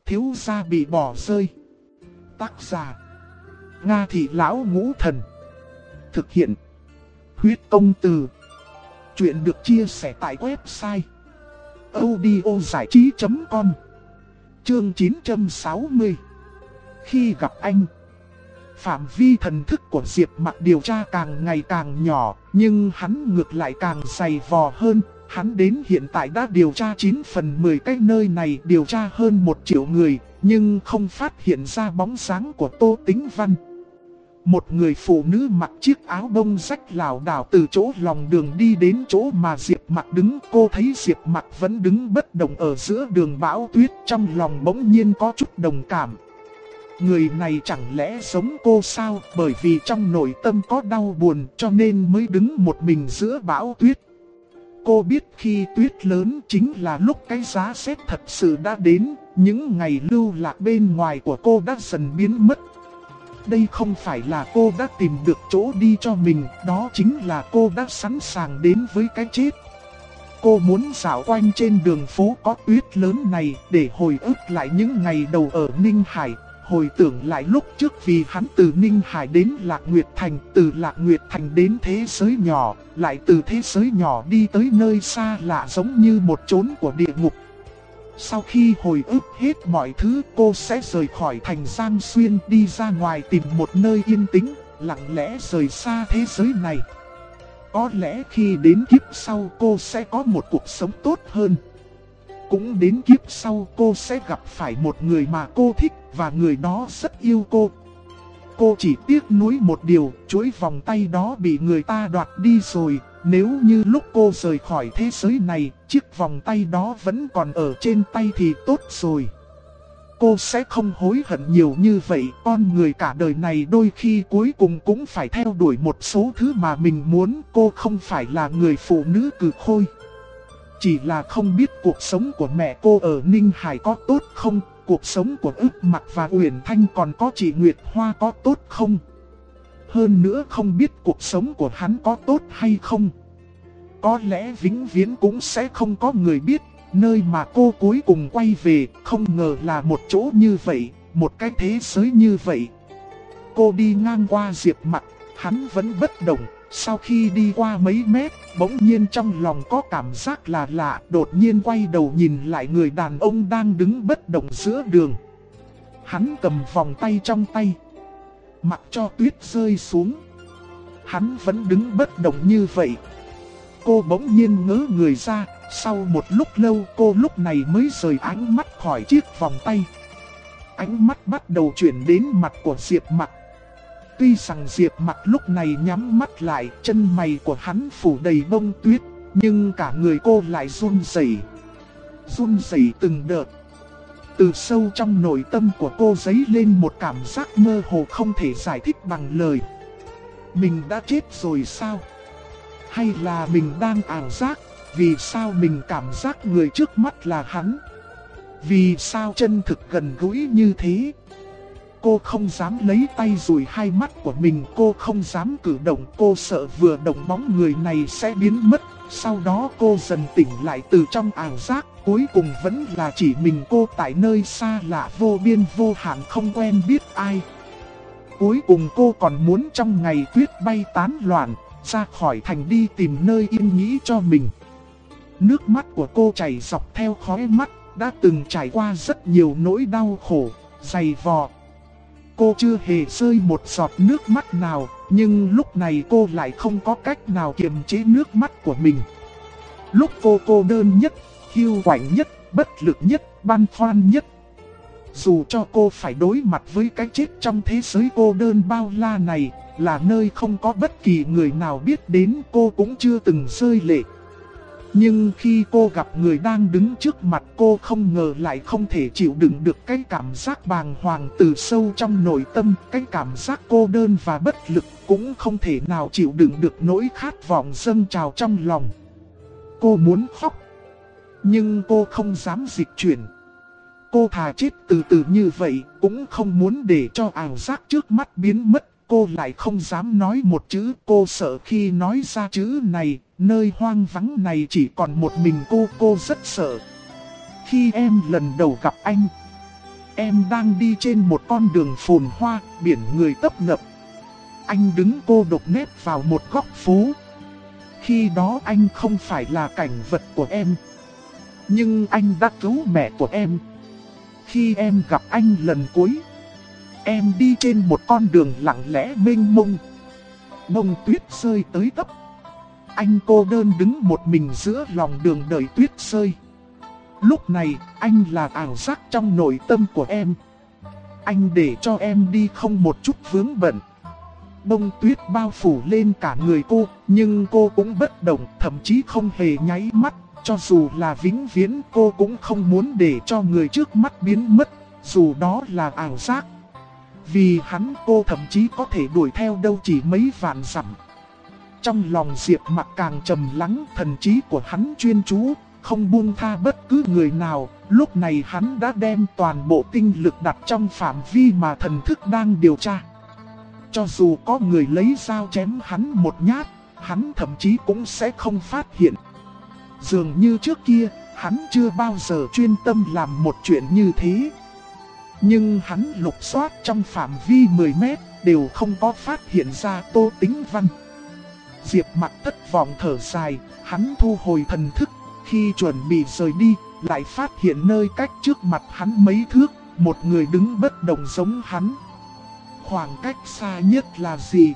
thiếu gia bị bỏ rơi. Tác giả Nga Thị Lão Ngũ Thần. Thực hiện Huyết Công Từ. Chuyện được chia sẻ tại website audiozảichí.com. Chương 960. Khi gặp anh. Phạm vi thần thức của Diệp Mặc điều tra càng ngày càng nhỏ, nhưng hắn ngược lại càng dày vò hơn. Hắn đến hiện tại đã điều tra 9 phần 10 cái nơi này, điều tra hơn 1 triệu người, nhưng không phát hiện ra bóng dáng của Tô Tĩnh Văn. Một người phụ nữ mặc chiếc áo bông rách lảo đảo từ chỗ lòng đường đi đến chỗ mà Diệp Mặc đứng. Cô thấy Diệp Mặc vẫn đứng bất động ở giữa đường bão tuyết, trong lòng bỗng nhiên có chút đồng cảm. Người này chẳng lẽ giống cô sao? Bởi vì trong nội tâm có đau buồn cho nên mới đứng một mình giữa bão tuyết. Cô biết khi tuyết lớn chính là lúc cái giá rét thật sự đã đến. Những ngày lưu lạc bên ngoài của cô đã dần biến mất. Đây không phải là cô đã tìm được chỗ đi cho mình, đó chính là cô đã sẵn sàng đến với cái chết. Cô muốn dạo quanh trên đường phố có tuyết lớn này để hồi ức lại những ngày đầu ở Ninh Hải. Hồi tưởng lại lúc trước vì hắn từ Ninh Hải đến Lạc Nguyệt Thành, từ Lạc Nguyệt Thành đến thế giới nhỏ, lại từ thế giới nhỏ đi tới nơi xa lạ giống như một chốn của địa ngục. Sau khi hồi ức hết mọi thứ, cô sẽ rời khỏi thành Giang Xuyên, đi ra ngoài tìm một nơi yên tĩnh, lặng lẽ rời xa thế giới này. Có lẽ khi đến kiếp sau cô sẽ có một cuộc sống tốt hơn. Cũng đến kiếp sau cô sẽ gặp phải một người mà cô thích và người đó rất yêu cô. Cô chỉ tiếc nuối một điều, chuỗi vòng tay đó bị người ta đoạt đi rồi. Nếu như lúc cô rời khỏi thế giới này, chiếc vòng tay đó vẫn còn ở trên tay thì tốt rồi. Cô sẽ không hối hận nhiều như vậy. Con người cả đời này đôi khi cuối cùng cũng phải theo đuổi một số thứ mà mình muốn. Cô không phải là người phụ nữ cừ khôi. Chỉ là không biết cuộc sống của mẹ cô ở Ninh Hải có tốt không, cuộc sống của Ức Mặc và Uyển Thanh còn có chị Nguyệt Hoa có tốt không. Hơn nữa không biết cuộc sống của hắn có tốt hay không. Có lẽ vĩnh viễn cũng sẽ không có người biết. Nơi mà cô cuối cùng quay về không ngờ là một chỗ như vậy, một cái thế giới như vậy. Cô đi ngang qua Diệp Mặc, hắn vẫn bất động. Sau khi đi qua mấy mét, bỗng nhiên trong lòng có cảm giác là lạ, đột nhiên quay đầu nhìn lại người đàn ông đang đứng bất động giữa đường. Hắn cầm vòng tay trong tay, mặc cho tuyết rơi xuống. Hắn vẫn đứng bất động như vậy. Cô bỗng nhiên ngớ người ra, sau một lúc lâu cô lúc này mới rời ánh mắt khỏi chiếc vòng tay. Ánh mắt bắt đầu chuyển đến mặt của Diệp Mặc. Tuy rằng Diệp Mặc lúc này nhắm mắt lại, chân mày của hắn phủ đầy bông tuyết, nhưng cả người cô lại run rẩy. Run rẩy từng đợt. Từ sâu trong nội tâm của cô dấy lên một cảm giác mơ hồ không thể giải thích bằng lời. Mình đã chết rồi sao? Hay là mình đang ảo giác? Vì sao mình cảm giác người trước mắt là hắn? Vì sao chân thực gần gũi như thế? Cô không dám lấy tay dùi hai mắt của mình, cô không dám cử động, cô sợ vừa động bóng người này sẽ biến mất. Sau đó cô dần tỉnh lại từ trong ảo giác, cuối cùng vẫn là chỉ mình cô tại nơi xa lạ vô biên vô hạn không quen biết ai. Cuối cùng cô còn muốn trong ngày tuyết bay tán loạn, ra khỏi thành đi tìm nơi yên nghỉ cho mình. Nước mắt của cô chảy dọc theo khóe mắt, đã từng trải qua rất nhiều nỗi đau khổ, dày vò. Cô chưa hề rơi một giọt nước mắt nào, nhưng lúc này cô lại không có cách nào kiềm chế nước mắt của mình. Lúc cô đơn nhất, hiu quạnh nhất, bất lực nhất, băn khoăn nhất. Dù cho cô phải đối mặt với cái chết trong thế giới cô đơn bao la này, là nơi không có bất kỳ người nào biết đến, cô cũng chưa từng rơi lệ. Nhưng khi cô gặp người đang đứng trước mặt, cô không ngờ lại không thể chịu đựng được cái cảm giác bàng hoàng từ sâu trong nội tâm. Cái cảm giác cô đơn và bất lực, cũng không thể nào chịu đựng được nỗi khát vọng dâng trào trong lòng. Cô muốn khóc, nhưng cô không dám dịch chuyển. Cô thà chết từ từ như vậy, cũng không muốn để cho ảo giác trước mắt biến mất. Cô lại không dám nói một chữ, cô sợ khi nói ra chữ này, nơi hoang vắng này chỉ còn một mình cô rất sợ. Khi em lần đầu gặp anh, Em đang đi trên một con đường phồn hoa, biển người tấp nập. Anh đứng cô độc nép vào một góc phố. Khi đó anh không phải là cảnh vật của em, nhưng anh đã cứu mẹ của em. Khi em gặp anh lần cuối, em đi trên một con đường lặng lẽ mênh mông. Bông tuyết rơi tới tấp. Anh cô đơn đứng một mình giữa lòng đường đợi tuyết rơi. Lúc này, anh là ảo giác trong nội tâm của em. Anh để cho em đi không một chút vướng bận. Bông tuyết bao phủ lên cả người cô, nhưng cô cũng bất động, thậm chí không hề nháy mắt. Cho dù là vĩnh viễn, cô cũng không muốn để cho người trước mắt biến mất, dù đó là ảo giác. Vì hắn, cô thậm chí có thể đuổi theo đâu chỉ mấy vạn dặm. Trong lòng Diệp Mặc càng trầm lắng, thần trí của hắn chuyên chú, không buông tha bất cứ người nào. Lúc này hắn đã đem toàn bộ tinh lực đặt trong phạm vi mà thần thức đang điều tra. Cho dù có người lấy dao chém hắn một nhát, hắn thậm chí cũng sẽ không phát hiện. Dường như trước kia, hắn chưa bao giờ chuyên tâm làm một chuyện như thế. Nhưng hắn lục soát trong phạm vi 10 mét, đều không có phát hiện ra Tô Tĩnh Văn. Diệp Mặc thất vọng thở dài, hắn thu hồi thần thức. Khi chuẩn bị rời đi, lại phát hiện nơi cách trước mặt hắn mấy thước, một người đứng bất động giống hắn. Khoảng cách xa nhất là gì?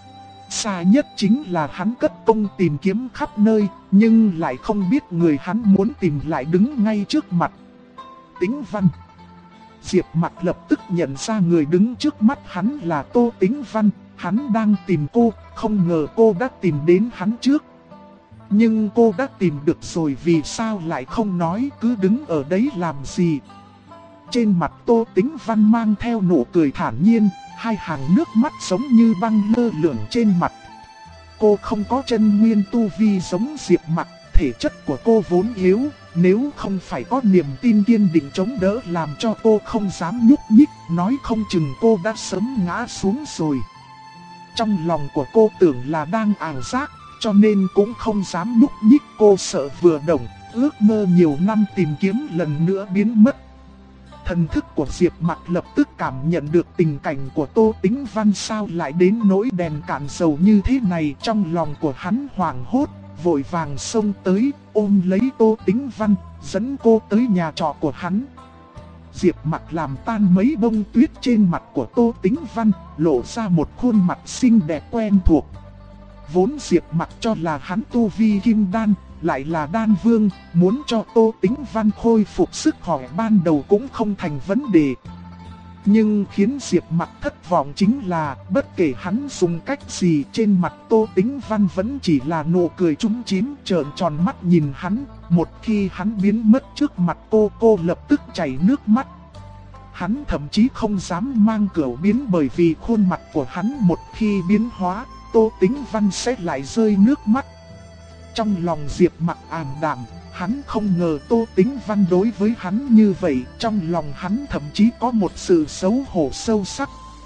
Xa nhất chính là hắn cất công tìm kiếm khắp nơi, nhưng lại không biết người hắn muốn tìm lại đứng ngay trước mặt. Tĩnh Văn. Diệp Mặc lập tức nhận ra người đứng trước mắt hắn là Tô Tĩnh Văn. Hắn đang tìm cô, không ngờ cô đã tìm đến hắn trước. Nhưng cô đã tìm được rồi, vì sao lại không nói, cứ đứng ở đấy làm gì? Trên mặt Tô Tĩnh Văn mang theo nụ cười thản nhiên, hai hàng nước mắt giống như băng lơ lửng trên mặt. Cô không có chân nguyên tu vi giống Diệp Mặc, thể chất của cô vốn yếu, nếu không phải có niềm tin kiên định chống đỡ làm cho cô không dám nhúc nhích, nói không chừng cô đã sớm ngã xuống rồi. Trong lòng của cô tưởng là đang ảo giác, cho nên cũng không dám nhúc nhích, cô sợ vừa động, ước mơ nhiều năm tìm kiếm lần nữa biến mất. Thần thức của Diệp Mặc lập tức cảm nhận được tình cảnh của Tô Tĩnh Văn sao lại đến nỗi đèn cạn dầu như thế này. Trong lòng của hắn hoảng hốt, vội vàng xông tới, ôm lấy Tô Tĩnh Văn, dẫn cô tới nhà trọ của hắn. Diệp Mặc làm tan mấy bông tuyết trên mặt của Tô Tĩnh Văn, lộ ra một khuôn mặt xinh đẹp quen thuộc. Vốn Diệp Mặc cho là hắn tu vi kim đan, lại là đan vương, muốn cho Tô Tĩnh Văn khôi phục sức khỏe ban đầu cũng không thành vấn đề. Nhưng khiến Diệp Mặc thất vọng chính là, bất kể hắn dùng cách gì, trên mặt Tô Tĩnh Văn vẫn chỉ là nụ cười chúm chím, trợn tròn mắt nhìn hắn. Một khi hắn biến mất trước mặt cô lập tức chảy nước mắt. Hắn thậm chí không dám mang cửu biến, bởi vì khuôn mặt của hắn một khi biến hóa, Tô Tĩnh Văn sẽ lại rơi nước mắt. Trong lòng Diệp Mặc ảm đạm, hắn không ngờ Tô Tĩnh Văn đối với hắn như vậy, trong lòng hắn thậm chí có một sự xấu hổ sâu sắc.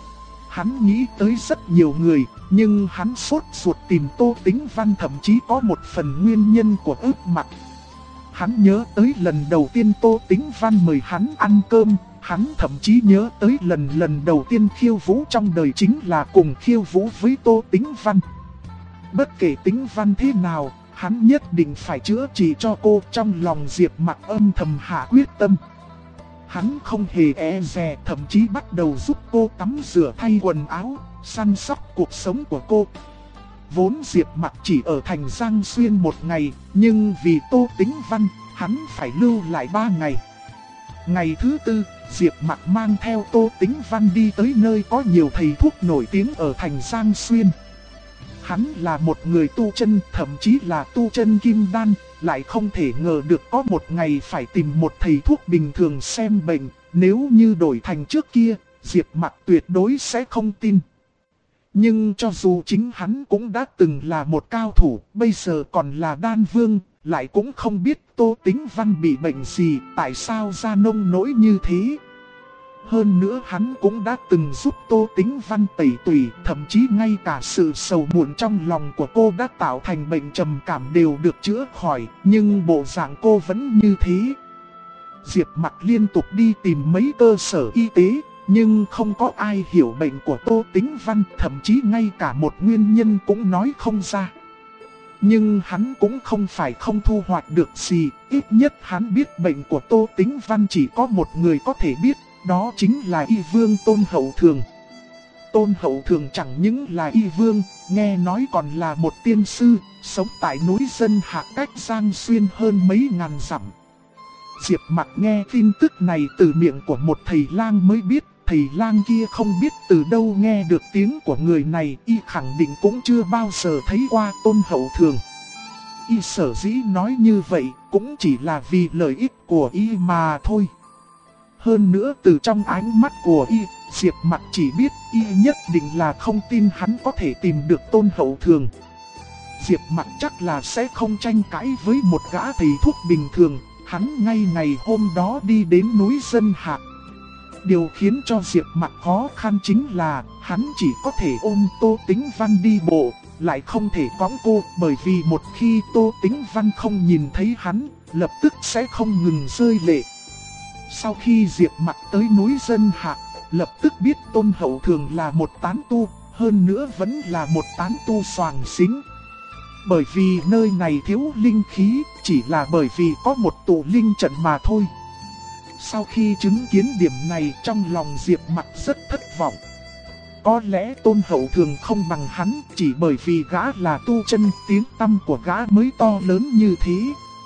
Hắn nghĩ tới rất nhiều người, nhưng hắn sốt ruột tìm Tô Tĩnh Văn thậm chí có một phần nguyên nhân của ước mặc. Hắn nhớ tới lần đầu tiên Tô Tĩnh Văn mời hắn ăn cơm, hắn thậm chí nhớ tới lần đầu tiên khiêu vũ trong đời chính là cùng khiêu vũ với Tô Tĩnh Văn. Bất kể Tĩnh Văn thế nào, hắn nhất định phải chữa trị cho cô. Trong lòng Diệp Mặc âm thầm hạ quyết tâm. Hắn không hề e dè, thậm chí bắt đầu giúp cô tắm rửa thay quần áo, săn sóc cuộc sống của cô. Vốn Diệp Mặc chỉ ở thành Giang Xuyên một ngày, nhưng vì Tô Tĩnh Văn, hắn phải lưu lại 3 ngày. Ngày thứ tư, Diệp Mặc mang theo Tô Tĩnh Văn đi tới nơi có nhiều thầy thuốc nổi tiếng ở thành Giang Xuyên. Hắn là một người tu chân, thậm chí là tu chân kim đan, lại không thể ngờ được có một ngày phải tìm một thầy thuốc bình thường xem bệnh. Nếu như đổi thành trước kia, Diệp Mặc tuyệt đối sẽ không tin. Nhưng cho dù chính hắn cũng đã từng là một cao thủ, bây giờ còn là đan vương, lại cũng không biết Tô Tĩnh Văn bị bệnh gì, tại sao ra nông nỗi như thế. Hơn nữa hắn cũng đã từng giúp Tô Tĩnh Văn tẩy tủy, thậm chí ngay cả sự sầu muộn trong lòng của cô đã tạo thành bệnh trầm cảm đều được chữa khỏi, nhưng bộ dạng cô vẫn như thế. Diệp Mặc liên tục đi tìm mấy cơ sở y tế, nhưng không có ai hiểu bệnh của Tô Tĩnh Văn, thậm chí ngay cả một nguyên nhân cũng nói không ra. Nhưng hắn cũng không phải không thu hoạch được gì, ít nhất hắn biết bệnh của Tô Tĩnh Văn chỉ có một người có thể biết, đó chính là y vương Tôn Hậu Thường. Tôn Hậu Thường chẳng những là y vương, nghe nói còn là một tiên sư, sống tại núi Dân Hạ cách Giang Xuyên hơn mấy ngàn dặm. Diệp Mặc nghe tin tức này từ miệng của một thầy lang mới biết, thầy lang kia không biết từ đâu nghe được tiếng của người này, y khẳng định cũng chưa bao giờ thấy qua Tôn Hậu Thường. Y sở dĩ nói như vậy cũng chỉ là vì lợi ích của y mà thôi. Hơn nữa từ trong ánh mắt của y, Diệp Mặc chỉ biết y nhất định là không tin hắn có thể tìm được Tôn Hậu Thường. Diệp Mặc chắc là sẽ không tranh cãi với một gã thầy thuốc bình thường, hắn ngay ngày hôm đó đi đến núi Dân Hạ. Điều khiến cho Diệp Mặc khó khăn chính là hắn chỉ có thể ôm Tô Tĩnh Văn đi bộ, lại không thể cõng cô, bởi vì một khi Tô Tĩnh Văn không nhìn thấy hắn, lập tức sẽ không ngừng rơi lệ. Sau khi Diệp Mặc tới núi Dân Hạ, lập tức biết Tôn Hậu Thường là một tán tu, hơn nữa vẫn là một tán tu xoàng xính. Bởi vì nơi này thiếu linh khí, chỉ là bởi vì có một tụ linh trận mà thôi. Sau khi chứng kiến điểm này, trong lòng Diệp Mặc rất thất vọng. Có lẽ Tôn Hậu Thường không bằng hắn, chỉ bởi vì gã là tu chân, tiếng tăm của gã mới to lớn như thế.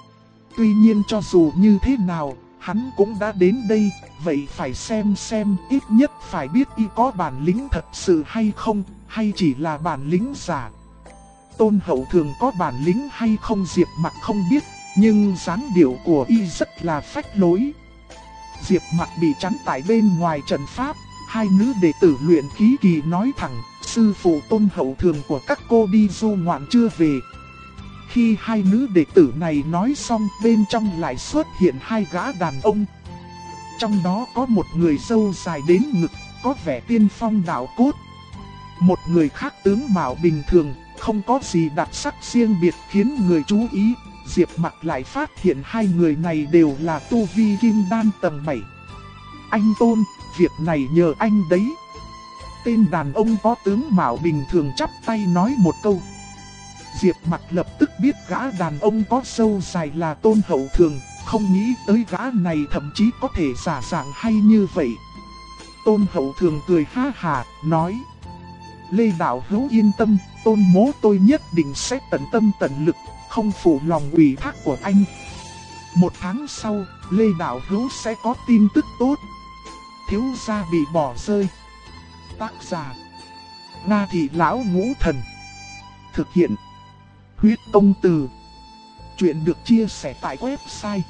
Tuy nhiên cho dù như thế nào, hắn cũng đã đến đây, vậy phải xem ít nhất phải biết y có bản lĩnh thật sự hay không, hay chỉ là bản lĩnh giả. Tôn Hậu Thường có bản lĩnh hay không Diệp Mặc không biết, nhưng dáng điệu của y rất là phách lối. Diệp Mặc bị chắn tại bên ngoài trận pháp, hai nữ đệ tử luyện khí kỳ nói thẳng, sư phụ Tôn Hậu Thường của các cô đi du ngoạn chưa về. Khi hai nữ đệ tử này nói xong, bên trong lại xuất hiện hai gã đàn ông. Trong đó có một người râu dài đến ngực, có vẻ tiên phong đạo cốt. Một người khác tướng mạo bình thường, không có gì đặc sắc riêng biệt khiến người chú ý. Diệp Mặc lại phát hiện hai người này đều là tu vi kim đan tầng 7. Anh Tôn, việc này nhờ anh đấy. Tên đàn ông có tướng mạo bình thường chắp tay nói một câu. Diệp Mặc lập tức biết gã đàn ông có râu dài là Tôn Hậu Thường, không nghĩ tới gã này thậm chí có thể giả dạng hay như vậy. Tôn Hậu Thường cười ha hà, nói: Lê đạo hữu yên tâm, Tôn mỗ tôi nhất định sẽ tận tâm tận lực, không phụ lòng ủy thác của anh. Một tháng sau, Lê đạo hữu sẽ có tin tức tốt. Thiếu gia bị bỏ rơi. Tác giả: Nga Thị Lão Ngũ Thần. Thực hiện: Huyết Công Từ. Chuyện được chia sẻ tại website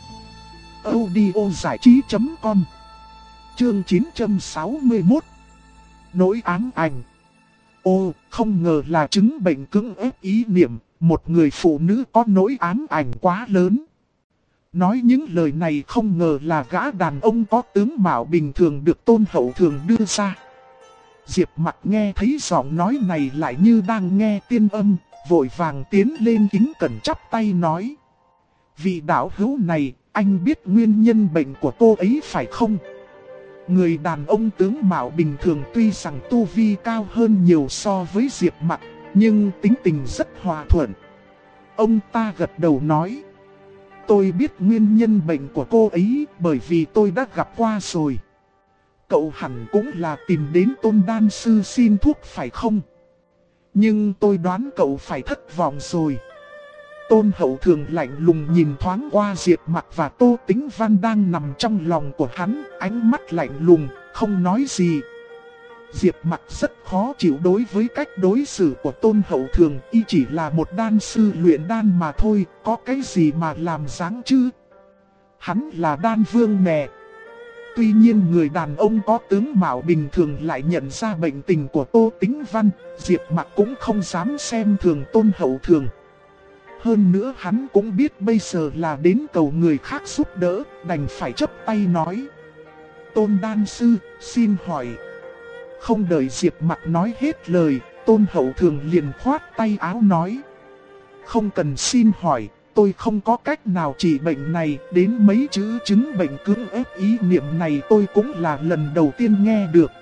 audiozảichí.com. Chương 961. Nỗi ám ảnh. Ô, không ngờ là chứng bệnh cưỡng ép ý niệm, một người phụ nữ có nỗi ám ảnh quá lớn. Nói những lời này không ngờ là gã đàn ông có tướng mạo bình thường được Tôn Hậu Thường đưa ra. Diệp Mặc nghe thấy giọng nói này lại như đang nghe tiên âm, vội vàng tiến lên kính cẩn chắp tay nói: Vị đạo hữu này, anh biết nguyên nhân bệnh của cô ấy phải không? Người đàn ông tướng mạo bình thường tuy rằng tu vi cao hơn nhiều so với Diệp Mặc, nhưng tính tình rất hòa thuận. Ông ta gật đầu nói: Tôi biết nguyên nhân bệnh của cô ấy bởi vì tôi đã gặp qua rồi. Cậu hẳn cũng là tìm đến Tôn Đan Sư xin thuốc phải không? Nhưng tôi đoán cậu phải thất vọng rồi. Tôn Hậu Thường lạnh lùng nhìn thoáng qua Diệp Mặc và Tô Tĩnh Văn đang nằm trong lòng của hắn, ánh mắt lạnh lùng, không nói gì. Diệp Mặc rất khó chịu đối với cách đối xử của Tôn Hậu Thường, y chỉ là một đan sư luyện đan mà thôi, có cái gì mà làm dáng chứ? Hắn là đan vương nè. Tuy nhiên người đàn ông có tướng mạo bình thường lại nhận ra bệnh tình của Tô Tĩnh Văn, Diệp Mặc cũng không dám xem thường Tôn Hậu Thường. Hơn nữa hắn cũng biết bây giờ là đến cầu người khác giúp đỡ, đành phải chấp tay nói: Tôn Đan Sư, xin hỏi. Không đợi Diệp Mặc nói hết lời, Tôn Hậu Thường liền khoát tay áo nói: Không cần xin hỏi, tôi không có cách nào trị bệnh này, đến mấy chữ chứng bệnh cưỡng ép ý niệm này tôi cũng là lần đầu tiên nghe được.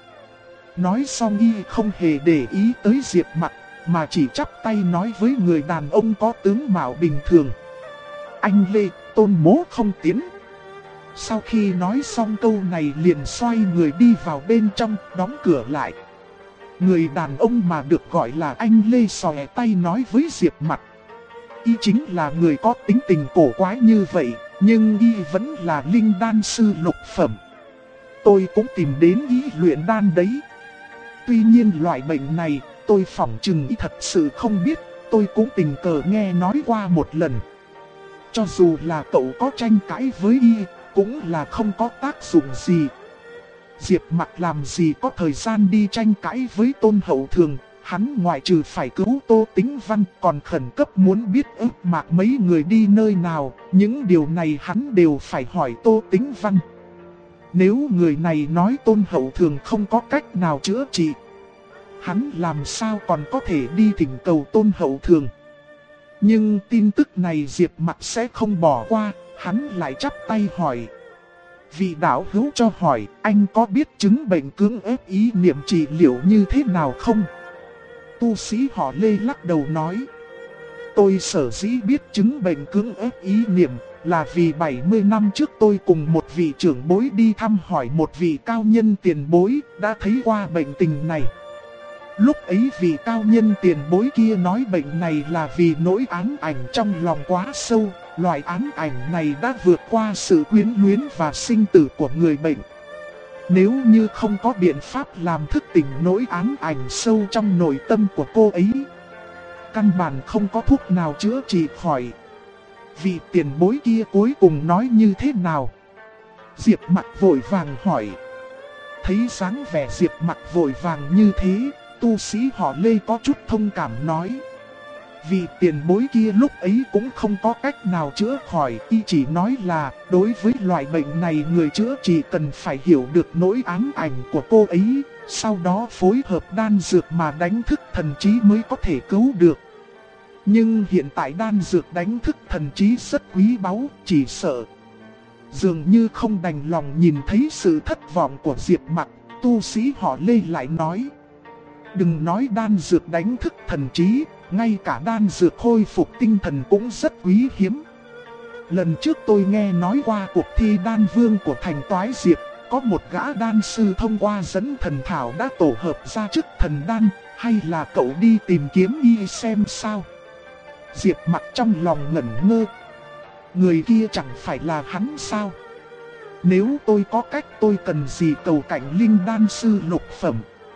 Nói xong y không hề để ý tới Diệp Mặc, mà chỉ chắp tay nói với người đàn ông có tướng mạo bình thường. Anh Lê, Tôn mỗ không tiến. Sau khi nói xong câu này liền xoay người đi vào bên trong, đóng cửa lại. Người đàn ông mà được gọi là anh Lê xòe tay nói với Diệp Mặc. Y chính là người có tính tình cổ quái như vậy, nhưng y vẫn là linh đan sư lục phẩm. Tôi cũng tìm đến y luyện đan đấy. Tuy nhiên loại bệnh này, tôi phỏng chừng y thật sự không biết, tôi cũng tình cờ nghe nói qua một lần. Cho dù là cậu có tranh cãi với y, cũng là không có tác dụng gì. Diệp Mặc làm gì có thời gian đi tranh cãi với Tôn Hậu Thường, hắn ngoại trừ phải cứu Tô Tĩnh Văn còn khẩn cấp muốn biết ức mạc mấy người đi nơi nào, những điều này hắn đều phải hỏi Tô Tĩnh Văn. Nếu người này nói Tôn Hậu Thường không có cách nào chữa trị, hắn làm sao còn có thể đi thỉnh cầu Tôn Hậu Thường. Nhưng tin tức này Diệp Mặc sẽ không bỏ qua, hắn lại chắp tay hỏi. Vị đạo hữu cho hỏi, anh có biết chứng bệnh cưỡng ép ý niệm trị liệu như thế nào không? Tu sĩ họ Lê lắc đầu nói. Tôi sở dĩ biết chứng bệnh cưỡng ép ý niệm là vì 70 năm trước tôi cùng một vị trưởng bối đi thăm hỏi một vị cao nhân tiền bối đã thấy qua bệnh tình này. Lúc ấy vị cao nhân tiền bối kia nói bệnh này là vì nỗi ám ảnh trong lòng quá sâu. Loại ám ảnh này đã vượt qua sự quyến luyến và sinh tử của người bệnh. Nếu như không có biện pháp làm thức tỉnh nỗi ám ảnh sâu trong nội tâm của cô ấy, căn bản không có thuốc nào chữa trị khỏi. Vị tiền bối kia cuối cùng nói như thế nào? Diệp Mặc vội vàng hỏi. Thấy dáng vẻ Diệp Mặc vội vàng như thế, tu sĩ họ Lê có chút thông cảm nói. Vị tiền bối kia lúc ấy cũng không có cách nào chữa khỏi, y chỉ nói là đối với loại bệnh này người chữa trị cần phải hiểu được nỗi ám ảnh của cô ấy, sau đó phối hợp đan dược mà đánh thức thần trí mới có thể cứu được. Nhưng hiện tại đan dược đánh thức thần trí rất quý báu, chỉ sợ dường như không đành lòng nhìn thấy sự thất vọng của Diệp Mặc, tu sĩ họ Lê lại nói. Đừng nói đan dược đánh thức thần trí, ngay cả đan dược khôi phục tinh thần cũng rất quý hiếm. Lần trước tôi nghe nói qua cuộc thi đan vương của thành Toái Diệp, có một gã đan sư thông qua dẫn thần thảo đã tổ hợp ra chức thần đan, hay là cậu đi tìm kiếm y xem sao? Diệp Mặc trong lòng ngẩn ngơ. Người kia chẳng phải là hắn sao? Nếu tôi có cách tôi cần gì cầu cảnh linh đan sư lục phẩm?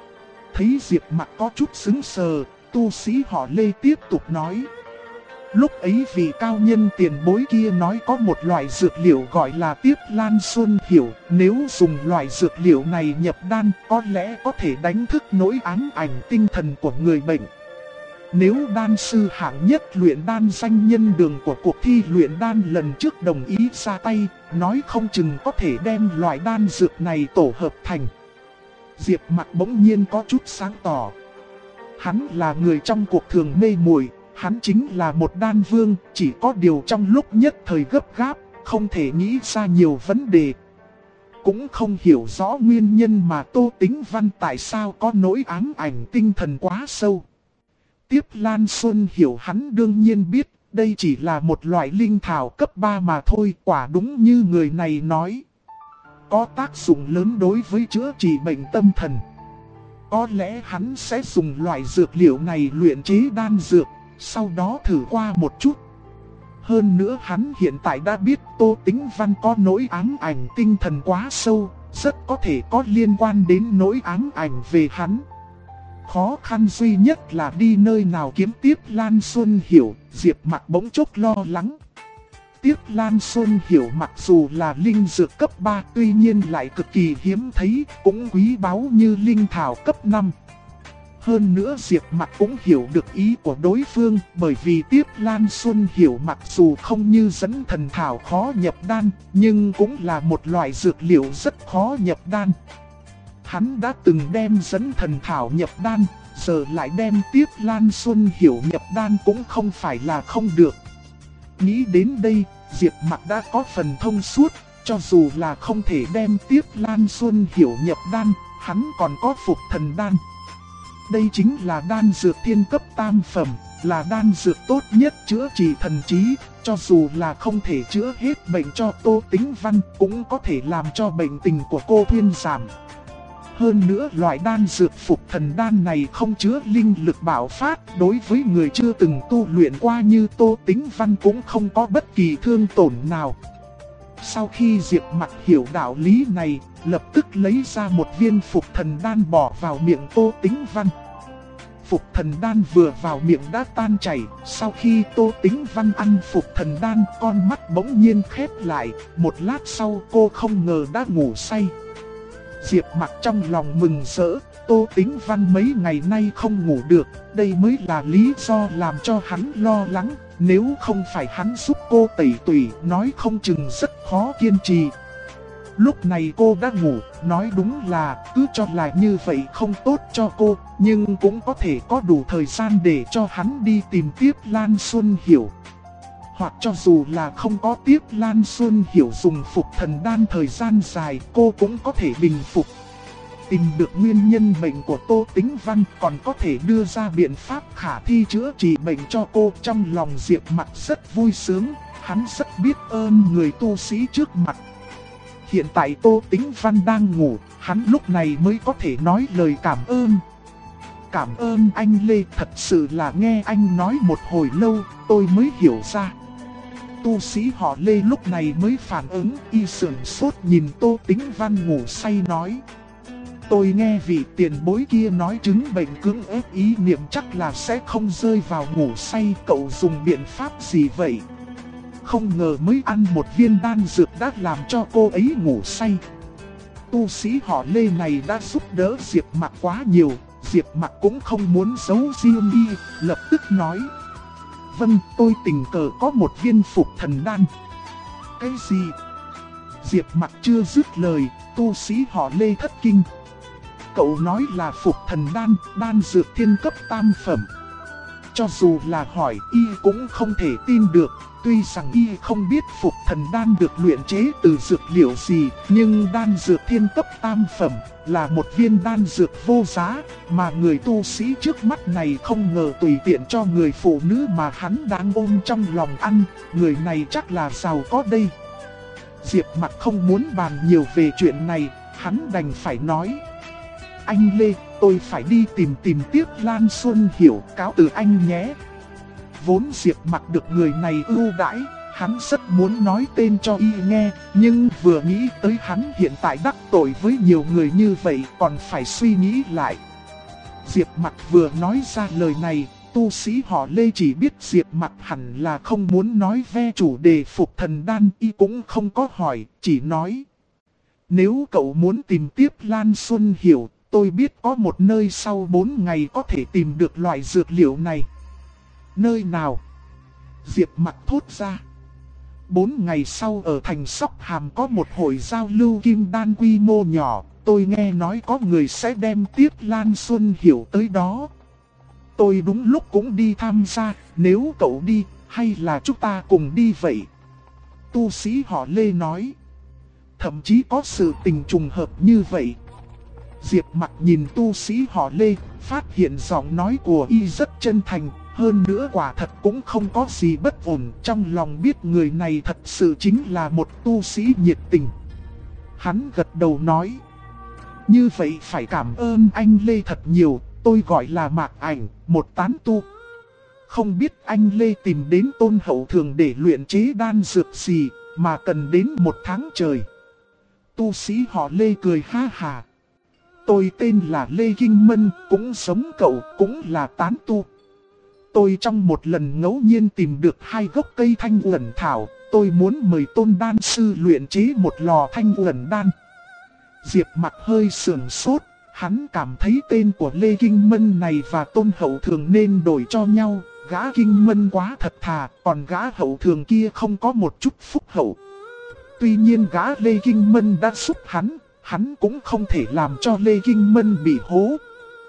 Thấy Diệp Mặc có chút sững sờ, tu sĩ họ Lê tiếp tục nói. Lúc ấy vị cao nhân tiền bối kia nói có một loại dược liệu gọi là Tiếp Lan Xuân Hiểu. Nếu dùng loại dược liệu này nhập đan có lẽ có thể đánh thức nỗi ám ảnh tinh thần của người bệnh. Nếu đan sư hạng nhất luyện đan danh nhân đường của cuộc thi luyện đan lần trước đồng ý ra tay, nói không chừng có thể đem loại đan dược này tổ hợp thành. Diệp Mặc bỗng nhiên có chút sáng tỏ. Hắn là người trong cuộc thường mê muội, hắn chính là một đan vương, chỉ có điều trong lúc nhất thời gấp gáp, không thể nghĩ ra nhiều vấn đề. Cũng không hiểu rõ nguyên nhân mà Tô Tĩnh Văn tại sao có nỗi ám ảnh tinh thần quá sâu. Tiếp Lan Xuân Hiểu hắn đương nhiên biết, đây chỉ là một loại linh thảo cấp 3 mà thôi, quả đúng như người này nói. Có tác dụng lớn đối với chữa trị bệnh tâm thần. Có lẽ hắn sẽ dùng loại dược liệu này luyện chế đan dược, sau đó thử qua một chút. Hơn nữa hắn hiện tại đã biết Tô Tĩnh Văn có nỗi ám ảnh tinh thần quá sâu, rất có thể có liên quan đến nỗi ám ảnh về hắn. Khó khăn duy nhất là đi nơi nào kiếm Tiếp Lan Xuân Hiểu, Diệp Mặc bỗng chốc lo lắng. Tiếp Lan Xuân Hiểu mặc dù là linh dược cấp 3 tuy nhiên lại cực kỳ hiếm thấy, cũng quý báu như linh thảo cấp 5. Hơn nữa Diệp Mặc cũng hiểu được ý của đối phương, bởi vì Tiếp Lan Xuân Hiểu mặc dù không như dẫn thần thảo khó nhập đan, nhưng cũng là một loại dược liệu rất khó nhập đan. Hắn đã từng đem dẫn thần thảo nhập đan, giờ lại đem Tiếp Lan Xuân Hiểu nhập đan cũng không phải là không được. Nghĩ đến đây, Diệp Mặc đã có phần thông suốt, cho dù là không thể đem tiếp Lan Xuân Hiểu nhập đan, hắn còn có phục thần đan. Đây chính là đan dược thiên cấp tam phẩm, là đan dược tốt nhất chữa trị thần trí, cho dù là không thể chữa hết bệnh cho Tô Tĩnh Văn, cũng có thể làm cho bệnh tình của cô thuyên giảm. Hơn nữa loại đan dược phục thần đan này không chứa linh lực bạo phát, đối với người chưa từng tu luyện qua như Tô Tĩnh Văn cũng không có bất kỳ thương tổn nào. Sau khi Diệp Mặc hiểu đạo lý này, lập tức lấy ra một viên phục thần đan bỏ vào miệng Tô Tĩnh Văn. Phục thần đan vừa vào miệng đã tan chảy, sau khi Tô Tĩnh Văn ăn phục thần đan, con mắt bỗng nhiên khép lại, một lát sau cô không ngờ đã ngủ say. Diệp Mặc trong lòng mừng rỡ, Tô Tĩnh Văn mấy ngày nay không ngủ được, đây mới là lý do làm cho hắn lo lắng, nếu không phải hắn giúp cô tẩy tủy, nói không chừng rất khó kiên trì. Lúc này cô đã ngủ, nói đúng là cứ cho là như vậy không tốt cho cô, nhưng cũng có thể có đủ thời gian để cho hắn đi tìm tiếp Lan Xuân Hiểu. Hoặc cho dù là không có tiếp Lan Xuân Hiểu dùng phục thần đan thời gian dài, cô cũng có thể bình phục. Tìm được nguyên nhân bệnh của Tô Tĩnh Văn, còn có thể đưa ra biện pháp khả thi chữa trị bệnh cho cô. Trong lòng Diệp Mặc rất vui sướng, hắn rất biết ơn người tu sĩ trước mặt. Hiện tại Tô Tĩnh Văn đang ngủ, hắn lúc này mới có thể nói lời cảm ơn. Cảm ơn anh Lê, thật sự là nghe anh nói một hồi lâu, tôi mới hiểu ra. Tu sĩ họ Lê lúc này mới phản ứng, y sửng sốt nhìn Tô Tĩnh Văn ngủ say nói. Tôi nghe vị tiền bối kia nói chứng bệnh cưỡng ép ý niệm chắc là sẽ không rơi vào ngủ say, cậu dùng biện pháp gì vậy? Không ngờ mới ăn một viên đan dược đã làm cho cô ấy ngủ say. Tu sĩ họ Lê này đã giúp đỡ Diệp Mặc quá nhiều, Diệp Mặc cũng không muốn giấu riêng y, lập tức nói. Vâng, tôi tình cờ có một viên phục thần đan. Cái gì? Diệp Mặc chưa dứt lời, tu sĩ họ Lê thất kinh. Cậu nói là phục thần đan, đan dược thiên cấp tam phẩm. Cho dù là hỏi y cũng không thể tin được. Tuy rằng y không biết phục thần đan được luyện chế từ dược liệu gì, nhưng đan dược thiên cấp tam phẩm là một viên đan dược vô giá, mà người tu sĩ trước mắt này không ngờ tùy tiện cho người phụ nữ mà hắn đang ôm trong lòng ăn, người này chắc là giàu có đây. Diệp Mặc không muốn bàn nhiều về chuyện này, hắn đành phải nói. Anh Lê, tôi phải đi tìm tiếp Lan Xuân Hiểu, cáo từ anh nhé. Vốn Diệp Mặc được người này ưu đãi, hắn rất muốn nói tên cho y nghe, nhưng vừa nghĩ tới hắn hiện tại đắc tội với nhiều người như vậy còn phải suy nghĩ lại. Diệp Mặc vừa nói ra lời này, tu sĩ họ Lê chỉ biết Diệp Mặc hẳn là không muốn nói về chủ đề phục thần đan, y cũng không có hỏi, chỉ nói. Nếu cậu muốn tìm tiếp Lan Xuân Hiểu, tôi biết có một nơi sau 4 ngày có thể tìm được loại dược liệu này. Nơi nào? Diệp Mặc thốt ra. 4 ngày sau ở thành Sóc Hàm có một hội giao lưu kim đan quy mô nhỏ, tôi nghe nói có người sẽ đem tiếp Lan Xuân Hiểu tới đó. Tôi đúng lúc cũng đi tham gia, nếu cậu đi, hay là chúng ta cùng đi vậy? Tu sĩ họ Lê nói. Thậm chí có sự tình trùng hợp như vậy. Diệp Mặc nhìn tu sĩ họ Lê, phát hiện giọng nói của y rất chân thành. Hơn nữa quả thật cũng không có gì bất ổn, trong lòng biết người này thật sự chính là một tu sĩ nhiệt tình. Hắn gật đầu nói. Như vậy phải cảm ơn anh Lê thật nhiều, tôi gọi là Mạc Ảnh, một tán tu. Không biết anh Lê tìm đến Tôn Hậu Thường để luyện chế đan dược gì, mà cần đến 1 tháng trời. Tu sĩ họ Lê cười ha hà. Tôi tên là Lê Kinh Mân, cũng giống cậu, cũng là tán tu. Tôi trong một lần ngẫu nhiên tìm được 2 gốc cây thanh uẩn thảo, tôi muốn mời Tôn đan sư luyện chế một lò thanh uẩn đan. Diệp Mặc hơi sườn sốt, hắn cảm thấy tên của Lê Kinh Mân này và Tôn Hậu Thường nên đổi cho nhau, gã Kinh Mân quá thật thà, còn gã Hậu Thường kia không có một chút phúc hậu. Tuy nhiên gã Lê Kinh Mân đã giúp hắn cũng không thể làm cho Lê Kinh Mân bị hố.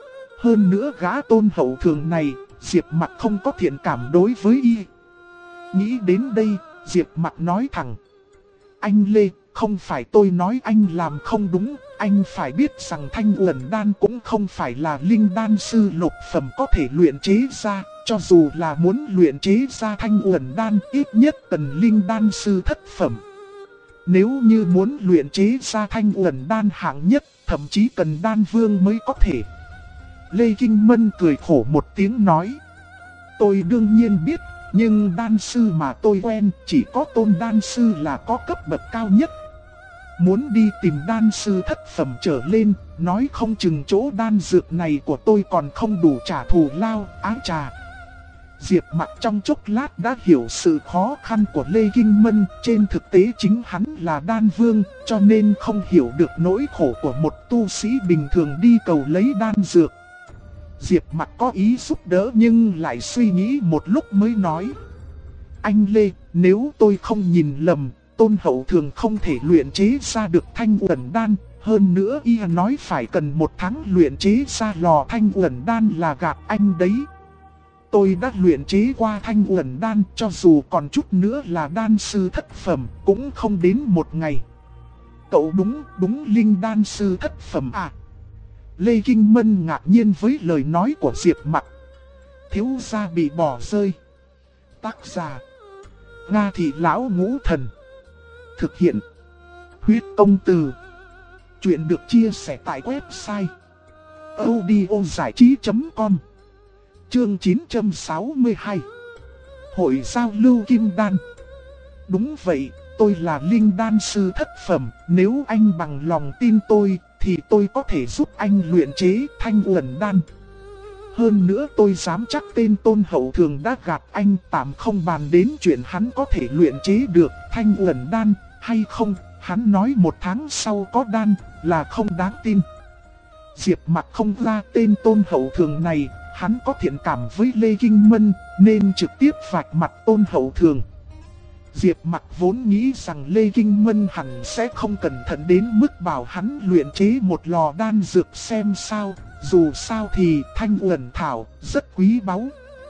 Hơn nữa gã Tôn Hậu Thường này, Diệp Mặc không có thiện cảm đối với y. Nghĩ đến đây, Diệp Mặc nói thẳng. Anh Lê, không phải tôi nói anh làm không đúng, anh phải biết rằng Thanh Uẩn Đan cũng không phải là linh đan sư lục phẩm có thể luyện chế ra. Cho dù là muốn luyện chế ra Thanh Uẩn Đan, ít nhất cần linh đan sư thất phẩm. Nếu như muốn luyện chế ra Thanh Uẩn Đan hạng nhất, thậm chí cần đan vương mới có thể. Lê Kinh Mân cười khổ một tiếng nói. Tôi đương nhiên biết, nhưng đan sư mà tôi quen chỉ có Tôn đan sư là có cấp bậc cao nhất. Muốn đi tìm đan sư thất phẩm trở lên, nói không chừng chỗ đan dược này của tôi còn không đủ trả thù lao, ái trà. Diệp Mặc trong chốc lát đã hiểu sự khó khăn của Lê Kinh Mân, trên thực tế chính hắn là đan vương, cho nên không hiểu được nỗi khổ của một tu sĩ bình thường đi cầu lấy đan dược. Diệp Mặc có ý giúp đỡ nhưng lại suy nghĩ một lúc mới nói. Anh Lê, nếu tôi không nhìn lầm, Tôn Hậu Thường không thể luyện chế ra được Thanh Uẩn Đan, hơn nữa y nói phải cần 1 tháng luyện chế ra lò Thanh Uẩn Đan là gạt anh đấy. Tôi đã luyện chế qua Thanh Uẩn Đan, cho dù còn chút nữa là đan sư thất phẩm, cũng không đến 1 ngày. Cậu đúng linh đan sư thất phẩm à? Lê Kinh Mân ngạc nhiên với lời nói của Diệp Mặc. Thiếu gia bị bỏ rơi. Tác giả: Nga Thị Lão Ngũ Thần. Thực hiện: Huyết Công Từ. Chuyện được chia sẻ tại website audiozảichí.com. Chương 962. Hội giao lưu kim đan. Đúng vậy, tôi là linh đan sư thất phẩm, nếu anh bằng lòng tin tôi thì tôi có thể giúp anh luyện chế Thanh Uẩn Đan. Hơn nữa tôi dám chắc tên Tôn Hậu Thường đã gạt anh, tạm không bàn đến chuyện hắn có thể luyện chế được Thanh Uẩn Đan hay không. Hắn nói 1 tháng sau có đan là không đáng tin. Diệp Mặc không ra tên Tôn Hậu Thường này, hắn có thiện cảm với Lê Kinh Mân nên trực tiếp vạch mặt Tôn Hậu Thường. Diệp Mặc vốn nghĩ rằng Lê Kinh Mân hẳn sẽ không cẩn thận đến mức bảo hắn luyện chế một lò đan dược xem sao. Dù sao thì Thanh Uẩn Thảo rất quý báu.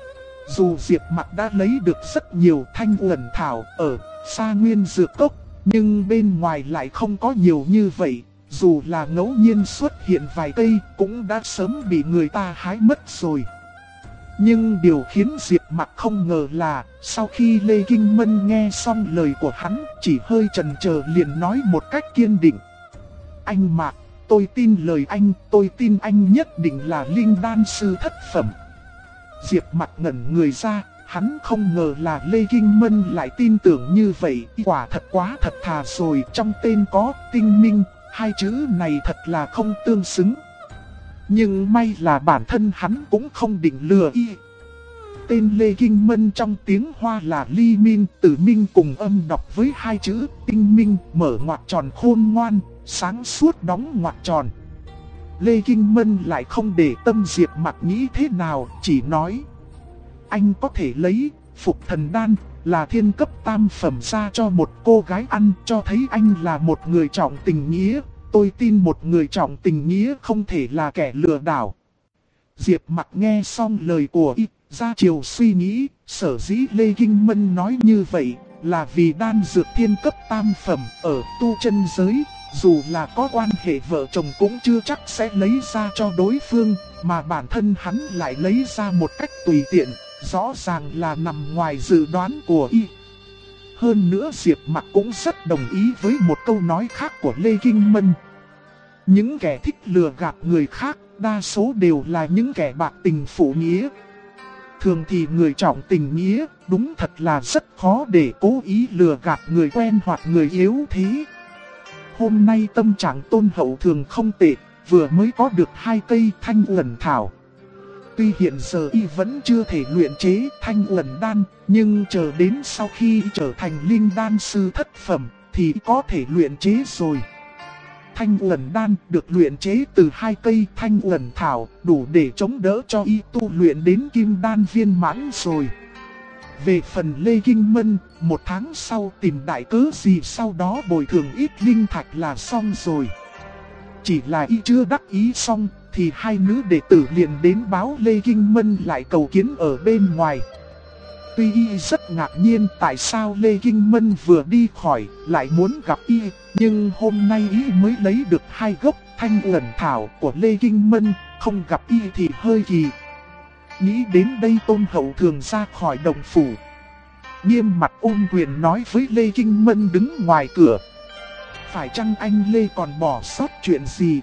Dù Diệp Mặc đã lấy được rất nhiều Thanh Uẩn Thảo ở Sa Nguyên Dược Cốc, nhưng bên ngoài lại không có nhiều như vậy. Dù là ngẫu nhiên xuất hiện vài cây cũng đã sớm bị người ta hái mất rồi. Nhưng điều khiến Diệp Mặc không ngờ là sau khi Lê Kinh Mân nghe xong lời của hắn, chỉ hơi chần chờ liền nói một cách kiên định. Anh Mạc, tôi tin lời anh, tôi tin anh nhất định là linh đan sư thất phẩm. Diệp Mặc ngẩn người ra, hắn không ngờ là Lê Kinh Mân lại tin tưởng như vậy, quả thật quá thật thà rồi, trong tên có tinh minh, 2 chữ này thật là không tương xứng. Nhưng may là bản thân hắn cũng không định lừa y. Tên Lê Kinh Mân trong tiếng Hoa là Ly Minh, Tử Minh cùng âm đọc với 2 chữ tinh minh, mở ngoặc tròn khôn ngoan, sáng suốt đóng ngoặc tròn. Lê Kinh Mân lại không để tâm Diệp Mặc nghĩ thế nào, chỉ nói. Anh có thể lấy Phục Thần Đan là thiên cấp tam phẩm ra cho một cô gái ăn, cho thấy anh là một người trọng tình nghĩa. Tôi tin một người trọng tình nghĩa không thể là kẻ lừa đảo. Diệp Mặc nghe xong lời của y, ra chiều suy nghĩ, sở dĩ Lê Kinh Mân nói như vậy là vì đan dược thiên cấp tam phẩm ở tu chân giới, dù là có quan hệ vợ chồng cũng chưa chắc sẽ lấy ra cho đối phương, mà bản thân hắn lại lấy ra một cách tùy tiện, rõ ràng là nằm ngoài dự đoán của y. Hơn nữa Diệp Mặc cũng rất đồng ý với một câu nói khác của Lê Kinh Mân. Những kẻ thích lừa gạt người khác, đa số đều là những kẻ bạc tình phụ nghĩa. Thường thì người trọng tình nghĩa, đúng thật là rất khó để cố ý lừa gạt người quen hoặc người yếu thế. Hôm nay tâm trạng Tôn Hậu Thường không tệ, vừa mới có được 2 cây Thanh Uẩn Thảo. Tuy hiện giờ y vẫn chưa thể luyện chế Thanh Uẩn Đan, nhưng chờ đến sau khi trở thành linh đan sư thất phẩm thì có thể luyện chế rồi. Thanh Uẩn Đan được luyện chế từ 2 cây Thanh Uẩn Thảo, đủ để chống đỡ cho y tu luyện đến kim đan viên mãn rồi. Về phần Lê Kinh Mân, 1 tháng sau tìm đại cớ gì sau đó bồi thường ít linh thạch là xong rồi. Chỉ là y chưa đắc ý xong thì 2 nữ đệ tử liền đến báo Lê Kinh Mân lại cầu kiến ở bên ngoài. Tuy y rất ngạc nhiên tại sao Lê Kinh Mân vừa đi khỏi lại muốn gặp y, nhưng hôm nay y mới lấy được 2 gốc Thanh Uẩn Thảo của Lê Kinh Mân, không gặp y thì hơi kỳ. Nghĩ đến đây Tôn Hậu Thường ra khỏi động phủ, nghiêm mặt ôm quyền nói với Lê Kinh Mân đứng ngoài cửa. Phải chăng anh Lê còn bỏ sót chuyện gì?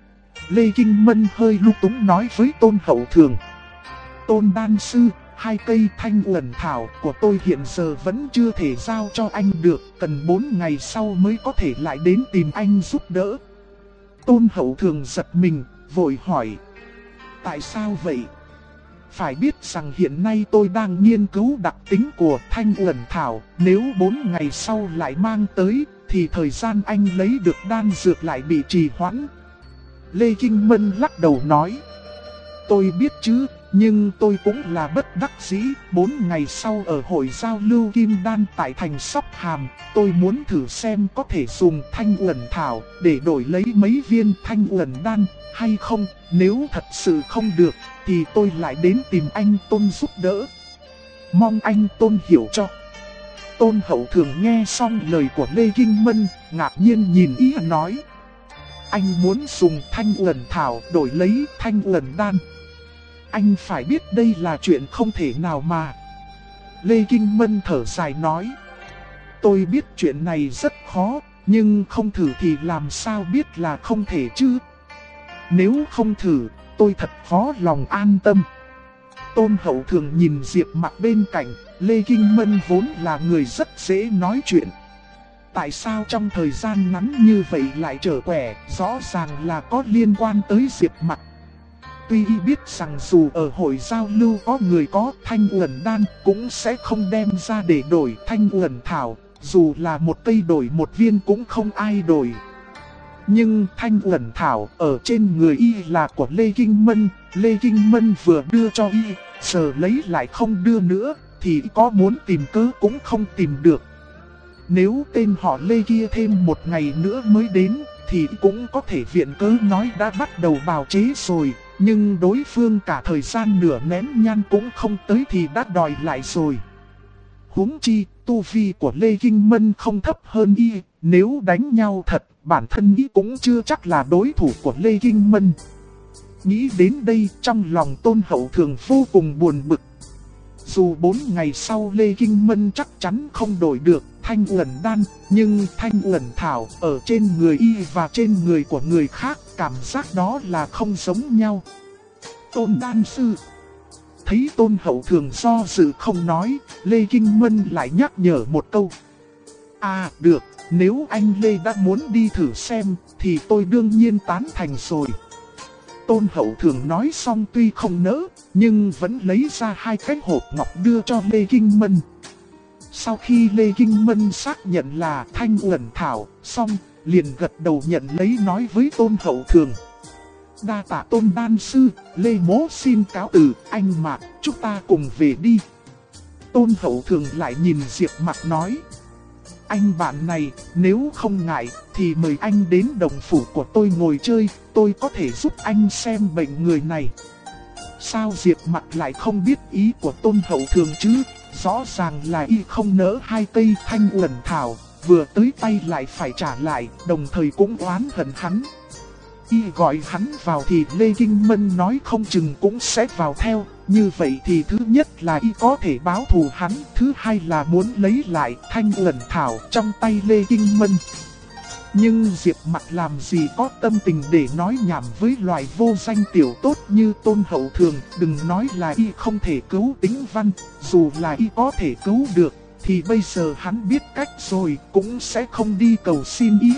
Lê Kinh Mân hơi lung túng nói với Tôn Hậu Thường. Tôn đan sư, 2 cây Thanh Uẩn Thảo của tôi hiện giờ vẫn chưa thể giao cho anh được, cần 4 ngày sau mới có thể lại đến tìm anh giúp đỡ. Tôn Hậu Thường giật mình, vội hỏi. Tại sao vậy? Phải biết rằng hiện nay tôi đang nghiên cứu đặc tính của Thanh Uẩn Thảo, nếu 4 ngày sau lại mang tới, thì thời gian anh lấy được đan dược lại bị trì hoãn. Lê Kinh Mân lắc đầu nói. Tôi biết chứ, nhưng tôi cũng là bất đắc dĩ. 4 ngày sau ở hội giao lưu kim đan tại thành Sóc Hàm, tôi muốn thử xem có thể dùng Thanh Uẩn Thảo để đổi lấy mấy viên Thanh Uẩn đan hay không. Nếu thật sự không được thì tôi lại đến tìm anh Tôn giúp đỡ. Mong anh Tôn hiểu cho. Tôn Hậu Thường nghe xong lời của Lê Kinh Mân, ngạc nhiên nhìn ý nói. Anh muốn dùng Thanh Uẩn Thảo đổi lấy Thanh Uẩn đan. Anh phải biết đây là chuyện không thể nào mà. Lê Kinh Mân thở dài nói. Tôi biết chuyện này rất khó, nhưng không thử thì làm sao biết là không thể chứ. Nếu không thử, tôi thật khó lòng an tâm. Tôn Hậu Thường nhìn Diệp Mặc bên cạnh. Lê Kinh Mân vốn là người rất dễ nói chuyện. Tại sao trong thời gian ngắn như vậy lại trở quẻ, rõ ràng là có liên quan tới Diệp Mặc. Tuy y biết rằng dù ở hội giao lưu có người có Thanh Uẩn đan cũng sẽ không đem ra để đổi Thanh Uẩn Thảo, dù là một cây đổi một viên cũng không ai đổi. Nhưng Thanh Uẩn Thảo ở trên người y là của Lê Kinh Mân, Lê Kinh Mân vừa đưa cho y, giờ lấy lại không đưa nữa, thì có muốn tìm cớ cũng không tìm được. Nếu tên họ Lê kia thêm 1 ngày nữa mới đến, thì cũng có thể viện cớ nói đã bắt đầu bào chế rồi. Nhưng đối phương cả thời gian nửa nén nhang cũng không tới thì đã đòi lại rồi. Huống chi, tu vi của Lê Kinh Mân không thấp hơn y, nếu đánh nhau thật, bản thân y cũng chưa chắc là đối thủ của Lê Kinh Mân. Nghĩ đến đây, trong lòng Tôn Hậu Thường vô cùng buồn bực. Dù 4 ngày sau Lê Kinh Mân chắc chắn không đổi được Thanh Uẩn đan, nhưng Thanh Uẩn Thảo ở trên người y và trên người của người khác, cảm giác đó là không giống nhau. Tôn đan sư. Thấy Tôn Hậu Thường do dự không nói, Lê Kinh Mân lại nhắc nhở một câu. À được, nếu anh Lê đã muốn đi thử xem, thì tôi đương nhiên tán thành rồi. Tôn Hậu Thường nói xong tuy không nỡ, nhưng vẫn lấy ra 2 cái hộp ngọc đưa cho Lê Kinh Mân. Sau khi Lê Kinh Mân xác nhận là Thanh Uẩn Thảo, xong, liền gật đầu nhận lấy nói với Tôn Hậu Thường. Đa tạ Tôn đan sư, Lê Mỗ xin cáo từ, anh Mạc, chúng ta cùng về đi. Tôn Hậu Thường lại nhìn Diệp Mặc nói. Anh bạn này, nếu không ngại, thì mời anh đến đồng phủ của tôi ngồi chơi, tôi có thể giúp anh xem bệnh người này. Sao Diệp Mặc lại không biết ý của Tôn Hậu Thường chứ? Rõ ràng là y không nỡ 2 cây Thanh Uẩn Thảo, vừa tới tay lại phải trả lại, đồng thời cũng oán hận hắn. Y gọi hắn vào thì Lê Kinh Mân nói không chừng cũng sẽ vào theo. Như vậy thì thứ nhất là y có thể báo thù hắn, thứ hai là muốn lấy lại Thanh Uẩn Thảo trong tay Lê Kinh Mân. Nhưng Diệp Mặc làm gì có tâm tình để nói nhảm với loài vô danh tiểu tốt như Tôn Hậu Thường. Đừng nói là y không thể cứu Tĩnh Văn, dù là y có thể cứu được, thì bây giờ hắn biết cách rồi cũng sẽ không đi cầu xin y.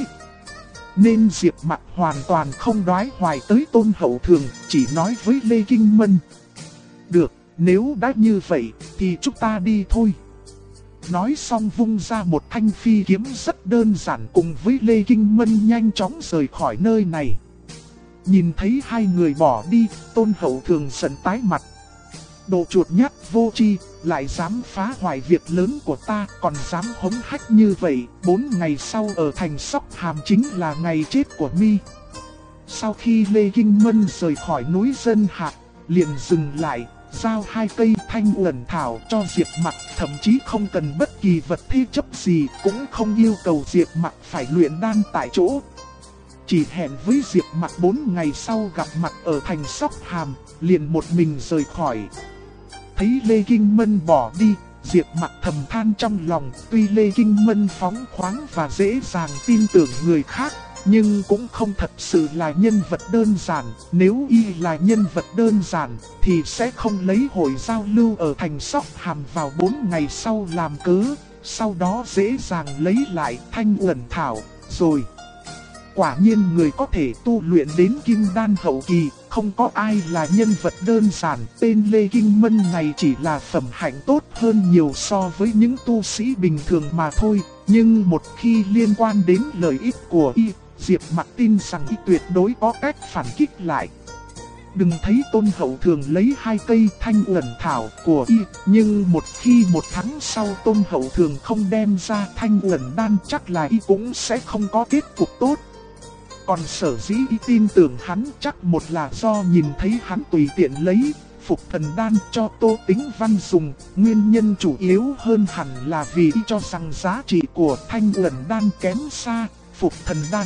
Nên Diệp Mặc hoàn toàn không đoái hoài tới Tôn Hậu Thường, chỉ nói với Lê Kinh Mân. Được, nếu đã như vậy, thì chúng ta đi thôi. Nói xong vung ra một thanh phi kiếm rất đơn giản cùng với Lê Kinh Mân nhanh chóng rời khỏi nơi này. Nhìn thấy 2 người bỏ đi, Tôn Hậu Thường giận tái mặt. Đồ chuột nhát vô tri, lại dám phá hoại việc lớn của ta, còn dám hống hách như vậy. 4 ngày sau ở thành Sóc Hàm chính là ngày chết của mi. Sau khi Lê Kinh Mân rời khỏi núi Dân Hạc, liền dừng lại, giao 2 cây Thanh Uẩn Thảo cho Diệp Mặc, thậm chí không cần bất kỳ vật thế chấp gì, cũng không yêu cầu Diệp Mặc phải luyện đan tại chỗ. Chỉ hẹn với Diệp Mặc 4 ngày sau gặp mặt ở thành Sóc Hàm, liền một mình rời khỏi. Thấy Lê Kinh Mân bỏ đi, Diệp Mặc thầm than trong lòng, tuy Lê Kinh Mân phóng khoáng và dễ dàng tin tưởng người khác, nhưng cũng không thật sự là nhân vật đơn giản. Nếu y là nhân vật đơn giản, thì sẽ không lấy hội giao lưu ở thành Sóc Hàm vào 4 ngày sau làm cớ, sau đó dễ dàng lấy lại Thanh Uẩn Thảo, rồi. Quả nhiên người có thể tu luyện đến Kim Đan hậu kỳ, không có ai là nhân vật đơn giản. Tên Lê Kinh Mân này chỉ là phẩm hạnh tốt hơn nhiều so với những tu sĩ bình thường mà thôi. Nhưng một khi liên quan đến lợi ích của y, Diệp Mặc tin rằng y tuyệt đối có cách phản kích lại. Đừng thấy Tôn Hậu Thường lấy 2 cây Thanh Uẩn Thảo của y, nhưng một khi 1 tháng sau Tôn Hậu Thường không đem ra Thanh Uẩn Đan, chắc là y cũng sẽ không có kết cục tốt. Còn sở dĩ y tin tưởng hắn chắc một là do nhìn thấy hắn tùy tiện lấy Phục Thần Đan cho Tô Tĩnh Văn dùng, nguyên nhân chủ yếu hơn hẳn là vì y cho rằng giá trị của Thanh Uẩn Đan kém xa Phục Thần Đan.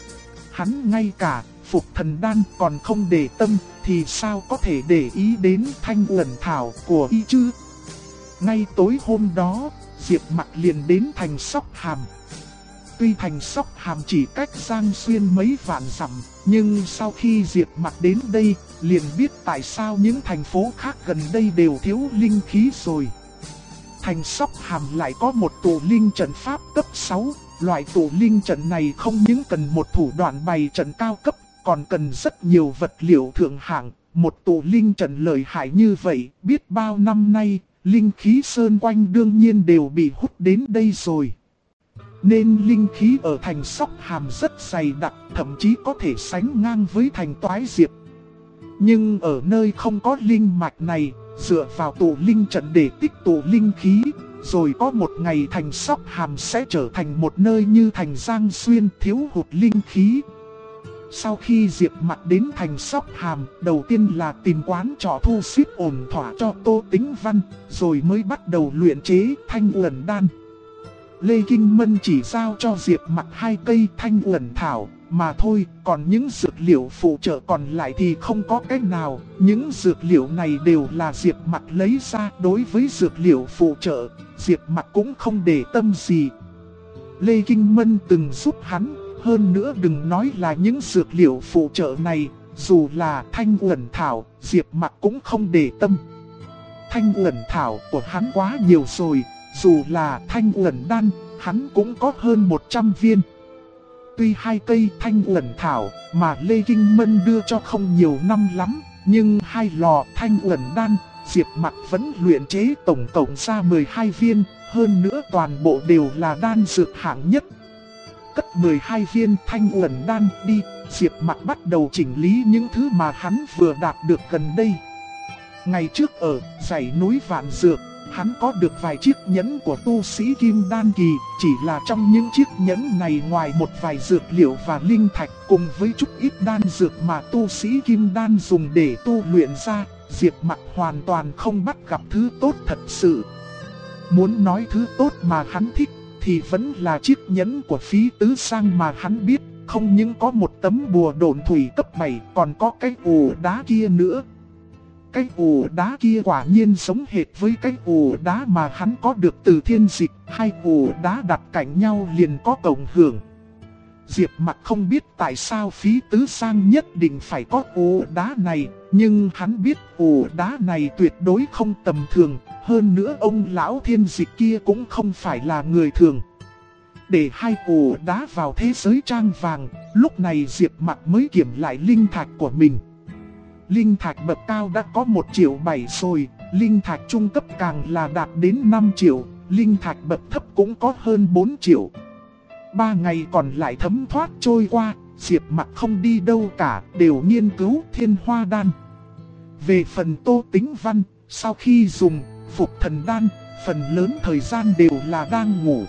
Hắn ngay cả Phục Thần Đan còn không để tâm thì sao có thể để ý đến Thanh Uẩn Thảo của y chứ? Ngay tối hôm đó, Diệp Mặc liền đến thành Sóc Hàm. Tuy thành Sóc Hàm chỉ cách Giang Xuyên mấy vạn dặm, nhưng sau khi Diệp Mặc đến đây, liền biết tại sao những thành phố khác gần đây đều thiếu linh khí rồi. Thành Sóc Hàm lại có một tụ linh trận pháp cấp 6, loại tụ linh trận này không những cần một thủ đoạn bày trận cao cấp, còn cần rất nhiều vật liệu thượng hạng. Một tụ linh trận lợi hại như vậy, biết bao năm nay, linh khí sơn quanh đương nhiên đều bị hút đến đây rồi. Nên linh khí ở thành Sóc Hàm rất dày đặc, thậm chí có thể sánh ngang với thành Toái Diệp. Nhưng ở nơi không có linh mạch này, dựa vào tụ linh trận để tích tụ linh khí, rồi có một ngày thành Sóc Hàm sẽ trở thành một nơi như thành Giang Xuyên thiếu hụt linh khí. Sau khi Diệp Mặc đến thành Sóc Hàm, đầu tiên là tìm quán trọ thu xếp ổn thỏa cho Tô Tĩnh Văn, rồi mới bắt đầu luyện chế Thanh Uẩn Đan. Lê Kinh Mân chỉ giao cho Diệp Mặc 2 cây Thanh Uẩn Thảo mà thôi, còn những dược liệu phụ trợ còn lại thì không có cách nào. Những dược liệu này đều là Diệp Mặc lấy ra, đối với dược liệu phụ trợ, Diệp Mặc cũng không để tâm gì. Lê Kinh Mân từng giúp hắn, hơn nữa đừng nói là những dược liệu phụ trợ này, dù là Thanh Uẩn Thảo, Diệp Mặc cũng không để tâm. Thanh Uẩn Thảo của hắn quá nhiều rồi. Dù là Thanh Uẩn Đan, hắn cũng có hơn 100 viên. Tuy 2 cây Thanh Uẩn Thảo mà Lê Kinh Mân đưa cho không nhiều năm lắm, nhưng 2 lò Thanh Uẩn Đan, Diệp Mặc vẫn luyện chế tổng cộng ra 12 viên, hơn nữa toàn bộ đều là đan dược hạng nhất. Cất 12 viên Thanh Uẩn Đan đi, Diệp Mặc bắt đầu chỉnh lý những thứ mà hắn vừa đạt được gần đây. Ngày trước ở dãy núi Vạn Dược, hắn có được vài chiếc nhẫn của tu sĩ Kim Đan kỳ, chỉ là trong những chiếc nhẫn này ngoài một vài dược liệu và linh thạch cùng với chút ít đan dược mà tu sĩ Kim Đan dùng để tu luyện ra, Diệp Mặc hoàn toàn không bắt gặp thứ tốt thật sự. Muốn nói thứ tốt mà hắn thích thì vẫn là chiếc nhẫn của Phí Tứ Sang mà hắn biết, không những có một tấm bùa độn thủy cấp 7 còn có cái ù đá kia nữa. Cái ù đá kia quả nhiên giống hệt với cái ù đá mà hắn có được từ Thiên Dịch, 2 ù đá đặt cạnh nhau liền có cộng hưởng. Diệp Mặc không biết tại sao Phí Tứ Sang nhất định phải có ù đá này, nhưng hắn biết ù đá này tuyệt đối không tầm thường, hơn nữa ông lão Thiên Dịch kia cũng không phải là người thường. Để 2 ù đá vào thế giới trang vàng, lúc này Diệp Mặc mới kiểm lại linh thạch của mình. Linh thạch bậc cao đã có 1,7 triệu rồi, linh thạch trung cấp càng là đạt đến 5 triệu, linh thạch bậc thấp cũng có hơn 4 triệu. 3 ngày còn lại thấm thoát trôi qua, Diệp Mặc không đi đâu cả, đều nghiên cứu Thiên Hoa Đan. Về phần Tô Tĩnh Văn, sau khi dùng Phục Thần Đan, phần lớn thời gian đều là đang ngủ.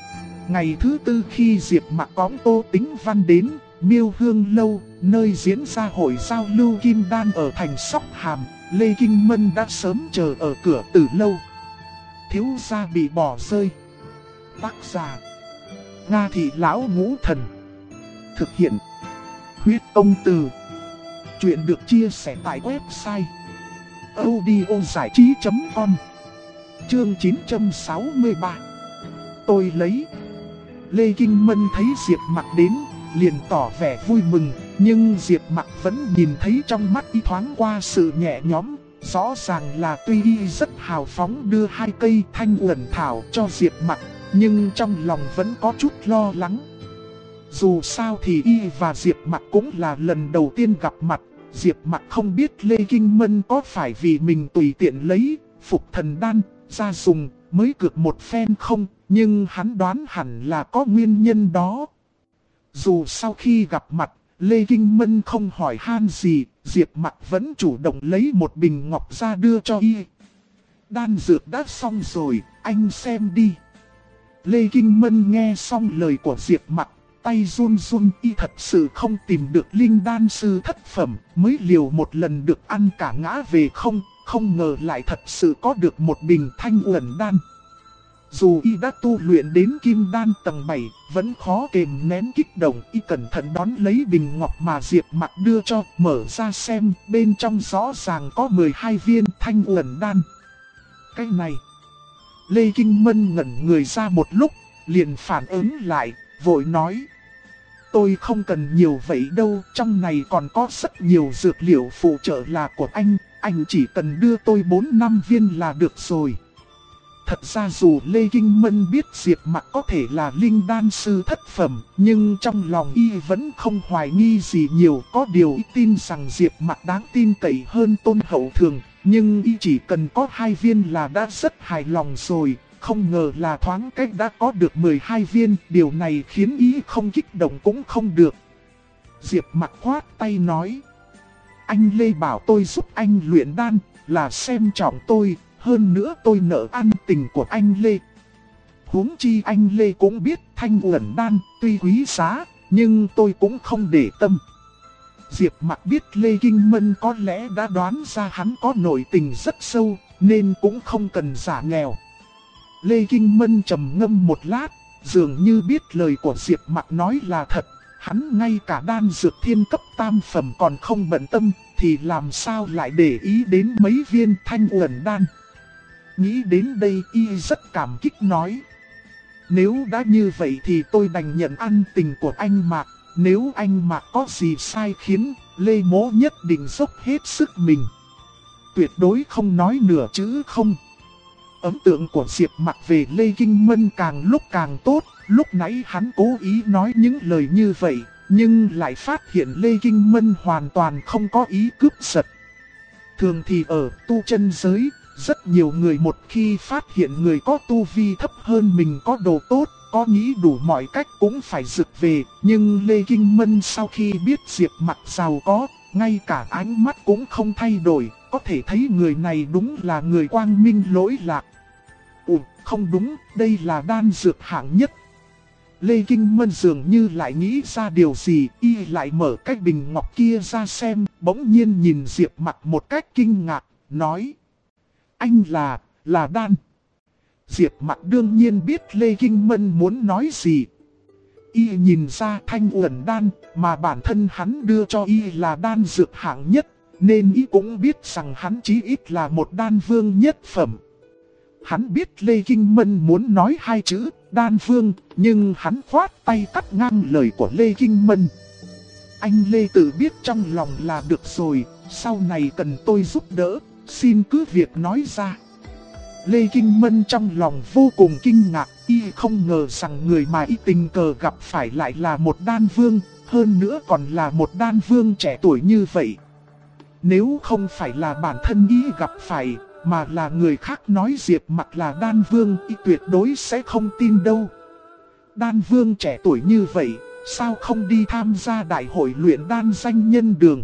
Ngày thứ 4 khi Diệp Mặc cõng Tô Tĩnh Văn đến Miêu Hương Lâu, nơi diễn ra hội giao lưu Kim Đan ở thành Sóc Hàm, Lê Kinh Mân đã sớm chờ ở cửa từ lâu. Thiếu gia bị bỏ rơi. Tác giả: Nga Thị Lão Ngũ Thần. Thực hiện: Huyết Công Từ. Chuyện được chia sẻ tại website audiozảichí.com. Chương 963. Tôi lấy. Lê Kinh Mân thấy Diệp Mặc đến, liền tỏ vẻ vui mừng, nhưng Diệp Mặc vẫn nhìn thấy trong mắt y thoáng qua sự nhẹ nhõm. Rõ ràng là tuy y rất hào phóng đưa 2 cây thanh uẩn thảo cho Diệp Mặc, nhưng trong lòng vẫn có chút lo lắng. Dù sao thì y và Diệp Mặc cũng là lần đầu tiên gặp mặt. Diệp Mặc không biết Lê Kinh Mân có phải vì mình tùy tiện lấy phục thần đan ra dùng mới cược một phen không, nhưng hắn đoán hẳn là có nguyên nhân đó. Dù sau khi gặp mặt, Lê Kinh Mân không hỏi han gì, Diệp Mặc vẫn chủ động lấy một bình ngọc ra đưa cho y. Đan dược đã xong rồi, anh xem đi. Lê Kinh Mân nghe xong lời của Diệp Mặc, tay run run, y thật sự không tìm được linh đan sư thất phẩm, mới liều một lần được ăn cả ngã về không ngờ lại thật sự có được một bình thanh uẩn đan. Dù y đã tu luyện đến kim đan tầng 7, vẫn khó kềm nén kích động, y cẩn thận đón lấy bình ngọc mà Diệp Mặc đưa cho, mở ra xem, bên trong rõ ràng có 12 viên thanh uẩn đan. Cái này, Lê Kinh Mân ngẩn người ra một lúc, liền phản ứng lại, vội nói: tôi không cần nhiều vậy đâu, trong này còn có rất nhiều dược liệu phụ trợ là của anh chỉ cần đưa tôi 4-5 viên là được rồi. Thật ra dù Lê Kinh Mân biết Diệp Mặc có thể là linh đan sư thất phẩm, nhưng trong lòng y vẫn không hoài nghi gì nhiều. Có điều y tin rằng Diệp Mặc đáng tin cậy hơn Tôn Hậu Thường, nhưng y chỉ cần có 2 viên là đã rất hài lòng rồi. Không ngờ là thoáng cách đã có được 12 viên, điều này khiến y không kích động cũng không được. Diệp Mặc khoát tay nói: anh Lê bảo tôi giúp anh luyện đan, là xem trọng tôi. Hơn nữa tôi nợ ân tình của anh Lê. Huống chi anh Lê cũng biết thanh uẩn đan tuy quý giá, nhưng tôi cũng không để tâm. Diệp Mặc biết Lê Kinh Mân có lẽ đã đoán ra hắn có nội tình rất sâu, nên cũng không cần giả nghèo. Lê Kinh Mân trầm ngâm một lát, dường như biết lời của Diệp Mặc nói là thật. Hắn ngay cả đan dược thiên cấp tam phẩm còn không bận tâm, thì làm sao lại để ý đến mấy viên thanh uẩn đan. Nghĩ đến đây y rất cảm kích nói: nếu đã như vậy thì tôi đành nhận ân tình của anh Mạc. Nếu anh Mạc có gì sai khiến, Lê Mỗ nhất định dốc hết sức mình. Tuyệt đối không nói nửa chữ không. Ấn tượng của Diệp Mặc về Lê Kinh Mân càng lúc càng tốt. Lúc nãy hắn cố ý nói những lời như vậy, nhưng lại phát hiện Lê Kinh Mân hoàn toàn không có ý cướp giật. Thường thì ở tu chân giới, rất nhiều người một khi phát hiện người có tu vi thấp hơn mình có đồ tốt, có nghĩ đủ mọi cách cũng phải rực về. Nhưng Lê Kinh Mân sau khi biết Diệp Mặc giàu có, ngay cả ánh mắt cũng không thay đổi, có thể thấy người này đúng là người quang minh lỗi lạc. Không đúng, đây là đan dược hạng nhất. Lê Kinh Mân dường như lại nghĩ ra điều gì, y lại mở cái bình ngọc kia ra xem, bỗng nhiên nhìn Diệp Mặc một cách kinh ngạc, nói: anh là đan. Diệp Mặc đương nhiên biết Lê Kinh Mân muốn nói gì. Y nhìn ra thanh uẩn đan mà bản thân hắn đưa cho y là đan dược hạng nhất, nên y cũng biết rằng hắn chí ít là một đan vương nhất phẩm. Hắn biết Lê Kinh Mân muốn nói 2 chữ đan vương, nhưng hắn khoát tay cắt ngang lời của Lê Kinh Mân. Anh Lê tự biết trong lòng là được rồi, sau này cần tôi giúp đỡ, xin cứ việc nói ra. Lê Kinh Mân trong lòng vô cùng kinh ngạc, y không ngờ rằng người mà y tình cờ gặp phải lại là một đan vương, hơn nữa còn là một đan vương trẻ tuổi như vậy. Nếu không phải là bản thân y gặp phải, mà là người khác nói Diệp Mặc là đan vương, y tuyệt đối sẽ không tin đâu. Đan vương trẻ tuổi như vậy, sao không đi tham gia đại hội luyện đan danh nhân đường?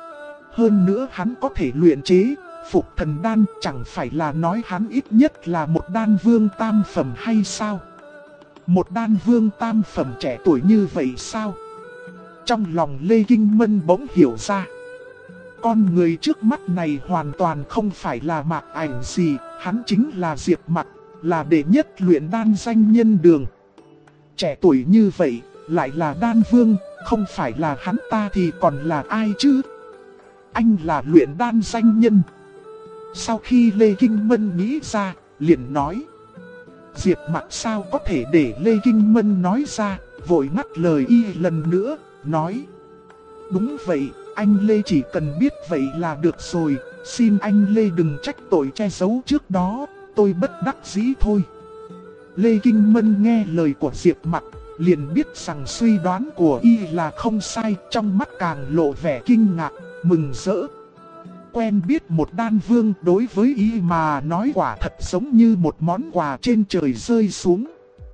Hơn nữa hắn có thể luyện chế phục thần đan, chẳng phải là nói hắn ít nhất là một đan vương tam phẩm hay sao? Một đan vương tam phẩm trẻ tuổi như vậy sao? Trong lòng Lê Kinh Mân bỗng hiểu ra. Con người trước mắt này hoàn toàn không phải là Mạc Ảnh gì, hắn chính là Diệp Mặc, là đệ nhất luyện đan danh nhân Đường. Trẻ tuổi như vậy, lại là đan vương, không phải là hắn ta thì còn là ai chứ? Anh là luyện đan danh nhân. Sau khi Lê Kinh Mân nghĩ ra, liền nói. Diệp Mặc sao có thể để Lê Kinh Mân nói ra, vội ngắt lời y lần nữa, nói. Đúng vậy, anh Lê chỉ cần biết vậy là được rồi, xin anh Lê đừng trách tội che giấu trước đó, tôi bất đắc dĩ thôi. Lê Kinh Mân nghe lời của Diệp Mặc, liền biết rằng suy đoán của y là không sai, trong mắt càng lộ vẻ kinh ngạc, mừng rỡ. Quen biết một đan vương đối với y mà nói quả thật giống như một món quà trên trời rơi xuống.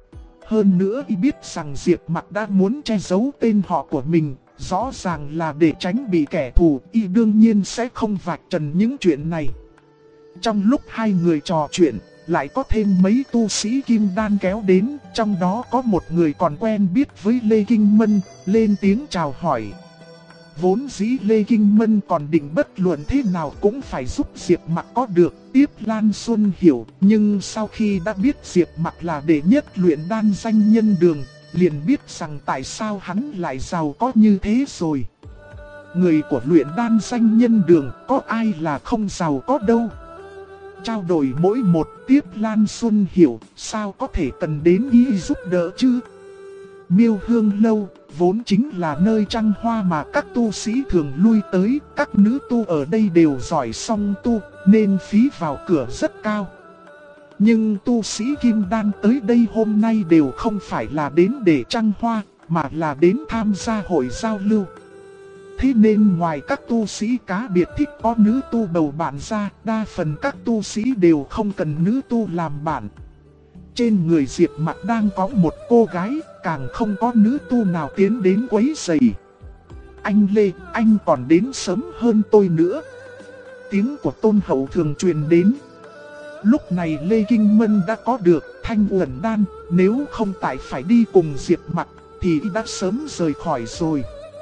Hơn nữa y biết rằng Diệp Mặc đã muốn che giấu tên họ của mình, rõ ràng là để tránh bị kẻ thù, y đương nhiên sẽ không vạch trần những chuyện này. Trong lúc hai người trò chuyện, lại có thêm mấy tu sĩ kim đan kéo đến, trong đó có một người còn quen biết với Lê Kinh Mân, lên tiếng chào hỏi. Vốn dĩ Lê Kinh Mân còn định bất luận thế nào cũng phải giúp Diệp Mặc có được tiếp Lan Xuân Hiểu, nhưng sau khi đã biết Diệp Mặc là đệ nhất luyện đan danh nhân Đường, liền biết rằng tại sao hắn lại giàu có như thế rồi. Người của luyện đan danh nhân Đường có ai là không giàu có đâu. Trao đổi mỗi một tiếp Lan Xuân Hiểu, sao có thể cần đến y giúp đỡ chứ? Miêu Hương Lâu vốn chính là nơi trăng hoa mà các tu sĩ thường lui tới, các nữ tu ở đây đều giỏi song tu, nên phí vào cửa rất cao. Nhưng tu sĩ Kim Đan tới đây hôm nay đều không phải là đến để trăng hoa, mà là đến tham gia hội giao lưu. Thế nên ngoài các tu sĩ cá biệt thích có nữ tu bầu bạn ra, đa phần các tu sĩ đều không cần nữ tu làm bạn. Trên người Diệp Mặc đang có một cô gái, càng không có nữ tu nào tiến đến quấy rầy. Anh Lê, anh còn đến sớm hơn tôi nữa. Tiếng của Tôn Hậu Thường truyền đến. Lúc này Lê Kinh Mân đã có được Thanh Uẩn Đan, nếu không tại phải đi cùng Diệp Mặc thì đã sớm rời khỏi rồi.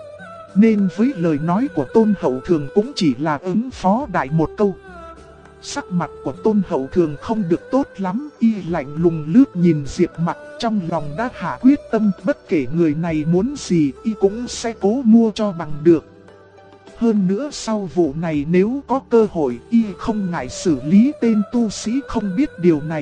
Nên với lời nói của Tôn Hậu Thường cũng chỉ là ứng phó đại một câu. Sắc mặt của Tôn Hậu Thường không được tốt lắm, y lạnh lùng lướt nhìn Diệp Mặc, trong lòng đã hạ quyết tâm bất kể người này muốn gì y cũng sẽ cố mua cho bằng được. Hơn nữa sau vụ này nếu có cơ hội y không ngại xử lý tên tu sĩ không biết điều này.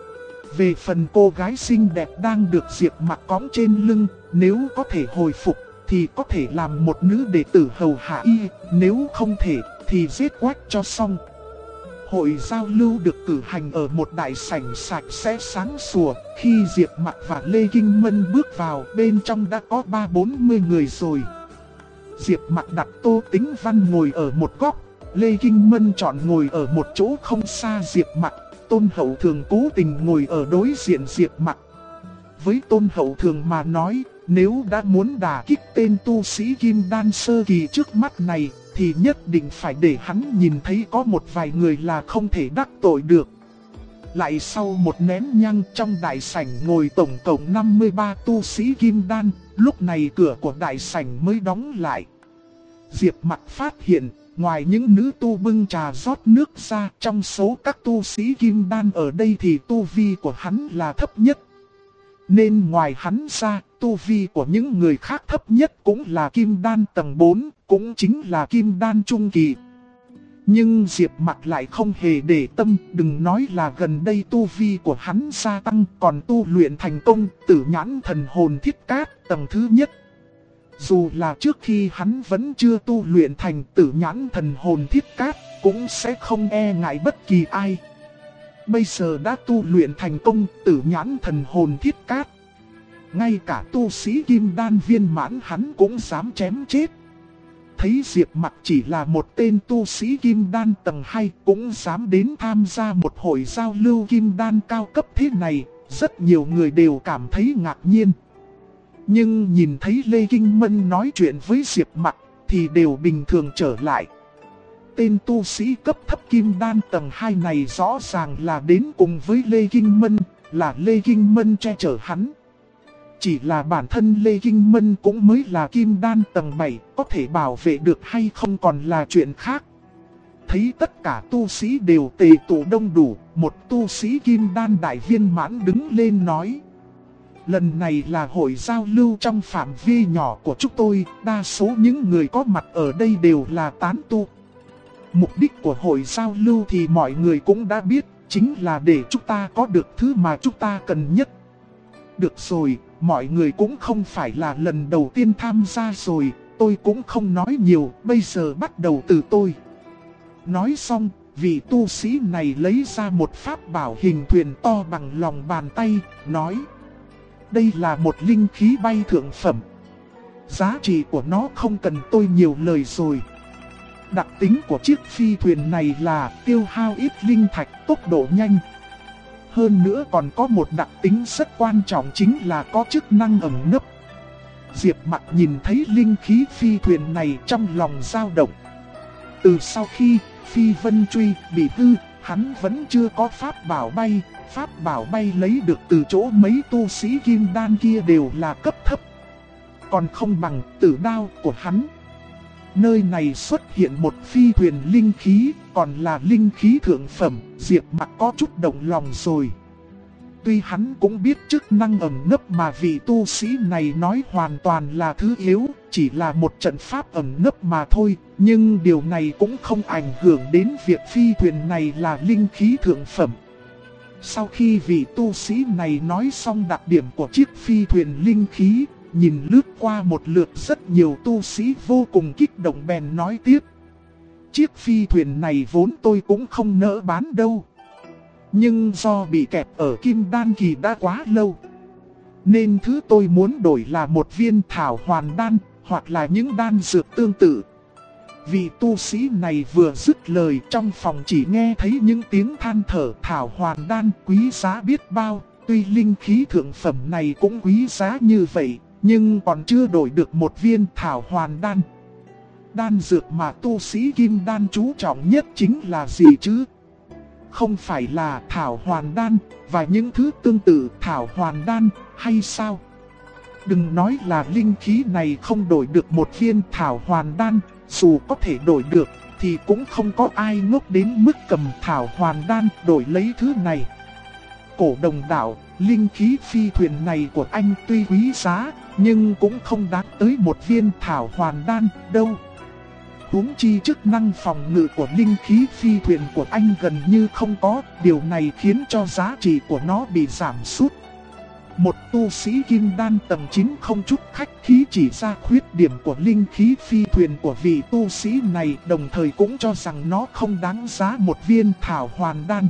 Về phần cô gái xinh đẹp đang được Diệp Mặc cõng trên lưng, nếu có thể hồi phục thì có thể làm một nữ đệ tử hầu hạ y, nếu không thể thì giết quách cho xong. Hội giao lưu được cử hành ở một đại sảnh sạch sẽ sáng sủa, khi Diệp Mặc và Lê Kinh Mân bước vào bên trong đã có 30-40 người rồi. Diệp Mặc đặt Tô Tĩnh Văn ngồi ở một góc, Lê Kinh Mân chọn ngồi ở một chỗ không xa Diệp Mặc, Tôn Hậu Thường cố tình ngồi ở đối diện Diệp Mặc. Với Tôn Hậu Thường mà nói, nếu đã muốn đả kích tên tu sĩ Kim Đan sơ kỳ trước mắt này, thì nhất định phải để hắn nhìn thấy có một vài người là không thể đắc tội được. Lại sau một nén nhang trong đại sảnh ngồi tổng cộng 53 tu sĩ Kim Đan, lúc này cửa của đại sảnh mới đóng lại. Diệp Mặc phát hiện, ngoài những nữ tu bưng trà rót nước ra, trong số các tu sĩ Kim Đan ở đây thì tu vi của hắn là thấp nhất. Nên ngoài hắn ra, tu vi của những người khác thấp nhất cũng là Kim Đan tầng 4, cũng chính là Kim Đan trung kỳ. Nhưng Diệp Mặc lại không hề để tâm, đừng nói là gần đây tu vi của hắn gia tăng, còn tu luyện thành công Tử Nhãn Thần Hồn Thiết Cát tầng thứ nhất. Dù là trước khi hắn vẫn chưa tu luyện thành Tử Nhãn Thần Hồn Thiết Cát, cũng sẽ không e ngại bất kỳ ai. Bây giờ đã tu luyện thành công Tử Nhãn Thần Hồn Thiết Cát. Ngay cả tu sĩ Kim Đan viên mãn hắn cũng dám chém chết. Thấy Diệp Mặc chỉ là một tên tu sĩ Kim Đan tầng 2 cũng dám đến tham gia một hội giao lưu Kim Đan cao cấp thế này, rất nhiều người đều cảm thấy ngạc nhiên. Nhưng nhìn thấy Lê Kinh Mân nói chuyện với Diệp Mặc thì đều bình thường trở lại. Tên tu sĩ cấp thấp Kim Đan tầng 2 này rõ ràng là đến cùng với Lê Kinh Mân, là Lê Kinh Mân che chở hắn. chỉ là bản thân Lê Kinh Mân cũng mới là kim đan tầng 7, có thể bảo vệ được hay không còn là chuyện khác. Thấy tất cả tu sĩ đều tề tụ đông đủ, một tu sĩ kim đan đại viên mãn đứng lên nói. Lần này là hội giao lưu trong phạm vi nhỏ của chúng tôi, đa số những người có mặt ở đây đều là tán tu. Mục đích của hội giao lưu thì mọi người cũng đã biết, chính là để chúng ta có được thứ mà chúng ta cần nhất. Được rồi, mọi người cũng không phải là lần đầu tiên tham gia rồi, tôi cũng không nói nhiều, bây giờ bắt đầu từ tôi. Nói xong, vị tu sĩ này lấy ra một pháp bảo hình thuyền to bằng lòng bàn tay, nói. Đây là một linh khí bay thượng phẩm. Giá trị của nó không cần tôi nhiều lời rồi. Đặc tính của chiếc phi thuyền này là tiêu hao ít linh thạch, tốc độ nhanh. Hơn nữa còn có một đặc tính rất quan trọng chính là có chức năng ẩn nấp. Diệp Mặc nhìn thấy linh khí phi thuyền này trong lòng dao động. Từ sau khi phi vân truy bị hư, hắn vẫn chưa có pháp bảo bay. Pháp bảo bay lấy được từ chỗ mấy tu sĩ kim đan kia đều là cấp thấp, còn không bằng tử đao của hắn. Nơi này xuất hiện một phi thuyền linh khí, còn là linh khí thượng phẩm, Diệp Mặc có chút động lòng rồi. Tuy hắn cũng biết chức năng ẩn nấp mà vị tu sĩ này nói hoàn toàn là thứ yếu, chỉ là một trận pháp ẩn nấp mà thôi, nhưng điều này cũng không ảnh hưởng đến việc phi thuyền này là linh khí thượng phẩm. Sau khi vị tu sĩ này nói xong đặc điểm của chiếc phi thuyền linh khí, nhìn lướt qua một lượt rất nhiều tu sĩ vô cùng kích động bèn nói tiếp. Chiếc phi thuyền này vốn tôi cũng không nỡ bán đâu. Nhưng do bị kẹp ở kim đan kỳ đã quá lâu, nên thứ tôi muốn đổi là một viên thảo hoàn đan, hoặc là những đan dược tương tự. Vị tu sĩ này vừa dứt lời, trong phòng chỉ nghe thấy những tiếng than thở. Thảo hoàn đan quý giá biết bao, tuy linh khí thượng phẩm này cũng quý giá như vậy, nhưng còn chưa đổi được một viên thảo hoàn đan. Đan dược mà tu sĩ kim đan chú trọng nhất chính là gì chứ? Không phải là thảo hoàn đan và những thứ tương tự thảo hoàn đan hay sao? Đừng nói là linh khí này không đổi được một viên thảo hoàn đan, dù có thể đổi được thì cũng không có ai ngốc đến mức cầm thảo hoàn đan đổi lấy thứ này. Cổ đồng đạo, linh khí phi thuyền này của anh tuy quý giá, nhưng cũng không đáng tới một viên thảo hoàn đan đâu. Huống chi chức năng phòng ngự của linh khí phi thuyền của anh gần như không có, điều này khiến cho giá trị của nó bị giảm sút. Một tu sĩ kim đan tầng 9 không chút khách khí chỉ ra khuyết điểm của linh khí phi thuyền của vị tu sĩ này, đồng thời cũng cho rằng nó không đáng giá một viên thảo hoàn đan.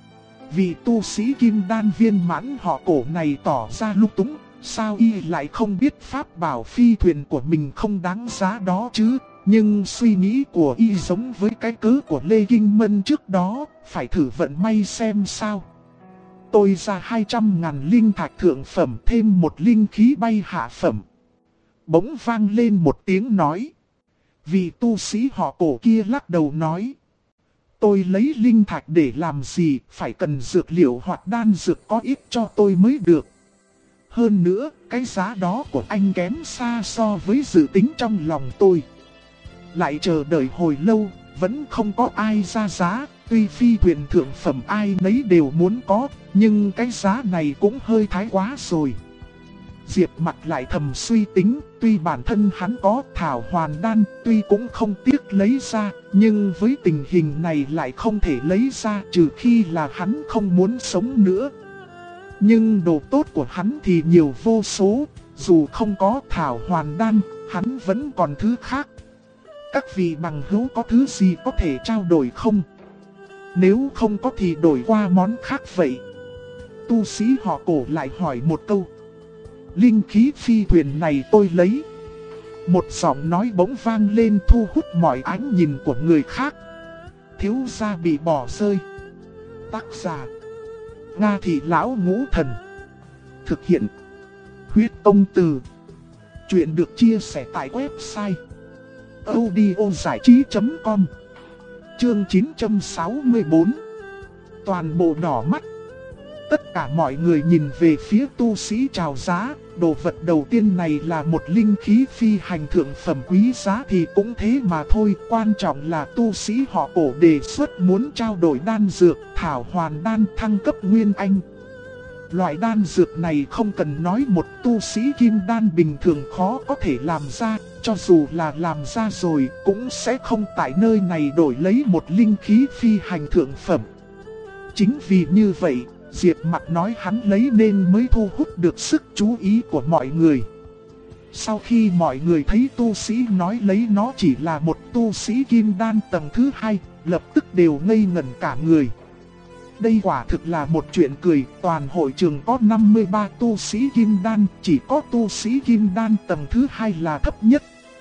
Vị tu sĩ kim đan viên mãn họ Cổ này tỏ ra lung túng, sao y lại không biết pháp bảo phi thuyền của mình không đáng giá đó chứ? Nhưng suy nghĩ của y giống với cái cớ của Lê Kinh Mân trước đó, phải thử vận may xem sao. Tôi ra 200.000 linh thạch thượng phẩm thêm một linh khí bay hạ phẩm. Bỗng vang lên một tiếng nói. Vị tu sĩ họ Cổ kia lắc đầu nói. Tôi lấy linh thạch để làm gì, phải cần dược liệu hoặc đan dược có ích cho tôi mới được. Hơn nữa, cái giá đó của anh kém xa so với dự tính trong lòng tôi. Lại chờ đợi hồi lâu, vẫn không có ai ra giá. Tuy phi thuyền thượng phẩm ai nấy đều muốn có, nhưng cái giá này cũng hơi thái quá rồi. Diệp Mặc lại thầm suy tính, tuy bản thân hắn có thảo hoàn đan, tuy cũng không tiếc lấy ra, nhưng với tình hình này lại không thể lấy ra trừ khi là hắn không muốn sống nữa. Nhưng đồ tốt của hắn thì nhiều vô số, dù không có thảo hoàn đan, hắn vẫn còn thứ khác. Các vị bằng hữu có thứ gì có thể trao đổi không? Nếu không có thì đổi qua món khác vậy. Tu sĩ họ Cổ lại hỏi một câu. Linh khí phi thuyền này tôi lấy. Một giọng nói bỗng vang lên thu hút mọi ánh nhìn của người khác. Thiếu gia bị bỏ rơi. Tác giả Nga Thị Lão Ngũ Thần. Thực hiện Huyết Tông Từ. Chuyện được chia sẻ tại website audiozảichí.com. Chương 964. Toàn bộ đỏ mắt. Tất cả mọi người nhìn về phía tu sĩ chào giá, đồ vật đầu tiên này là một linh khí phi hành thượng phẩm quý giá thì cũng thế mà thôi. Quan trọng là tu sĩ họ Cổ đề xuất muốn trao đổi đan dược thảo hoàn đan thăng cấp nguyên anh. Loại đan dược này không cần nói, một tu sĩ kim đan bình thường khó có thể làm ra, cho dù là làm ra rồi cũng sẽ không tại nơi này đổi lấy một linh khí phi hành thượng phẩm. Chính vì như vậy, Diệp Mặc nói hắn lấy nên mới thu hút được sức chú ý của mọi người. Sau khi mọi người thấy tu sĩ nói lấy nó chỉ là một tu sĩ kim đan tầng thứ 2, lập tức đều ngây ngẩn cả người. Đây quả thực là một chuyện cười, toàn hội trường có 53 tu sĩ kim đan, chỉ có tu sĩ kim đan tầng thứ 2 là thấp nhất.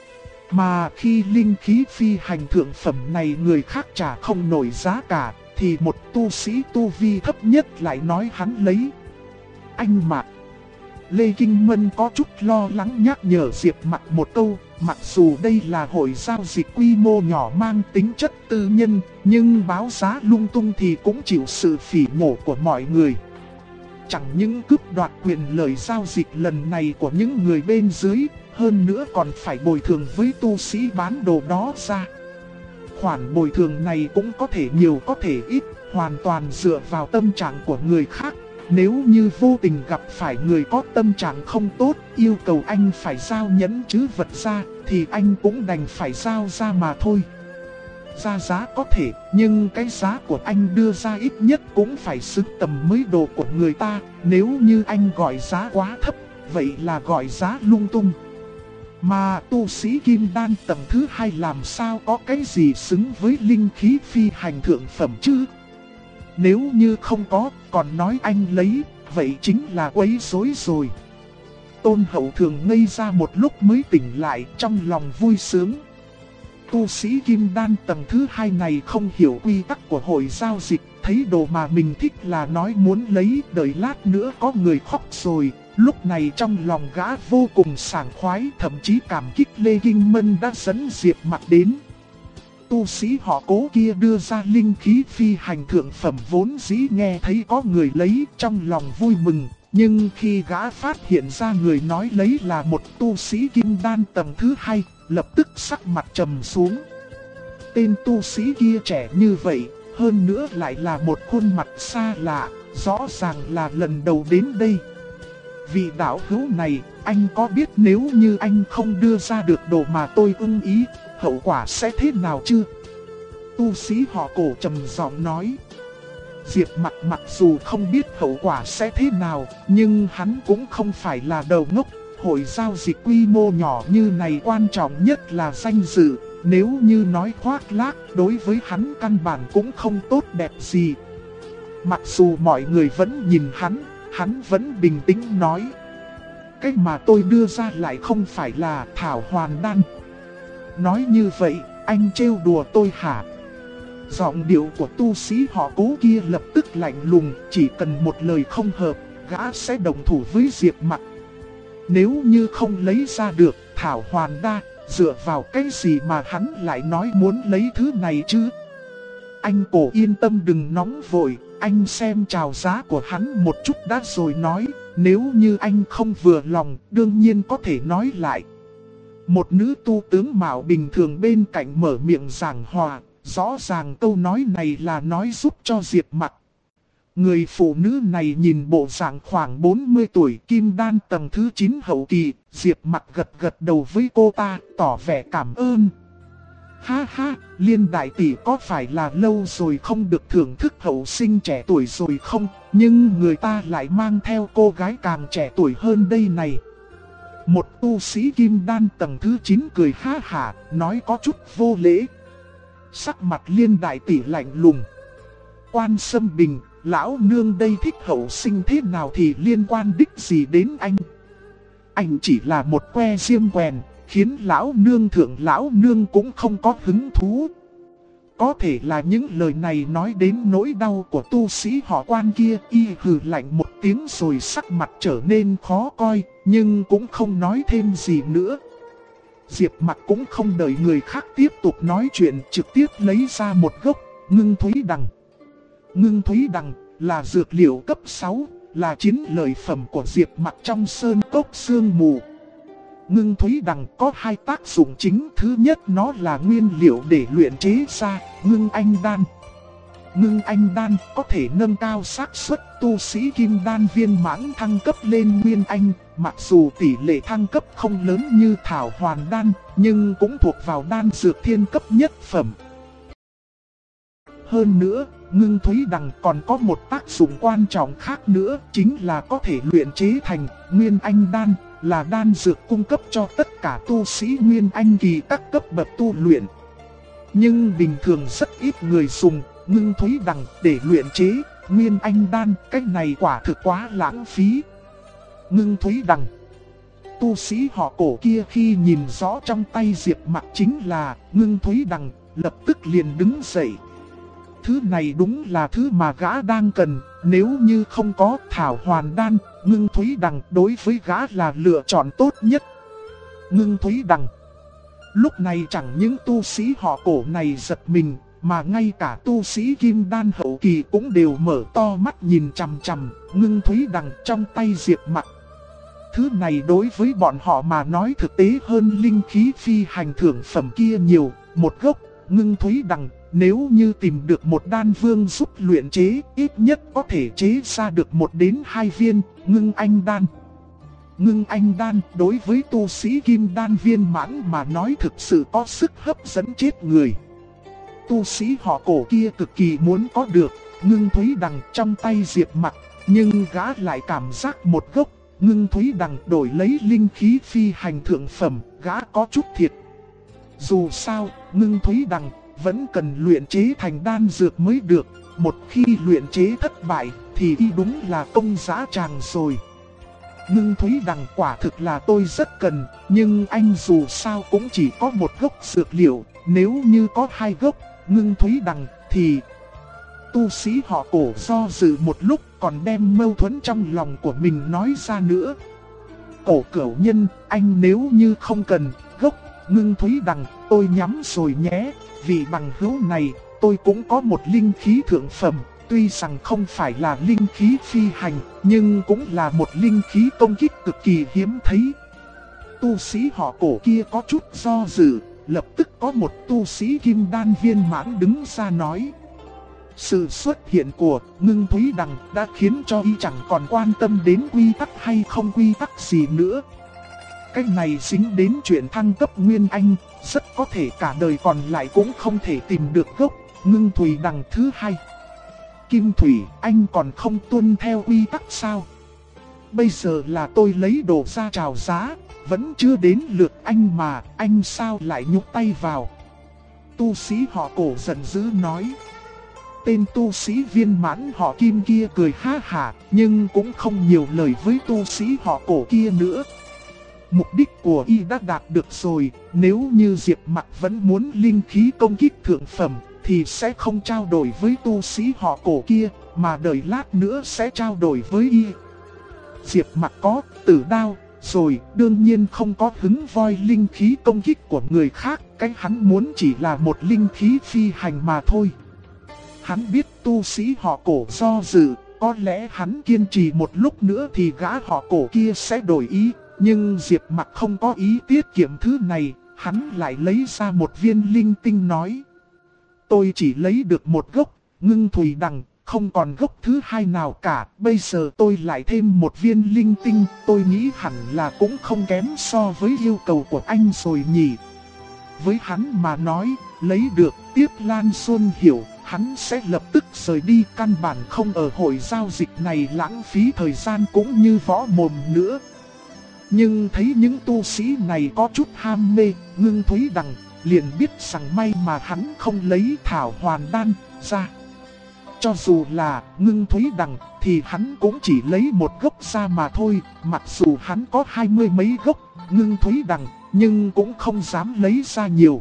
Mà khi linh khí phi hành thượng phẩm này người khác trả không nổi giá cả, thì một tu sĩ tu vi thấp nhất lại nói hắn lấy. Anh Mạc, Lê Kinh Mân có chút lo lắng nhắc nhở Diệp Mặc một câu, mặc dù đây là hội giao dịch quy mô nhỏ mang tính chất tư nhân, nhưng báo giá lung tung thì cũng chịu sự phỉ nhổ của mọi người. Chẳng những cướp đoạt quyền lợi giao dịch lần này của những người bên dưới, hơn nữa còn phải bồi thường với tu sĩ bán đồ đó ra. Khoản bồi thường này cũng có thể nhiều có thể ít, hoàn toàn dựa vào tâm trạng của người khác. Nếu như vô tình gặp phải người có tâm trạng không tốt, yêu cầu anh phải giao nhẫn chứ vật ra, thì anh cũng đành phải giao ra mà thôi. Ra giá có thể, nhưng cái giá của anh đưa ra ít nhất cũng phải xứng tầm với đồ của người ta. Nếu như anh gọi giá quá thấp, vậy là gọi giá lung tung. Mà tu sĩ kim đan tầng thứ 2 làm sao có cái gì xứng với linh khí phi hành thượng phẩm chứ? Nếu như không có, còn nói anh lấy, vậy chính là quấy rối rồi. Tôn Hậu Thường ngây ra một lúc mới tỉnh lại, trong lòng vui sướng. Tu sĩ kim đan tầng thứ 2 này không hiểu quy tắc của hội giao dịch, thấy đồ mà mình thích là nói muốn lấy, đợi lát nữa có người khóc rồi. Lúc này trong lòng gã vô cùng sảng khoái, thậm chí cảm kích Lê Kinh Mân đã dẫn Diệp Mặc đến. Tu sĩ họ Cố kia đưa ra linh khí phi hành thượng phẩm vốn dĩ nghe thấy có người lấy, trong lòng vui mừng. Nhưng khi gã phát hiện ra người nói lấy là một tu sĩ kim đan tầng thứ 2, lập tức sắc mặt trầm xuống. Tên tu sĩ kia trẻ như vậy, hơn nữa lại là một khuôn mặt xa lạ, rõ ràng là lần đầu đến đây. Vị đạo hữu này, anh có biết nếu như anh không đưa ra được đồ mà tôi ưng ý, hậu quả sẽ thế nào chưa? Tu sĩ họ Cổ trầm giọng nói. Diệp Mặc mặc dù không biết hậu quả sẽ thế nào, nhưng hắn cũng không phải là đầu ngốc. Hội giao dịch quy mô nhỏ như này quan trọng nhất là danh dự, nếu như nói khoác lác đối với hắn căn bản cũng không tốt đẹp gì. Mặc dù mọi người vẫn nhìn hắn vẫn bình tĩnh nói. Cái mà tôi đưa ra lại không phải là thảo hoàn đan. Nói như vậy, anh trêu đùa tôi hả? Giọng điệu của tu sĩ họ Cố kia lập tức lạnh lùng, chỉ cần một lời không hợp, gã sẽ đồng thủ với Diệp Mặc. Nếu như không lấy ra được thảo hoàn đan, dựa vào cái gì mà hắn lại nói muốn lấy thứ này chứ? Anh Cổ yên tâm đừng nóng vội, anh xem chào giá của hắn một chút đã rồi nói, nếu như anh không vừa lòng, đương nhiên có thể nói lại. Một nữ tu tướng mạo bình thường bên cạnh mở miệng giảng hòa, rõ ràng câu nói này là nói giúp cho Diệp Mặc. Người phụ nữ này nhìn bộ dạng khoảng 40 tuổi, kim đan tầng thứ 9 hậu kỳ, Diệp Mặc gật gật đầu với cô ta, tỏ vẻ cảm ơn. Ha ha, Liên đại tỷ có phải là lâu rồi không được thưởng thức hậu sinh trẻ tuổi rồi không? Nhưng người ta lại mang theo cô gái càng trẻ tuổi hơn đây này. Một tu sĩ kim đan tầng thứ 9 cười ha hả, nói có chút vô lễ. Sắc mặt Liên đại tỷ lạnh lùng. Quan Sâm Bình, lão nương đây thích hậu sinh thế nào thì liên quan đích gì đến anh? Anh chỉ là một que diêm quèn, khiến lão nương cũng không có hứng thú. Có thể là những lời này nói đến nỗi đau của tu sĩ họ Quan kia, y hừ lạnh một tiếng rồi sắc mặt trở nên khó coi, nhưng cũng không nói thêm gì nữa. Diệp Mặc cũng không đợi người khác tiếp tục nói chuyện, trực tiếp lấy ra một gốc ngưng thúy đằng. Ngưng thúy đằng là dược liệu cấp 6, là chiến lợi phẩm của Diệp Mặc trong sơn cốc sương mù. Ngưng thúy đằng có hai tác dụng chính. Thứ nhất, nó là nguyên liệu để luyện chế ra ngưng anh đan. Ngưng anh đan có thể nâng cao xác suất tu sĩ kim đan viên mãn thăng cấp lên nguyên anh. Mặc dù tỷ lệ thăng cấp không lớn như thảo hoàn đan, nhưng cũng thuộc vào đan dược thiên cấp nhất phẩm. Hơn nữa, ngưng thúy đằng còn có một tác dụng quan trọng khác nữa, chính là có thể luyện chế thành nguyên anh đan, là đan dược cung cấp cho tất cả tu sĩ nguyên anh kỳ các cấp bậc tu luyện. Nhưng bình thường rất ít người dùng ngưng thúy đằng để luyện chế nguyên anh đan, cách này quả thực quá lãng phí. Ngưng thúy đằng, tu sĩ họ Cổ kia khi nhìn rõ trong tay Diệp Mặc chính là ngưng thúy đằng, lập tức liền đứng dậy. Thứ này đúng là thứ mà gã đang cần, nếu như không có thảo hoàn đan, ngưng thúy đằng đối với gã là lựa chọn tốt nhất. Ngưng thúy đằng. Lúc này chẳng những tu sĩ họ Cổ này giật mình, mà ngay cả tu sĩ kim đan hậu kỳ cũng đều mở to mắt nhìn chằm chằm ngưng thúy đằng trong tay Diệp Mặc. Thứ này đối với bọn họ mà nói thực tế hơn linh khí phi hành thượng phẩm kia nhiều. Một gốc ngưng thúy đằng, nếu như tìm được một đan vương giúp luyện chế, ít nhất có thể chế ra được 1 đến 2 viên ngưng anh đan. Ngưng anh đan đối với tu sĩ kim đan viên mãn mà nói thực sự có sức hấp dẫn chết người. Tu sĩ họ Cổ kia cực kỳ muốn có được ngưng thúy đằng trong tay Diệp Mặc, nhưng gã lại cảm giác một gốc ngưng thúy đằng đổi lấy linh khí phi hành thượng phẩm, gã có chút thiệt. Dù sao, ngưng thúy đằng vẫn cần luyện chế thành đan dược mới được, một khi luyện chế thất bại thì y đúng là công dã tràng rồi. Ngưng thúy đằng quả thực là tôi rất cần, nhưng anh dù sao cũng chỉ có một gốc dược liệu, nếu như có 2 gốc ngưng thúy đằng thì... Tu sĩ họ Cổ do dự một lúc còn đem mâu thuẫn trong lòng của mình nói ra nữa. Cổ Cửu Nhân, anh nếu như không cần gốc ngưng thúy đằng, tôi nhắm rồi nhé. Vì bằng hữu này, tôi cũng có một linh khí thượng phẩm, tuy rằng không phải là linh khí phi hành, nhưng cũng là một linh khí công kích cực kỳ hiếm thấy. Tu sĩ họ Cổ kia có chút do dự, lập tức có một tu sĩ kim đan viên mãn đứng ra nói. Sự xuất hiện của ngưng thúy đằng đã khiến cho y chẳng còn quan tâm đến quy tắc hay không quy tắc gì nữa. Cái này dính đến chuyện thăng cấp Nguyên Anh, rất có thể cả đời còn lại cũng không thể tìm được gốc ngưng thúy đằng thứ 2. Kim Thủy, anh còn không tuân theo quy tắc sao? Bây giờ là tôi lấy đồ ra chào giá, vẫn chưa đến lượt anh mà, anh sao lại nhúc tay vào? Tu sĩ họ Cổ giận dữ nói. Tên tu sĩ viên mãn họ Kim kia cười ha hả, nhưng cũng không nhiều lời với tu sĩ họ Cổ kia nữa. Mục đích của y đã đạt được rồi, nếu như Diệp Mặc vẫn muốn linh khí công kích thượng phẩm, thì sẽ không trao đổi với tu sĩ họ Cổ kia, mà đợi lát nữa sẽ trao đổi với y. Diệp Mặc có tử đao, rồi đương nhiên không có hứng voi linh khí công kích của người khác, cái hắn muốn chỉ là một linh khí phi hành mà thôi. Hắn biết tu sĩ họ Cổ do dự, có lẽ hắn kiên trì một lúc nữa thì gã họ Cổ kia sẽ đổi ý, nhưng Diệp Mặc không có ý tiết kiệm thứ này, hắn lại lấy ra một viên linh tinh nói. Tôi chỉ lấy được một gốc ngưng thúy đằng, không còn gốc thứ 2 nào cả, bây giờ tôi lại thêm một viên linh tinh, tôi nghĩ hẳn là cũng không kém so với yêu cầu của anh rồi nhỉ. Với hắn mà nói, lấy được Tiếp Lan Xuân hiểu, hắn sẽ lập tức rời đi, căn bản không ở hội giao dịch này lãng phí thời gian cũng như võ mồm nữa. Nhưng thấy những tu sĩ này có chút ham mê ngưng thúy đằng, liền biết rằng may mà hắn không lấy thảo hoàn đan ra. Cho dù là ngưng thúy đằng thì hắn cũng chỉ lấy một gốc ra mà thôi, mặc dù hắn có 20 mấy gốc ngưng thúy đằng, nhưng cũng không dám lấy ra nhiều.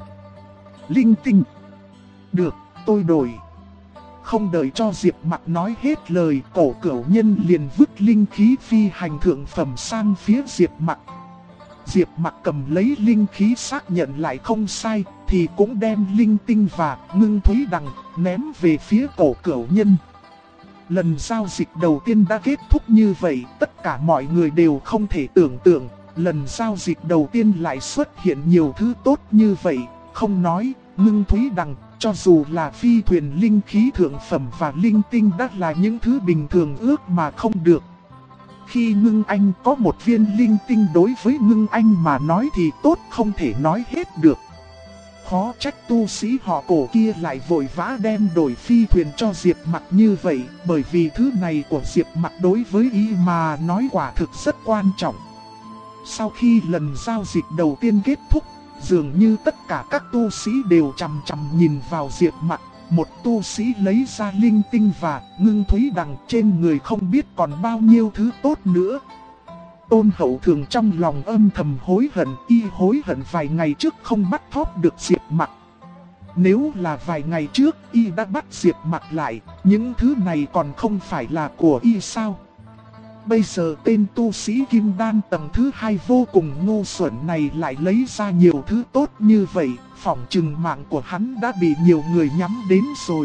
Linh tinh. Được, tôi đổi. Không đợi cho Diệp Mặc nói hết lời, Cổ Cửu Nhân liền vứt linh khí phi hành thượng phẩm sang phía Diệp Mặc. Diệp Mặc cầm lấy linh khí xác nhận lại không sai, thì cũng đem linh tinh và ngưng thúy đằng ném về phía Cổ Cửu Nhân. Lần giao dịch đầu tiên đã kết thúc như vậy, tất cả mọi người đều không thể tưởng tượng, lần giao dịch đầu tiên lại xuất hiện nhiều thứ tốt như vậy, không nói, Ngưng Thúy Đằng, cho dù là phi thuyền linh khí thượng phẩm và linh tinh đã là những thứ bình thường ước mà không được. Khi Ngưng Anh có một viên linh tinh đối với Ngưng Anh mà nói thì tốt không thể nói hết được. Khó trách tu sĩ họ Cổ kia lại vội vã đem đổi phi thuyền cho Diệp Mặc như vậy, bởi vì thứ này của Diệp Mặc đối với y mà nói quả thực rất quan trọng. Sau khi lần giao dịch đầu tiên kết thúc, dường như tất cả các tu sĩ đều chằm chằm nhìn vào Diệp Mặc. Một tu sĩ lấy ra linh tinh và Ngưng Thúy Đằng, trên người không biết còn bao nhiêu thứ tốt nữa. Tôn Hậu Thường trong lòng âm thầm hối hận, y hối hận vài ngày trước không bắt thóp được Diệp Mặc. Nếu là vài ngày trước y đã bắt Diệp Mặc lại, những thứ này còn không phải là của y sao? Bây giờ tên tu sĩ Kim Đan tầng thứ 2 vô cùng ngu xuẩn này lại lấy ra nhiều thứ tốt như vậy, phỏng chừng mạng của hắn đã bị nhiều người nhắm đến rồi.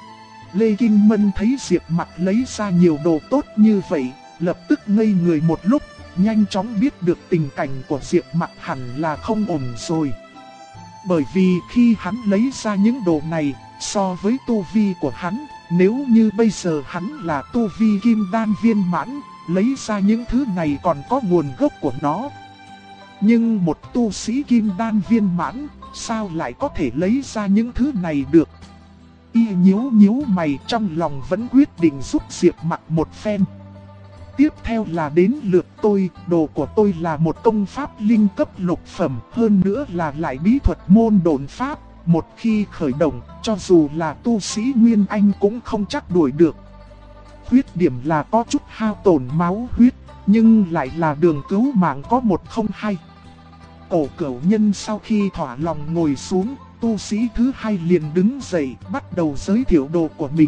Lê Kinh Mân thấy Diệp Mặc lấy ra nhiều đồ tốt như vậy, lập tức ngây người một lúc, nhanh chóng biết được tình cảnh của Diệp Mặc hẳn là không ổn rồi. Bởi vì khi hắn lấy ra những đồ này, so với tu vi của hắn, nếu như bây giờ hắn là tu vi Kim Đan viên mãn, lấy ra những thứ này còn có nguồn gốc của nó. Nhưng một tu sĩ Kim Đan viên mãn, sao lại có thể lấy ra những thứ này được? Y nhíu mày, trong lòng vẫn quyết định giúp Diệp Mặc một phen. Tiếp theo là đến lượt tôi, đồ của tôi là một công pháp linh cấp lục phẩm, hơn nữa là lại bí thuật môn độn pháp. Một khi khởi động, cho dù là tu sĩ Nguyên Anh cũng không chắc đuổi được. Khuyết điểm là có chút hao tổn máu huyết, nhưng lại là đường cứu mạng có 102. Cổ Cửu Nhân sau khi thỏa lòng ngồi xuống, tu sĩ thứ hai liền đứng dậy bắt đầu giới thiệu đồ của mình.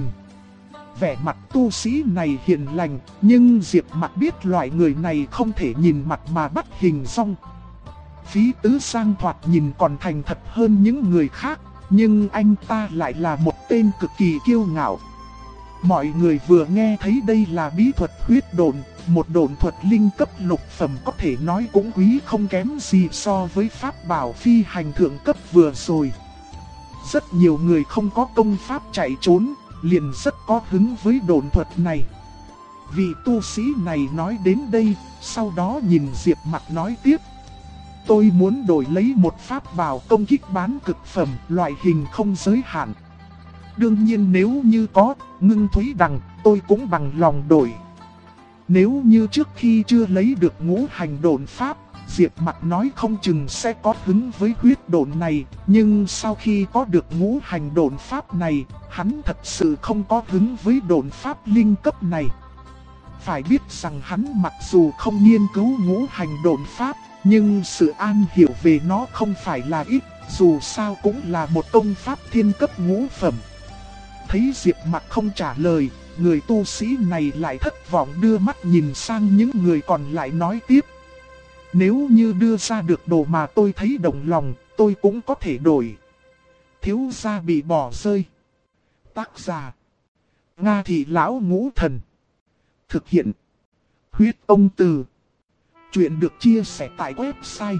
Vẻ mặt tu sĩ này hiền lành, nhưng Diệp Mặc biết loại người này không thể nhìn mặt mà bắt hình dong. Phí Tứ Sang thoạt nhìn còn thành thật hơn những người khác, nhưng anh ta lại là một tên cực kỳ kiêu ngạo. Mọi người vừa nghe thấy đây là bí thuật huyết độn, một độn thuật linh cấp lục phẩm có thể nói cũng quý không kém gì so với pháp bảo phi hành thượng cấp vừa rồi. Rất nhiều người không có công pháp chạy trốn, liền rất có hứng với độn thuật này. Vị tu sĩ này nói đến đây, sau đó nhìn Diệp Mặc nói tiếp. Tôi muốn đổi lấy một pháp bảo công kích bán cực phẩm, loại hình không giới hạn. Đương nhiên nếu như có Ngưng Thúy Đằng, tôi cũng bằng lòng đổi. Nếu như trước khi chưa lấy được ngũ hành độn pháp, Diệp Mặc nói không chừng sẽ có hứng với huyết độn này, nhưng sau khi có được ngũ hành độn pháp này, hắn thật sự không có hứng với độn pháp linh cấp này. Phải biết rằng hắn mặc dù không nghiên cứu ngũ hành độn pháp, nhưng sự am hiểu về nó không phải là ít, dù sao cũng là một công pháp thiên cấp ngũ phẩm. Thấy Diệp Mặc không trả lời, người tu sĩ này lại thất vọng đưa mắt nhìn sang những người còn lại nói tiếp. Nếu như đưa ra được đồ mà tôi thấy đồng lòng, tôi cũng có thể đổi. Thiếu gia bị bỏ rơi. Tác giả: Nga Thị Lão Ngũ Thần. Thực hiện: Huyết Ông Từ. Chuyện được chia sẻ tại website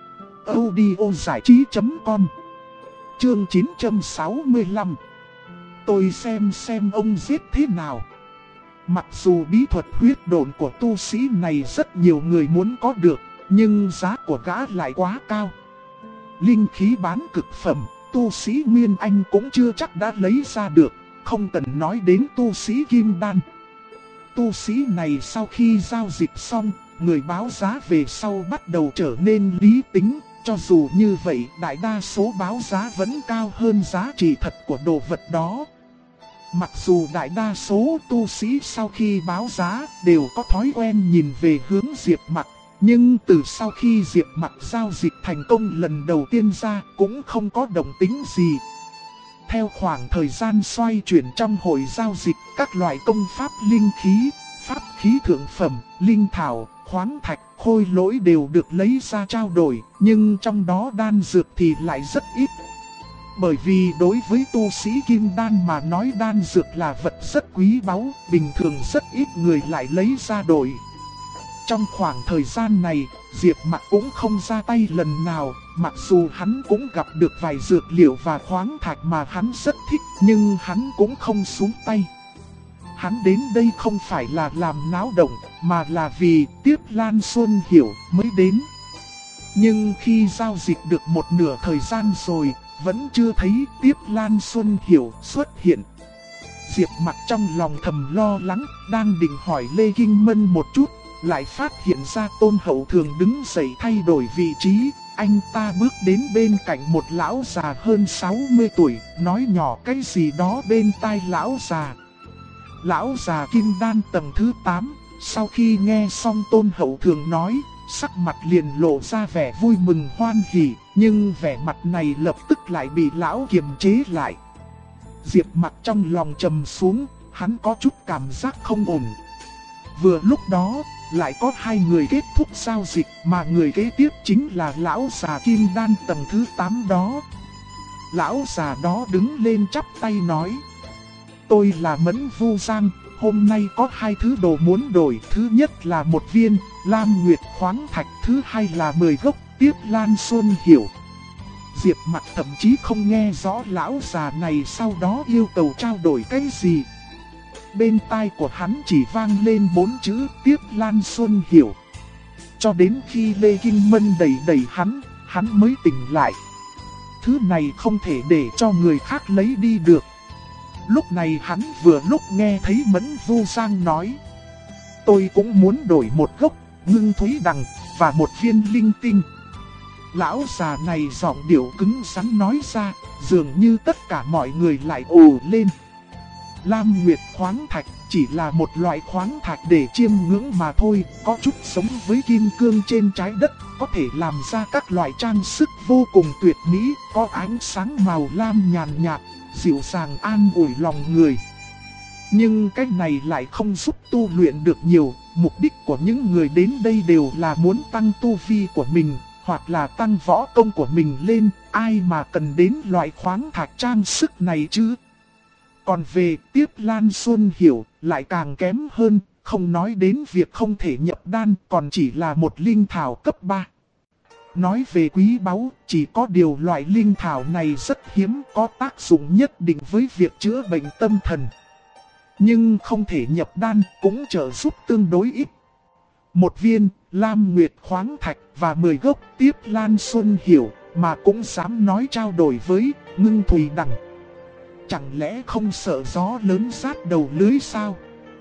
audiozảichí.com. Chương 965. Tôi xem ông giết thế nào. Mặc dù bí thuật huyết độn của tu sĩ này rất nhiều người muốn có được, nhưng giá của gã lại quá cao. Linh khí bán cực phẩm, tu sĩ Nguyên Anh cũng chưa chắc đã lấy ra được, không cần nói đến tu sĩ Kim Đan. Tu sĩ này sau khi giao dịch xong, người báo giá về sau bắt đầu trở nên lý tính. Cho dù như vậy, đại đa số báo giá vẫn cao hơn giá trị thật của đồ vật đó. Mặc dù đại đa số tu sĩ sau khi báo giá đều có thói quen nhìn về hướng Diệp Mặc, nhưng từ sau khi Diệp Mặc giao dịch thành công lần đầu tiên ra cũng không có động tĩnh gì. Theo khoảng thời gian xoay chuyển trong hội giao dịch, các loại công pháp linh khí, pháp khí thượng phẩm, linh thảo, khoáng thạch, khôi lỗi đều được lấy ra trao đổi, nhưng trong đó đan dược thì lại rất ít. Bởi vì đối với tu sĩ kim đan mà nói đan dược là vật rất quý báu, bình thường rất ít người lại lấy ra đổi. Trong khoảng thời gian này, Diệp Mặc cũng không ra tay lần nào, mặc dù hắn cũng gặp được vài dược liệu và khoáng thạch mà hắn rất thích, nhưng hắn cũng không xuống tay. Hắn đến đây không phải là làm náo động, mà là vì Tiếp Lan Xuân Hiểu mới đến. Nhưng khi giao dịch được một nửa thời gian rồi, vẫn chưa thấy Tiếp Lan Xuân Hiểu xuất hiện. Diệp Mặc trong lòng thầm lo lắng, đang định hỏi Lê Kinh Mân một chút, lại phát hiện ra Tôn Hậu Thường đứng dậy thay đổi vị trí. Anh ta bước đến bên cạnh một lão già hơn 60 tuổi, nói nhỏ cái gì đó bên tai lão già. Lão già kim đan tầng thứ 8, sau khi nghe xong Tôn Hậu Thường nói, sắc mặt liền lộ ra vẻ vui mừng hoan hỉ, nhưng vẻ mặt này lập tức lại bị lão kiềm chế lại. Diệp Mặc trong lòng trầm xuống, hắn có chút cảm giác không ổn. Vừa lúc đó, lại có hai người kết thúc giao dịch, mà người kế tiếp chính là lão già kim đan tầng thứ 8 đó. Lão già đó đứng lên chắp tay nói: Tôi là Mẫn Vu Giang, hôm nay có hai thứ đồ muốn đổi. Thứ nhất là một viên Lam Nguyệt khoáng thạch, thứ hai là 10 gốc Tiếp Lan Xuân Hiểu. Diệp Mặc thậm chí không nghe rõ lão già này sau đó yêu cầu trao đổi cái gì. Bên tai của hắn chỉ vang lên 4 chữ Tiếp Lan Xuân Hiểu. Cho đến khi Lê Kinh Mân đẩy hắn mới tỉnh lại. Thứ này không thể để cho người khác lấy đi được. Lúc này hắn vừa lúc nghe thấy Mẫn Vu Giang nói: Tôi cũng muốn đổi một gốc ngưng thúy đằng và một viên linh tinh. Lão già này giọng điệu cứng rắn nói ra, dường như tất cả mọi người lại ồ lên. Lam Nguyệt khoáng thạch chỉ là một loại khoáng thạch để chiêm ngưỡng mà thôi, có chút giống với kim cương trên trái đất, có thể làm ra các loại trang sức vô cùng tuyệt mỹ, có ánh sáng màu lam nhàn nhạt, dịu dàng an ủi lòng người. Nhưng cái này lại không giúp tu luyện được nhiều, mục đích của những người đến đây đều là muốn tăng tu vi của mình, hoặc là tăng võ công của mình lên, ai mà cần đến loại khoáng thạch trang sức này chứ. Còn về Tiếp Lan Xuân Hiểu lại càng kém hơn, không nói đến việc không thể nhập đan, còn chỉ là một linh thảo cấp 3. Nói về quý báu, chỉ có điều loại linh thảo này rất hiếm, có tác dụng nhất định với việc chữa bệnh tâm thần. Nhưng không thể nhập đan, cũng trợ giúp tương đối ít. Một viên Lam Nguyệt khoáng thạch và 10 gốc Tiếp Lan Xuân Hiểu mà cũng dám nói trao đổi với Ngưng Thùy Đằng. Chẳng lẽ không sợ gió lớn rát đầu lưới sao?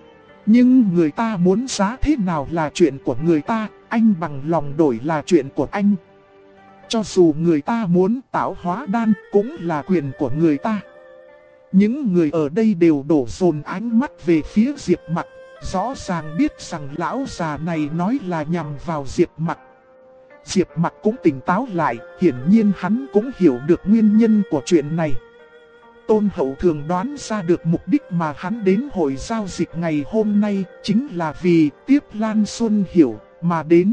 Nhưng người ta muốn giá thế nào là chuyện của người ta, anh bằng lòng đổi là chuyện của anh. Cho dù người ta muốn tạo hóa đan cũng là quyền của người ta. Những người ở đây đều đổ dồn ánh mắt về phía Diệp Mặc, rõ ràng biết rằng lão già này nói là nhằm vào Diệp Mặc. Diệp Mặc cũng tỉnh táo lại, hiển nhiên hắn cũng hiểu được nguyên nhân của chuyện này. Tôn Hậu Thường đoán ra được mục đích mà hắn đến hội giao dịch ngày hôm nay chính là vì Tiếp Lan Xuân Hiểu mà đến.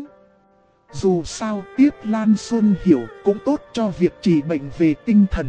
Dù sao Tiếp Lan Xuân Hiểu cũng tốt cho việc trị bệnh về tinh thần.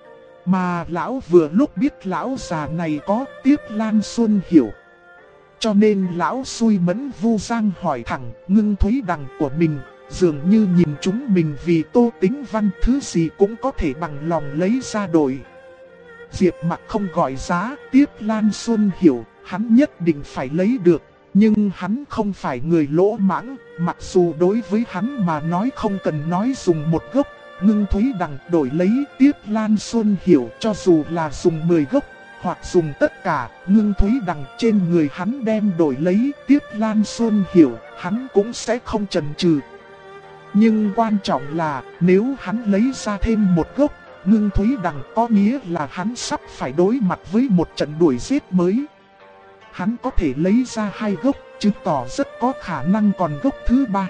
Mà lão vừa lúc biết lão già này có Tiếp Lan Xuân Hiểu. Cho nên lão xui Mẫn Vu Giang hỏi thẳng Ngưng Thúy Đằng của mình, dường như nhìn chúng mình vì Tô Tính Văn thứ gì cũng có thể bằng lòng lấy ra đổi. Diệp Mặc không gọi giá Tiếp Lan Xuân Hiểu, hắn nhất định phải lấy được. Nhưng hắn không phải người lỗ mãng, mặc dù đối với hắn mà nói không cần nói dùng một gốc Ngưng Thúy Đằng đổi lấy Tiếp Lan Xuân Hiểu, cho dù là dùng 10 gốc hoặc dùng tất cả Ngưng Thúy Đằng trên người hắn đem đổi lấy Tiếp Lan Xuân Hiểu, hắn cũng sẽ không chần chừ. Nhưng quan trọng là nếu hắn lấy ra thêm một gốc Ngưng Thúy Đằng có nghĩa là hắn sắp phải đối mặt với một trận đuổi giết mới. Hắn có thể lấy ra 2 gốc, chứng tỏ rất có khả năng còn gốc thứ 3.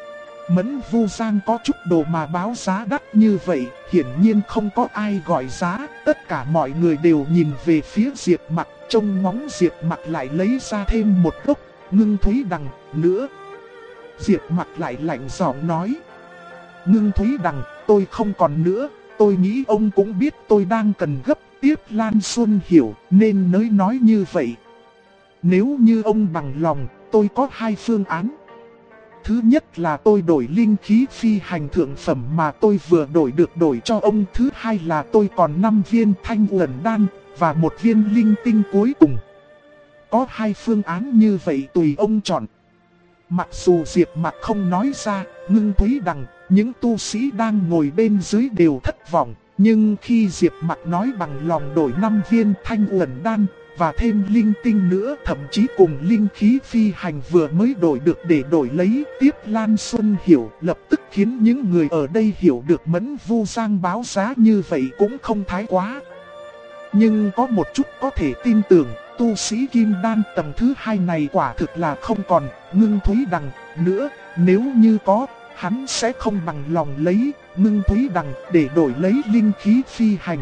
Mẫn Vu Giang có chút đồ mà báo giá đắt như vậy, hiển nhiên không có ai gọi giá, tất cả mọi người đều nhìn về phía Diệp Mặc, trông ngóng Diệp Mặc lại lấy ra thêm một gốc Ngưng Thúy Đằng nữa. Diệp Mặc lại lạnh giọng nói: Ngưng Thúy Đằng, tôi không còn nữa, tôi nghĩ ông cũng biết tôi đang cần gấp. Tiếp Lan Xuân hiểu nên mới nói như vậy. Nếu như ông bằng lòng, tôi có hai phương án. Thứ nhất là tôi đổi linh khí phi hành thượng phẩm mà tôi vừa đổi được đổi cho ông. Thứ hai là tôi còn 5 viên thanh uẩn đan và 1 viên linh tinh cuối cùng. Có hai phương án như vậy tùy ông chọn. Mặc dù Diệp Mặc không nói ra, Ngưng Thúy Đằng, những tu sĩ đang ngồi bên dưới đều thất vọng. Nhưng khi Diệp Mặc nói bằng lòng đổi 5 viên thanh uẩn đan và thêm linh tinh nữa, thậm chí cùng linh khí phi hành vừa mới đổi được để đổi lấy, Tiếp Lan Xuân hiểu lập tức khiến những người ở đây hiểu được Mẫn Vu Giang báo giá như vậy cũng không thái quá. Nhưng có một chút có thể tin tưởng, tu sĩ kim đan tầng thứ 2 này quả thực là không còn Ngưng Thúy Đằng nữa. Nếu như có, hắn sẽ không bằng lòng lấy Ngưng Thúy Đằng để đổi lấy linh khí phi hành.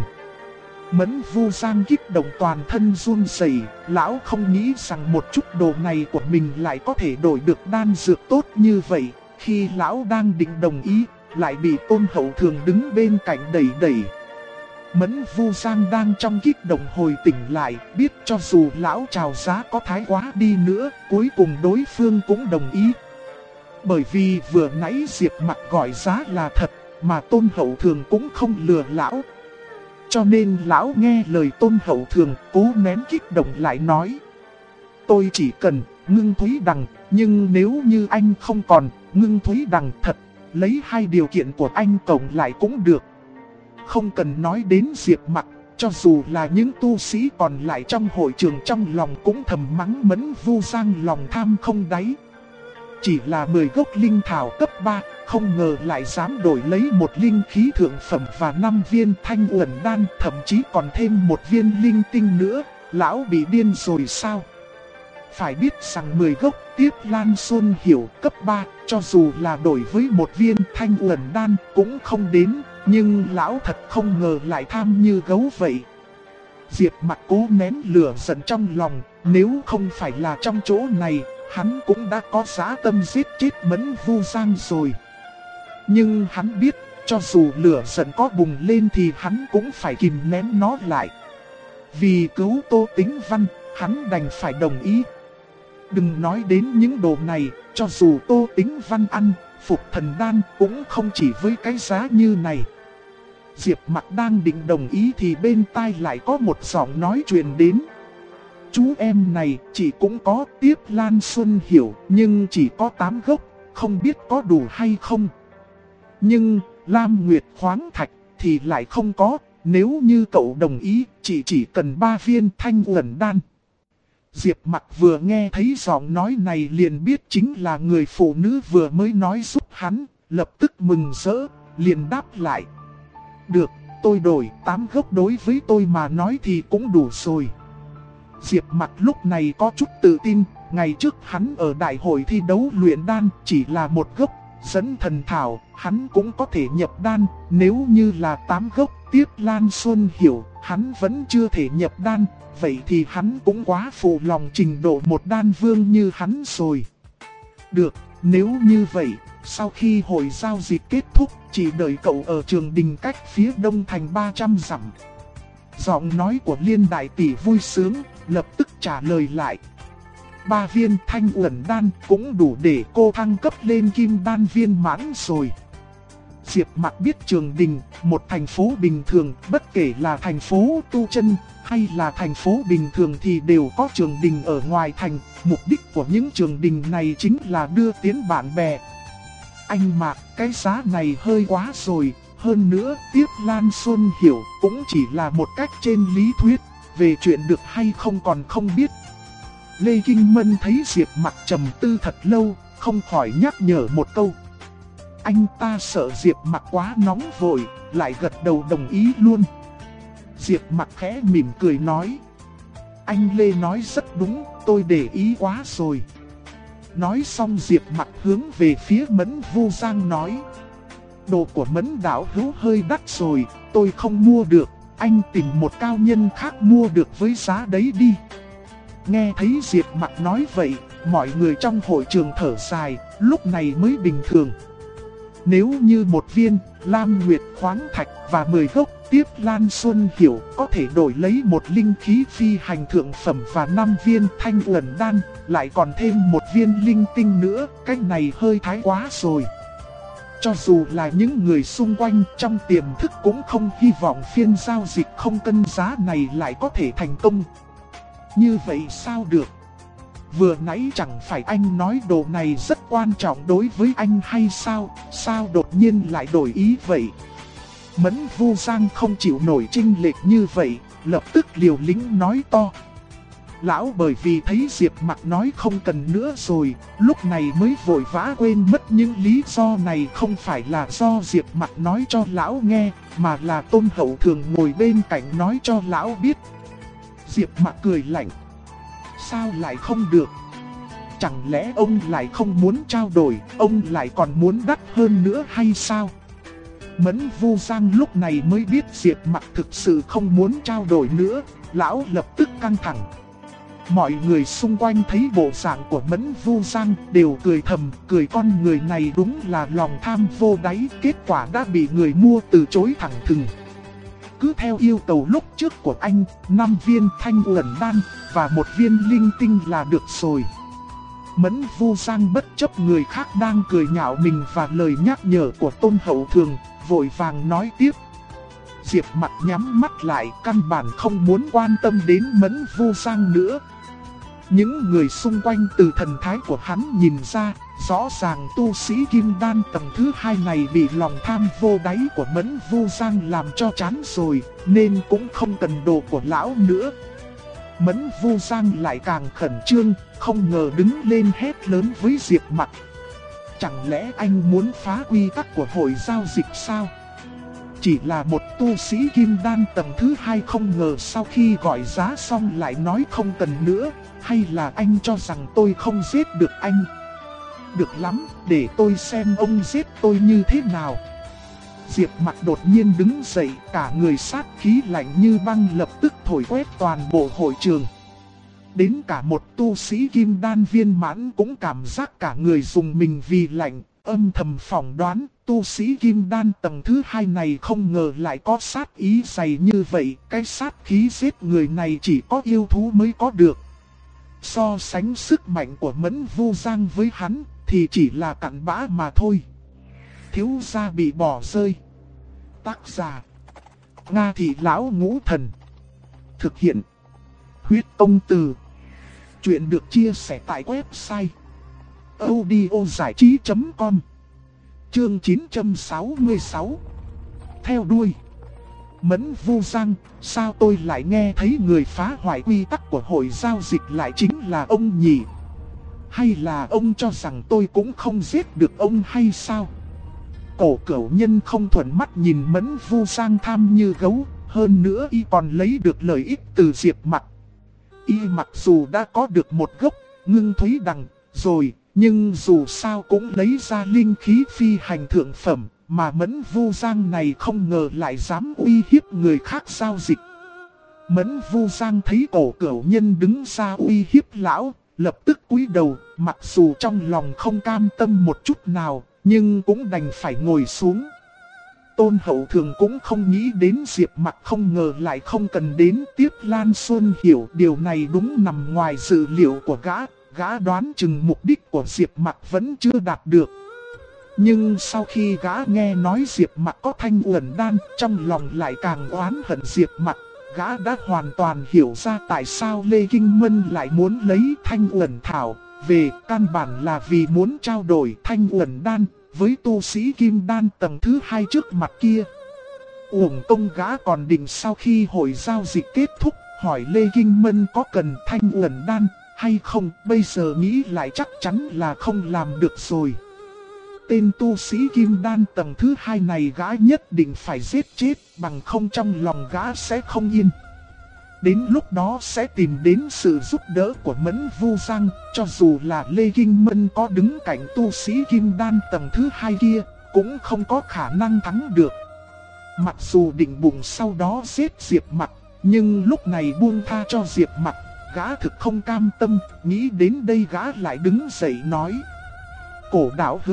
Mẫn Vu Giang kích động toàn thân run rẩy, lão không nghĩ rằng một chút đồ này của mình lại có thể đổi được đan dược tốt như vậy. Khi lão đang định đồng ý, lại bị Tôn Hậu Thường đứng bên cạnh đẩy đẩy. Mẫn Vu Giang đang trong kích động hồi tỉnh lại, biết cho dù lão chào giá có thái quá đi nữa, cuối cùng đối phương cũng đồng ý. Bởi vì vừa nãy Diệp Mặc gọi giá là thật, mà Tôn Hậu Thường cũng không lừa lão. Cho nên lão nghe lời Tôn Hậu Thường, cố nén kích động lại nói: tôi chỉ cần Ngưng Thúy Đằng, nhưng nếu như anh không còn Ngưng Thúy Đằng thật, lấy hai điều kiện của anh cộng lại cũng được. Không cần nói đến Diệp Mặc, cho dù là những tu sĩ còn lại trong hội trường trong lòng cũng thầm mắng Mẫn Vu Giang lòng tham không đáy. Chỉ là 10 gốc linh thảo cấp 3, không ngờ lại dám đổi lấy một linh khí thượng phẩm và 5 viên thanh uẩn đan, thậm chí còn thêm 1 viên linh tinh nữa, lão bị điên rồi sao? Phải biết rằng 10 gốc Tiếp Lan Xuân hiểu cấp 3, cho dù là đổi với 1 viên thanh uẩn đan cũng không đến, nhưng lão thật không ngờ lại tham như gấu vậy. Diệp Mặc cố nén lửa giận trong lòng, nếu không phải là trong chỗ này, hắn cũng đã có dã tâm giết chết Mẫn Vu Giang rồi. Nhưng hắn biết, cho dù lửa giận có bùng lên thì hắn cũng phải kìm nén nó lại. Vì cứu Tô Tĩnh Văn, hắn đành phải đồng ý. Đừng nói đến những đồ này, cho dù Tô Tĩnh Văn ăn phục thần đan cũng không chỉ với cái giá như này. Diệp Mặc đang định đồng ý thì bên tai lại có một giọng nói truyền đến: chú em này chị cũng có Tiếp Lan Xuân hiểu, nhưng chỉ có 8 gốc, không biết có đủ hay không. Nhưng Lam Nguyệt khoáng thạch thì lại không có, nếu như cậu đồng ý, chị chỉ cần 3 viên thanh uẩn đan. Diệp Mặc vừa nghe thấy giọng nói này liền biết chính là người phụ nữ vừa mới nói giúp hắn, lập tức mừng rỡ, liền đáp lại: được, tôi đổi 8 gốc, đối với tôi mà nói thì cũng đủ rồi. Diệp Mặc lúc này có chút tự tin, ngày trước hắn ở đại hội thi đấu luyện đan chỉ là 1 gốc dẫn thần thảo, hắn cũng có thể nhập đan. Nếu như là 8 gốc Tiếp Lan Xuân hiểu, hắn vẫn chưa thể nhập đan, vậy thì hắn cũng quá phụ lòng trình độ một đan vương như hắn rồi. Được, nếu như vậy, sau khi hội giao dịch kết thúc, chỉ đợi cậu ở trường đình cách phía đông thành 300 dặm. Giọng nói của Liên đại tỷ vui sướng, lập tức trả lời lại: 3 viên thanh uẩn đan cũng đủ để cô thăng cấp lên kim đan viên mãn rồi. Diệp Mặc biết Trường Đình, một thành phố bình thường, bất kể là thành phố tu chân hay là thành phố bình thường thì đều có trường đình ở ngoài thành. Mục đích của những trường đình này chính là đưa tiến bạn bè. Anh Mạc, cái giá này hơi quá rồi. Hơn nữa, Tiếp Lan Xuân hiểu cũng chỉ là một cách trên lý thuyết, về chuyện được hay không còn không biết. Lê Kinh Mân thấy Diệp Mặc trầm tư thật lâu, không khỏi nhắc nhở một câu. Anh ta sợ Diệp Mặc quá nóng vội, lại gật đầu đồng ý luôn. Diệp Mặc khẽ mỉm cười nói: anh Lê nói rất đúng, tôi để ý quá rồi. Nói xong Diệp Mặc hướng về phía Mẫn Vu Giang nói: đồ của Mẫn đạo hữu hơi đắt rồi, tôi không mua được, anh tìm một cao nhân khác mua được với giá đấy đi. Nghe thấy Diệp Mặc nói vậy, mọi người trong hội trường thở dài, lúc này mới bình thường. Nếu như một viên Lam Nguyệt khoáng thạch và 10 gốc Tiếp Lan Xuân Hiểu có thể đổi lấy một linh khí phi hành thượng phẩm và 5 viên Thanh Uẩn Đan, lại còn thêm một viên linh tinh nữa, cái này hơi thái quá rồi. Cho dù là những người xung quanh trong tiềm thức cũng không hy vọng phiên giao dịch không cân giá này lại có thể thành công. Như vậy sao được? Vừa nãy chẳng phải anh nói đồ này rất quan trọng đối với anh hay sao? Sao đột nhiên lại đổi ý vậy? Mẫn Vu Giang không chịu nổi chênh lệch như vậy, lập tức liều lĩnh nói to. Lão bởi vì thấy Diệp Mặc nói không cần nữa rồi, lúc này mới vội vã quên mất những lý do này không phải là do Diệp Mặc nói cho lão nghe, mà là Tôn Hậu Thường ngồi bên cạnh nói cho lão biết. Diệp Mặc cười lạnh. Sao lại không được? Chẳng lẽ ông lại không muốn trao đổi, ông lại còn muốn đắt hơn nữa hay sao? Mẫn Vu Giang lúc này mới biết Diệp Mặc thực sự không muốn trao đổi nữa, lão lập tức căng thẳng. Mọi người xung quanh thấy bộ dạng của Mẫn Vu Giang đều cười thầm, cười con người này đúng là lòng tham vô đáy, kết quả đã bị người mua từ chối thẳng thừng. Cứ theo yêu cầu lúc trước của anh, 5 viên Thanh Uẩn Đan và 1 viên linh tinh là được rồi. Mẫn Vu Giang bất chấp người khác đang cười nhạo mình và lời nhắc nhở của Tôn Hậu Thường, vội vàng nói tiếp. Diệp Mặc nhắm mắt lại, căn bản không muốn quan tâm đến Mẫn Vu Giang nữa. Những người xung quanh từ thần thái của hắn nhìn ra, rõ ràng tu sĩ Kim Đan tầng thứ 2 này bị lòng tham vô đáy của Mẫn Vu Giang làm cho chán rồi, nên cũng không cần đồ của lão nữa. Mẫn Vu Giang lại càng khẩn trương, không ngờ đứng lên hét lớn với Diệp Mặc. Chẳng lẽ anh muốn phá quy tắc của hội giao dịch sao? Chỉ là một tu sĩ Kim Đan tầng thứ 2 không ngờ sau khi gọi giá xong lại nói không cần nữa, hay là anh cho rằng tôi không giết được anh? Được lắm, để tôi xem ông giết tôi như thế nào. Diệp Mặc đột nhiên đứng dậy, cả người sát khí lạnh như băng lập tức thổi quét toàn bộ hội trường. Đến cả một tu sĩ Kim Đan viên mãn cũng cảm giác cả người rùng mình vì lạnh, âm thầm phỏng đoán tu sĩ Kim Đan tầng thứ 2 này không ngờ lại có sát ý dày như vậy, cái sát khí giết người này chỉ có yêu thú mới có được. So sánh sức mạnh của Mẫn Vu Giang với hắn thì chỉ là cặn bã mà thôi. Thiếu gia bị bỏ rơi. Tác giả Nga Thị Lão Ngũ Thần. Thực hiện Huyết Tông Từ. Chuyện được chia sẻ tại website audiozảichí.com. Chương 966. Theo đuôi. Mẫn Vu Giang, sao tôi lại nghe thấy người phá hoại quy tắc của hội giao dịch lại chính là ông nhỉ? Hay là ông cho rằng tôi cũng không giết được ông hay sao? Cổ Cửu Nhân không thuận mắt nhìn Mẫn Vu Giang tham như gấu, hơn nữa y còn lấy được lợi ích từ Diệp Mặc. Y mặc dù đã có được một gốc Ngưng Thúy Đằng rồi, nhưng dù sao cũng lấy ra linh khí phi hành thượng phẩm, mà Mẫn Vu Giang này không ngờ lại dám uy hiếp người khác giao dịch. Mẫn Vu Giang thấy Cổ Cửu Nhân đứng ra uy hiếp lão, lập tức cúi đầu, mặc dù trong lòng không cam tâm một chút nào, nhưng cũng đành phải ngồi xuống. Tôn Hậu Thường cũng không nghĩ đến Diệp Mặc không ngờ lại không cần đến Tiếp Lan Xuân Hiểu, điều này đúng nằm ngoài dự liệu của gã đoán chừng mục đích của Diệp Mặc vẫn chưa đạt được. Nhưng sau khi gã nghe nói Diệp Mặc có Thanh Uẩn Đan, trong lòng lại càng oán hận Diệp Mặc. Gã đã hoàn toàn hiểu ra tại sao Lê Kinh Mân lại muốn lấy Thanh Uẩn Thảo về, căn bản là vì muốn trao đổi Thanh Uẩn Đan với tu sĩ Kim Đan tầng thứ 2 trước mặt kia. Uổng công gã còn định sau khi hội giao dịch kết thúc hỏi Lê Kinh Mân có cần Thanh Uẩn Đan hay không, bây giờ nghĩ lại chắc chắn là không làm được rồi. Tên tu sĩ Kim Đan tầng thứ 2 này gã nhất định phải giết chết, bằng không trong lòng gã sẽ không yên. Đến lúc đó sẽ tìm đến sự giúp đỡ của Mẫn Vu Giang, cho dù là Lê Kinh Mân có đứng cạnh tu sĩ Kim Đan tầng thứ 2 kia, cũng không có khả năng thắng được. Mặc dù định bụng sau đó giết Diệp Mặc, nhưng lúc này buông tha cho Diệp Mặc, gã thực không cam tâm, nghĩ đến đây gã lại đứng dậy nói. Cổ đạo hữu,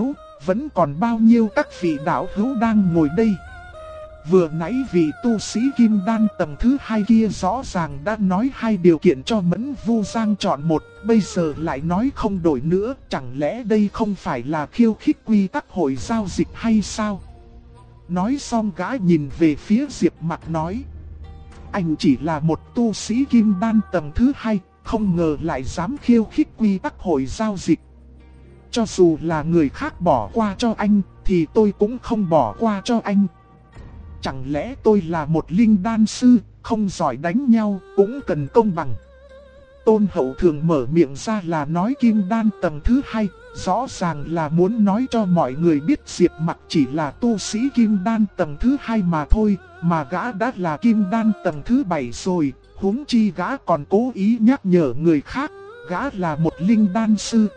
vẫn còn bao nhiêu các vị đạo hữu đang ngồi đây. Vừa nãy vị tu sĩ kim đan tầng thứ 2 kia rõ ràng đã nói 2 điều kiện cho Mẫn Vu Giang chọn một, bây giờ lại nói không đổi nữa, chẳng lẽ đây không phải là khiêu khích quy tắc hội giao dịch hay sao? Nói xong gã nhìn về phía Diệp Mặc nói: anh chỉ là một tu sĩ kim đan tầng thứ 2, không ngờ lại dám khiêu khích quy tắc hội giao dịch. Cho dù là người khác bỏ qua cho anh, thì tôi cũng không bỏ qua cho anh. Chẳng lẽ tôi là một linh đan sư, không giỏi đánh nhau, cũng cần công bằng. Tôn Hậu Thường mở miệng ra là nói kim đan tầng thứ 2, rõ ràng là muốn nói cho mọi người biết Diệp Mặc chỉ là tu sĩ kim đan tầng thứ 2 mà thôi, mà gã đã là kim đan tầng thứ 7 rồi, huống chi gã còn cố ý nhắc nhở người khác, gã là một linh đan sư.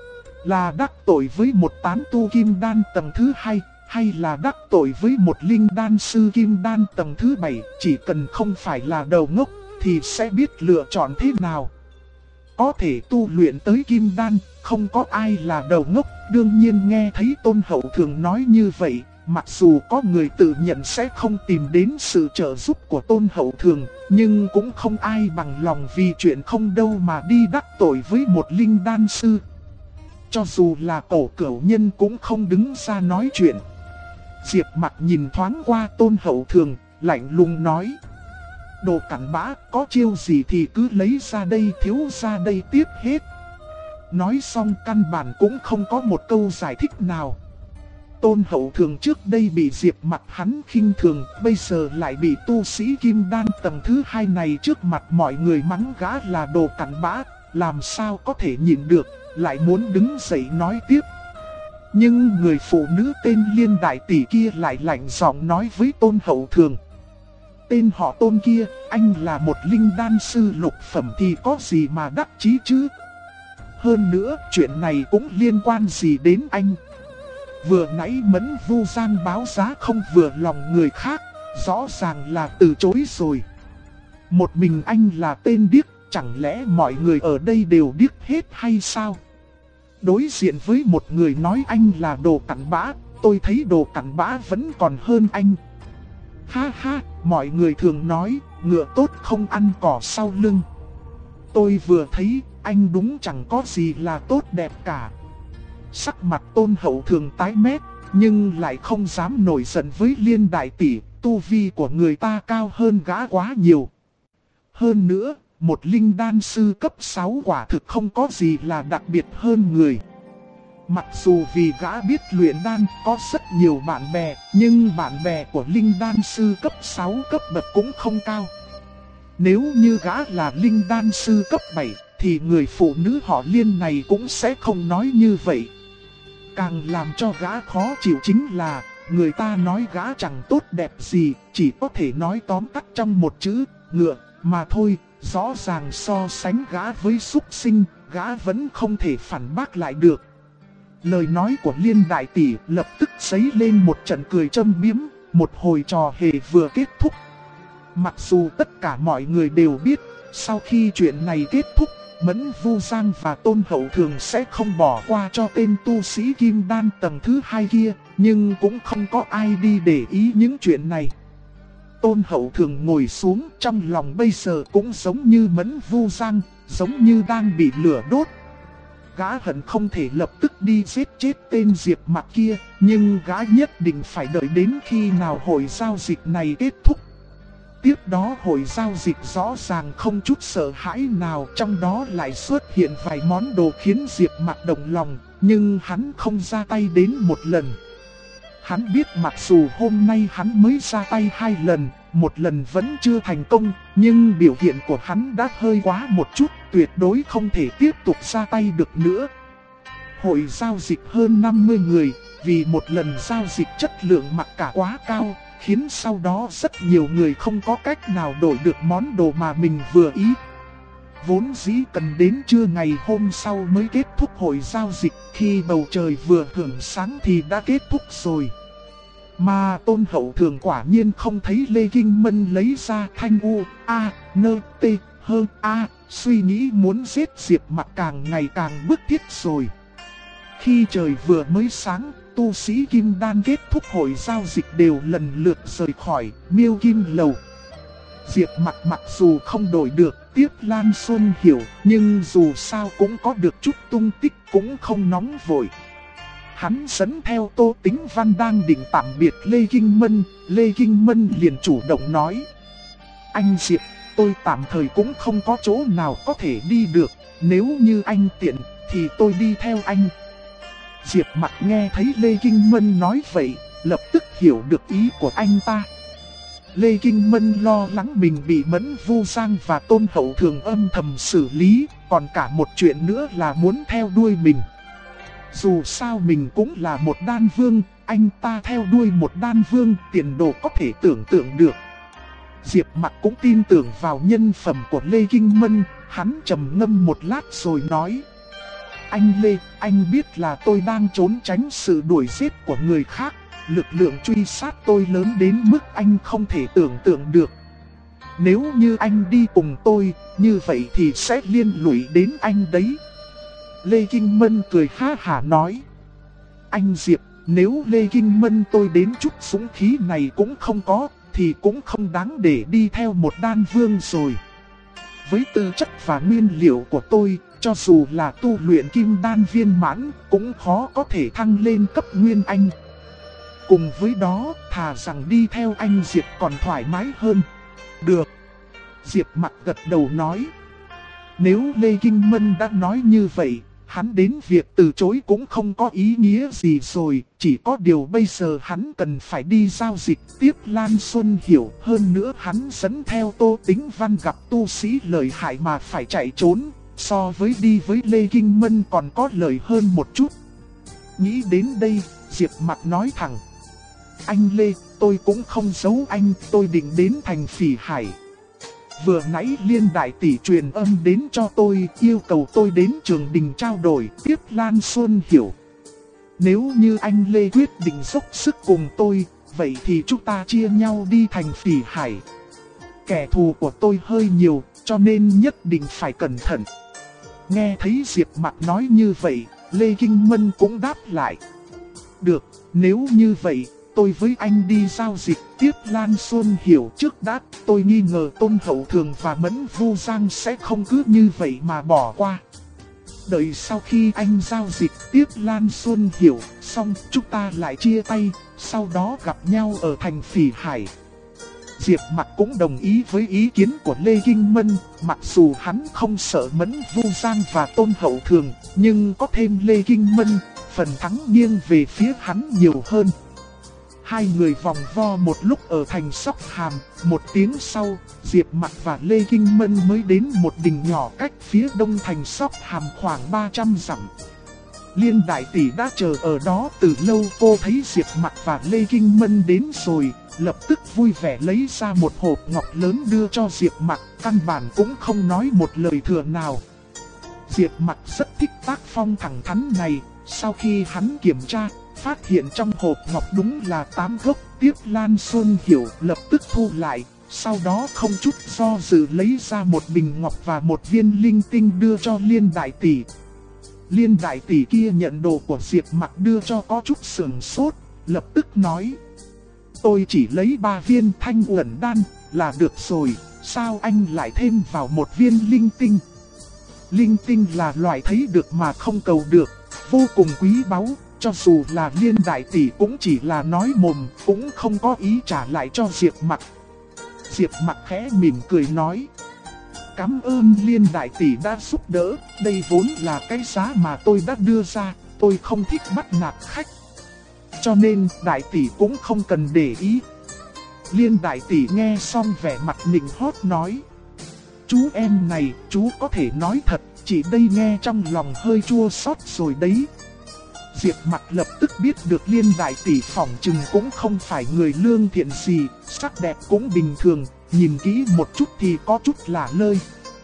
Là đắc tội với một tán tu kim đan tầng thứ 2, hay là đắc tội với một linh đan sư kim đan tầng thứ 7, chỉ cần không phải là đầu ngốc, thì sẽ biết lựa chọn thế nào. Có thể tu luyện tới kim đan, không có ai là đầu ngốc, đương nhiên nghe thấy Tôn Hậu Thường nói như vậy, mặc dù có người tự nhận sẽ không tìm đến sự trợ giúp của Tôn Hậu Thường, nhưng cũng không ai bằng lòng vì chuyện không đâu mà đi đắc tội với một linh đan sư. Cho dù là Cổ Cửu Nhân cũng không đứng ra nói chuyện. Diệp Mặc nhìn thoáng qua Tôn Hậu Thường, lạnh lùng nói: đồ cặn bã, có chiêu gì thì cứ lấy ra đây, thiếu ra đây tiếp hết. Nói xong căn bản cũng không có một câu giải thích nào. Tôn Hậu Thường trước đây bị Diệp Mặc hắn khinh thường, bây giờ lại bị tu sĩ kim đan tầng thứ 2 này trước mặt mọi người mắng gã là đồ cặn bã, làm sao có thể nhịn được, lại muốn đứng dậy nói tiếp. Nhưng người phụ nữ tên Liên Đại Tỷ kia lại lạnh giọng nói với Tôn Hậu Thường: tên họ Tôn kia, anh là một linh đan sư lục phẩm thì có gì mà đắc chí chứ? Hơn nữa, chuyện này cũng liên quan gì đến anh? Vừa nãy Mẫn Vu Giang báo giá không vừa lòng người khác, rõ ràng là từ chối rồi. Một mình anh là tên điếc, chẳng lẽ mọi người ở đây đều điếc hết hay sao? Đối diện với một người nói anh là đồ cặn bã, tôi thấy đồ cặn bã vẫn còn hơn anh. Ha ha, mọi người thường nói, ngựa tốt không ăn cỏ sau lưng. Tôi vừa thấy, anh đúng chẳng có gì là tốt đẹp cả. Sắc mặt Tôn Hậu Thường tái mét, nhưng lại không dám nổi giận với Liên Đại Tỷ, tu vi của người ta cao hơn gã quá nhiều. Hơn nữa, một linh đan sư cấp 6 quả thực không có gì là đặc biệt hơn người. Mặc dù vì gã biết luyện đan có rất nhiều bạn bè, nhưng bạn bè của linh đan sư cấp 6 cấp bậc cũng không cao. Nếu như gã là linh đan sư cấp 7, thì người phụ nữ họ Liên này cũng sẽ không nói như vậy. Càng làm cho gã khó chịu chính là, người ta nói gã chẳng tốt đẹp gì, chỉ có thể nói tóm tắt trong một chữ, ngựa, mà thôi. Rõ ràng so sánh gã với súc sinh, gã vẫn không thể phản bác lại được. Lời nói của Liên Đại Tỷ lập tức dấy lên một trận cười châm biếm, một hồi trò hề vừa kết thúc. Mặc dù tất cả mọi người đều biết, sau khi chuyện này kết thúc, Mẫn Vu Giang và Tôn Hậu Thường sẽ không bỏ qua cho tên tu sĩ kim đan tầng thứ 2 kia, nhưng cũng không có ai đi để ý những chuyện này. Tôn Hậu Thường ngồi xuống, trong lòng bây giờ cũng giống như Mẫn Vu Giang, giống như đang bị lửa đốt. Gã hận không thể lập tức đi giết chết tên Diệp Mặc kia, nhưng gã nhất định phải đợi đến khi nào hội giao dịch này kết thúc. Tiếp đó hội giao dịch rõ ràng không chút sợ hãi nào, trong đó lại xuất hiện vài món đồ khiến Diệp Mặc động lòng, nhưng hắn không ra tay đến một lần. Hắn biết mặc dù hôm nay hắn mới ra tay 2 lần, một lần vẫn chưa thành công, nhưng biểu hiện của hắn đã hơi quá một chút, tuyệt đối không thể tiếp tục ra tay được nữa. Hội giao dịch hơn 50 người, vì một lần giao dịch chất lượng mặc cả quá cao, khiến sau đó rất nhiều người không có cách nào đổi được món đồ mà mình vừa ý. Vốn dĩ cần đến trưa ngày hôm sau mới kết thúc hội giao dịch, khi bầu trời vừa hưởng sáng thì đã kết thúc rồi. Mà Tôn Hậu Thường quả nhiên không thấy Lê Kinh Mân lấy ra thanh U, A, N, T, H, A, suy nghĩ muốn giết Diệp Mặc càng ngày càng bức thiết rồi. Khi trời vừa mới sáng, tu sĩ kim đan kết thúc hội giao dịch đều lần lượt rời khỏi Miêu Kim Lầu. Diệp Mặc mặc dù không đổi được Tiếp Lan Xuân Hiểu, nhưng dù sao cũng có được chút tung tích, cũng không nóng vội. Hắn dẫn theo Tô Tính Văn đang định tạm biệt Lê Kinh Mân, Lê Kinh Mân liền chủ động nói: anh Diệp, tôi tạm thời cũng không có chỗ nào có thể đi được, nếu như anh tiện thì tôi đi theo anh. Diệp Mặc nghe thấy Lê Kinh Mân nói vậy, lập tức hiểu được ý của anh ta. Lê Kinh Mân lo lắng mình bị Mẫn Vu Giang và Tôn Hậu Thường âm thầm xử lý, còn cả một chuyện nữa là muốn theo đuôi mình. Dù sao mình cũng là một đan vương, anh ta theo đuôi một đan vương, tiền đồ có thể tưởng tượng được. Diệp Mặc cũng tin tưởng vào nhân phẩm của Lê Kinh Mân, hắn trầm ngâm một lát rồi nói: anh Lê, anh biết là tôi đang trốn tránh sự đuổi giết của người khác, lực lượng truy sát tôi lớn đến mức anh không thể tưởng tượng được. Nếu như anh đi cùng tôi, như vậy thì sẽ liên lụy đến anh đấy. Lê Kinh Mân cười ha hả nói: anh Diệp, nếu Lê Kinh Mân tôi đến chút dũng khí này cũng không có, thì cũng không đáng để đi theo một đan vương rồi. Với tư chất và nguyên liệu của tôi, cho dù là tu luyện kim đan viên mãn, cũng khó có thể thăng lên cấp nguyên anh. Cùng với đó, thà rằng đi theo anh Diệp còn thoải mái hơn. Được. Diệp Mặc gật đầu nói: nếu Lê Kinh Mân đã nói như vậy, hắn đến việc từ chối cũng không có ý nghĩa gì rồi. Chỉ có điều bây giờ hắn cần phải đi giao dịch Tiếp Lan Xuân Hiểu. Hơn nữa hắn dẫn theo Tô Tính Văn gặp tu sĩ lợi hại mà phải chạy trốn, so với đi với Lê Kinh Mân còn có lợi hơn một chút. Nghĩ đến đây, Diệp Mặc nói thẳng: anh Lê, tôi cũng không giấu anh, tôi định đến thành Phỉ Hải. Vừa nãy Liên đại tỷ truyền âm đến cho tôi, yêu cầu tôi đến Trường Đình trao đổi Tiếp Lan Xuân Hiểu. Nếu như anh Lê quyết định dốc sức cùng tôi, vậy thì chúng ta chia nhau đi thành Phỉ Hải. Kẻ thù của tôi hơi nhiều, cho nên nhất định phải cẩn thận. Nghe thấy Diệp Mặc nói như vậy, Lê Kinh Mân cũng đáp lại: được, nếu như vậy, tôi với anh đi giao dịch Tiếp Lan Xuân Hiểu trước đã. Tôi nghi ngờ Tôn Hậu Thường và Mẫn Vu Giang sẽ không cứ như vậy mà bỏ qua. Đợi sau khi anh giao dịch Tiếp Lan Xuân Hiểu xong, chúng ta lại chia tay, sau đó gặp nhau ở thành Phỉ Hải. Diệp Mặc cũng đồng ý với ý kiến của Lê Kinh Mân, mặc dù hắn không sợ Mẫn Vu Giang và Tôn Hậu Thường, nhưng có thêm Lê Kinh Mân, phần thắng nghiêng về phía hắn nhiều hơn. Hai người vòng vo một lúc ở thành Sóc Hàm, một tiếng sau, Diệp Mặc và Lê Kinh Mân mới đến một đỉnh nhỏ cách phía đông thành Sóc Hàm khoảng 300 dặm. Liên đại tỷ đã chờ ở đó từ lâu, cô thấy Diệp Mặc và Lê Kinh Mân đến rồi, lập tức vui vẻ lấy ra một hộp ngọc lớn đưa cho Diệp Mặc, căn bản cũng không nói một lời thừa nào. Diệp Mặc rất thích tác phong thẳng thắn này, sau khi hắn kiểm tra, phát hiện trong hộp ngọc đúng là 8 gốc Tiếp Lan Xuân Hiểu, lập tức thu lại, sau đó không chút do dự lấy ra một bình ngọc và một viên linh tinh đưa cho Liên đại tỷ. Liên đại tỷ kia nhận đồ của Diệp Mặc đưa cho có chút sửng sốt, lập tức nói: tôi chỉ lấy 3 viên Thanh Uẩn Đan là được rồi, sao anh lại thêm vào một viên linh tinh? Linh tinh là loại thấy được mà không cầu được, vô cùng quý báu. Cho dù là Liên đại tỷ cũng chỉ là nói mồm, cũng không có ý trả lại cho Diệp Mặc. Diệp Mặc khẽ mỉm cười nói: cảm ơn Liên đại tỷ đã giúp đỡ, đây vốn là cái giá mà tôi đã đưa ra, tôi không thích bắt nạt khách. Cho nên đại tỷ cũng không cần để ý. Liên đại tỷ nghe xong vẻ mặt nịnh hót nói: chú em này, chú có thể nói thật, chỉ đây nghe trong lòng hơi chua xót rồi đấy. Diệp Mặc lập tức biết được Liên đại tỷ phỏng chừng cũng không phải người lương thiện gì, sắc đẹp cũng bình thường, nhìn kỹ một chút thì có chút lạ lơi.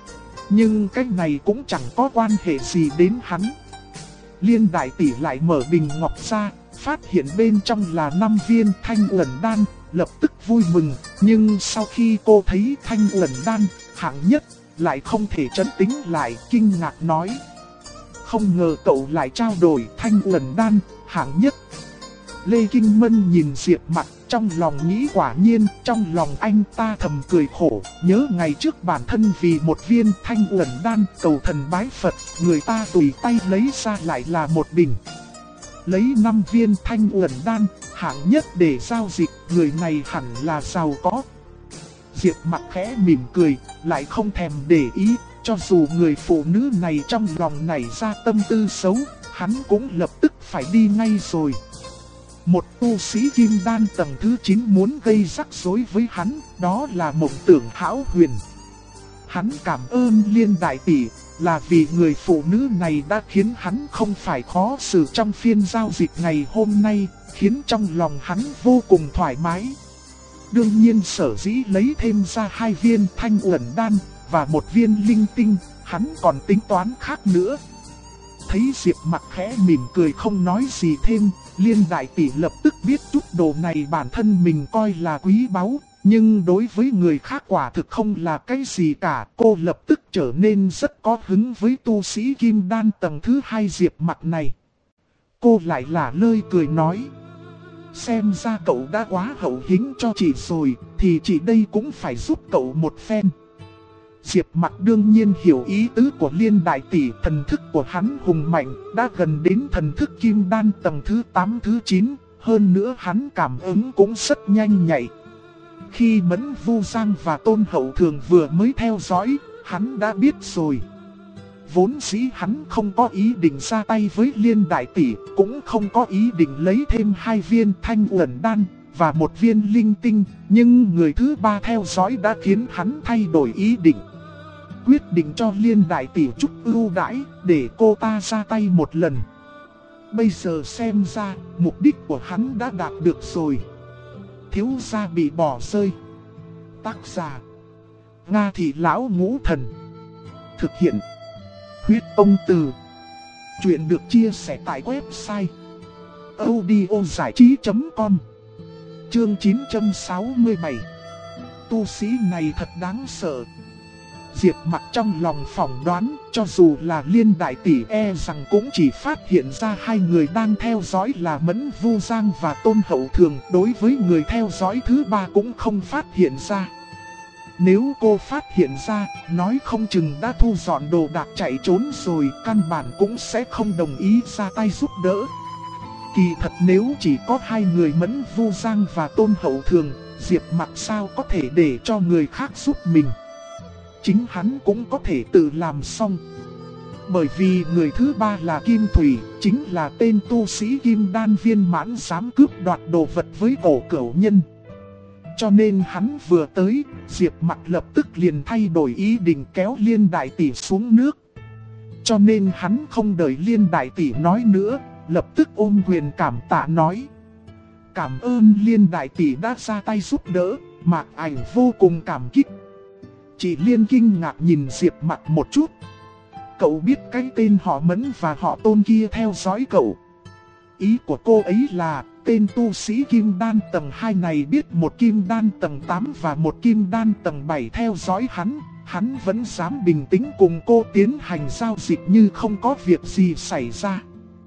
Nhưng cái này cũng chẳng có quan hệ gì đến hắn. Liên đại tỷ lại mở bình ngọc ra, phát hiện bên trong là 5 viên Thanh Uẩn Đan, lập tức vui mừng. Nhưng sau khi cô thấy Thanh Uẩn Đan hạng nhất, lại không thể trấn tĩnh lại, kinh ngạc nói: không ngờ cậu lại trao đổi Thanh Uẩn Đan hạng nhất. Lê Kinh Mân nhìn Diệp Mặc, trong lòng nghĩ quả nhiên, trong lòng anh ta thầm cười khổ, nhớ ngày trước bản thân vì một viên Thanh Uẩn đan cầu thần bái Phật, người ta tùy tay lấy ra lại là một bình. Lấy 5 viên Thanh Uẩn đan, hạng nhất để giao dịch, người này hẳn là giàu có. Diệp Mặc khẽ mỉm cười, lại không thèm để ý, cho dù người phụ nữ này trong lòng nảy ra tâm tư xấu, hắn cũng lập tức phải đi ngay rồi. Một tu sĩ kim đan tầng thứ 9 muốn gây rắc rối với hắn, đó là mộng tưởng hão huyền. Hắn cảm ơn Liên đại tỷ, là vì người phụ nữ này đã khiến hắn không phải khó xử trong phiên giao dịch ngày hôm nay, khiến trong lòng hắn vô cùng thoải mái. Đương nhiên sở dĩ lấy thêm ra 2 viên Thanh Uẩn đan và 1 viên linh tinh, hắn còn tính toán khác nữa. Thấy Diệp Mặc khẽ mỉm cười không nói gì thêm, Liên đại tỷ lập tức biết chút đồ này bản thân mình coi là quý báu, nhưng đối với người khác quả thực không là cái gì cả. Cô lập tức trở nên rất có hứng với tu sĩ kim đan tầng thứ 2 Diệp Mặc này. Cô lại là lơi cười nói: xem ra cậu đã quá hậu hĩnh cho chị rồi, thì chị đây cũng phải giúp cậu một phen. Diệp Mặc đương nhiên hiểu ý tứ của Liên đại tỷ, thần thức của hắn hùng mạnh, đã gần đến thần thức kim đan tầng thứ 8 thứ 9, hơn nữa hắn cảm ứng cũng rất nhanh nhạy. Khi Mẫn Vu Giang và Tôn Hậu Thường vừa mới theo dõi, hắn đã biết rồi. Vốn dĩ hắn không có ý định ra tay với Liên đại tỷ, cũng không có ý định lấy thêm 2 viên Thanh Uẩn đan và 1 viên linh tinh, nhưng người thứ 3 theo dõi đã khiến hắn thay đổi ý định. Quyết định cho Liên đại tỷ chút ưu đãi để cô ta ra tay một lần. Bây giờ xem ra mục đích của hắn đã đạt được rồi. Thiếu gia bị bỏ rơi. Tác giả: Nga Thị Lão Ngũ Thần. Thực hiện: Huyết Ông Từ. Chuyện được chia sẻ tại website audiozảichí.com. Chương 967. Tu sĩ này thật đáng sợ. Diệp Mặc trong lòng phỏng đoán, cho dù là Liên đại tỷ e rằng cũng chỉ phát hiện ra 2 người đang theo dõi là Mẫn Vu Giang và Tôn Hậu Thường, đối với người theo dõi thứ 3 cũng không phát hiện ra. Nếu cô phát hiện ra, nói không chừng đã thu dọn đồ đạc chạy trốn rồi, căn bản cũng sẽ không đồng ý ra tay giúp đỡ. Kỳ thật nếu chỉ có 2 người Mẫn Vu Giang và Tôn Hậu Thường, Diệp Mặc sao có thể để cho người khác giúp mình. Chính hắn cũng có thể tự làm xong. Bởi vì người thứ 3 là Kim Thủy, chính là tên tu sĩ kim đan viên mãn dám cướp đoạt đồ vật với Cổ Cửu Nhân. Cho nên hắn vừa tới, Diệp Mặc lập tức liền thay đổi ý định kéo Liên đại tỷ xuống nước. Cho nên hắn không đợi Liên đại tỷ nói nữa, lập tức ôm quyền cảm tạ nói: cảm ơn Liên đại tỷ đã ra tay giúp đỡ, Mạc Ảnh vô cùng cảm kích. Chị Liên kinh ngạc nhìn Diệp Mặc một chút. Cậu biết cái tên họ Mẫn và họ Tôn kia theo dõi cậu. Ý của cô ấy là tên tu sĩ kim đan tầng 2 này biết một kim đan tầng 8 và một kim đan tầng 7 theo dõi hắn vẫn dám bình tĩnh cùng cô tiến hành giao dịch như không có việc gì xảy ra.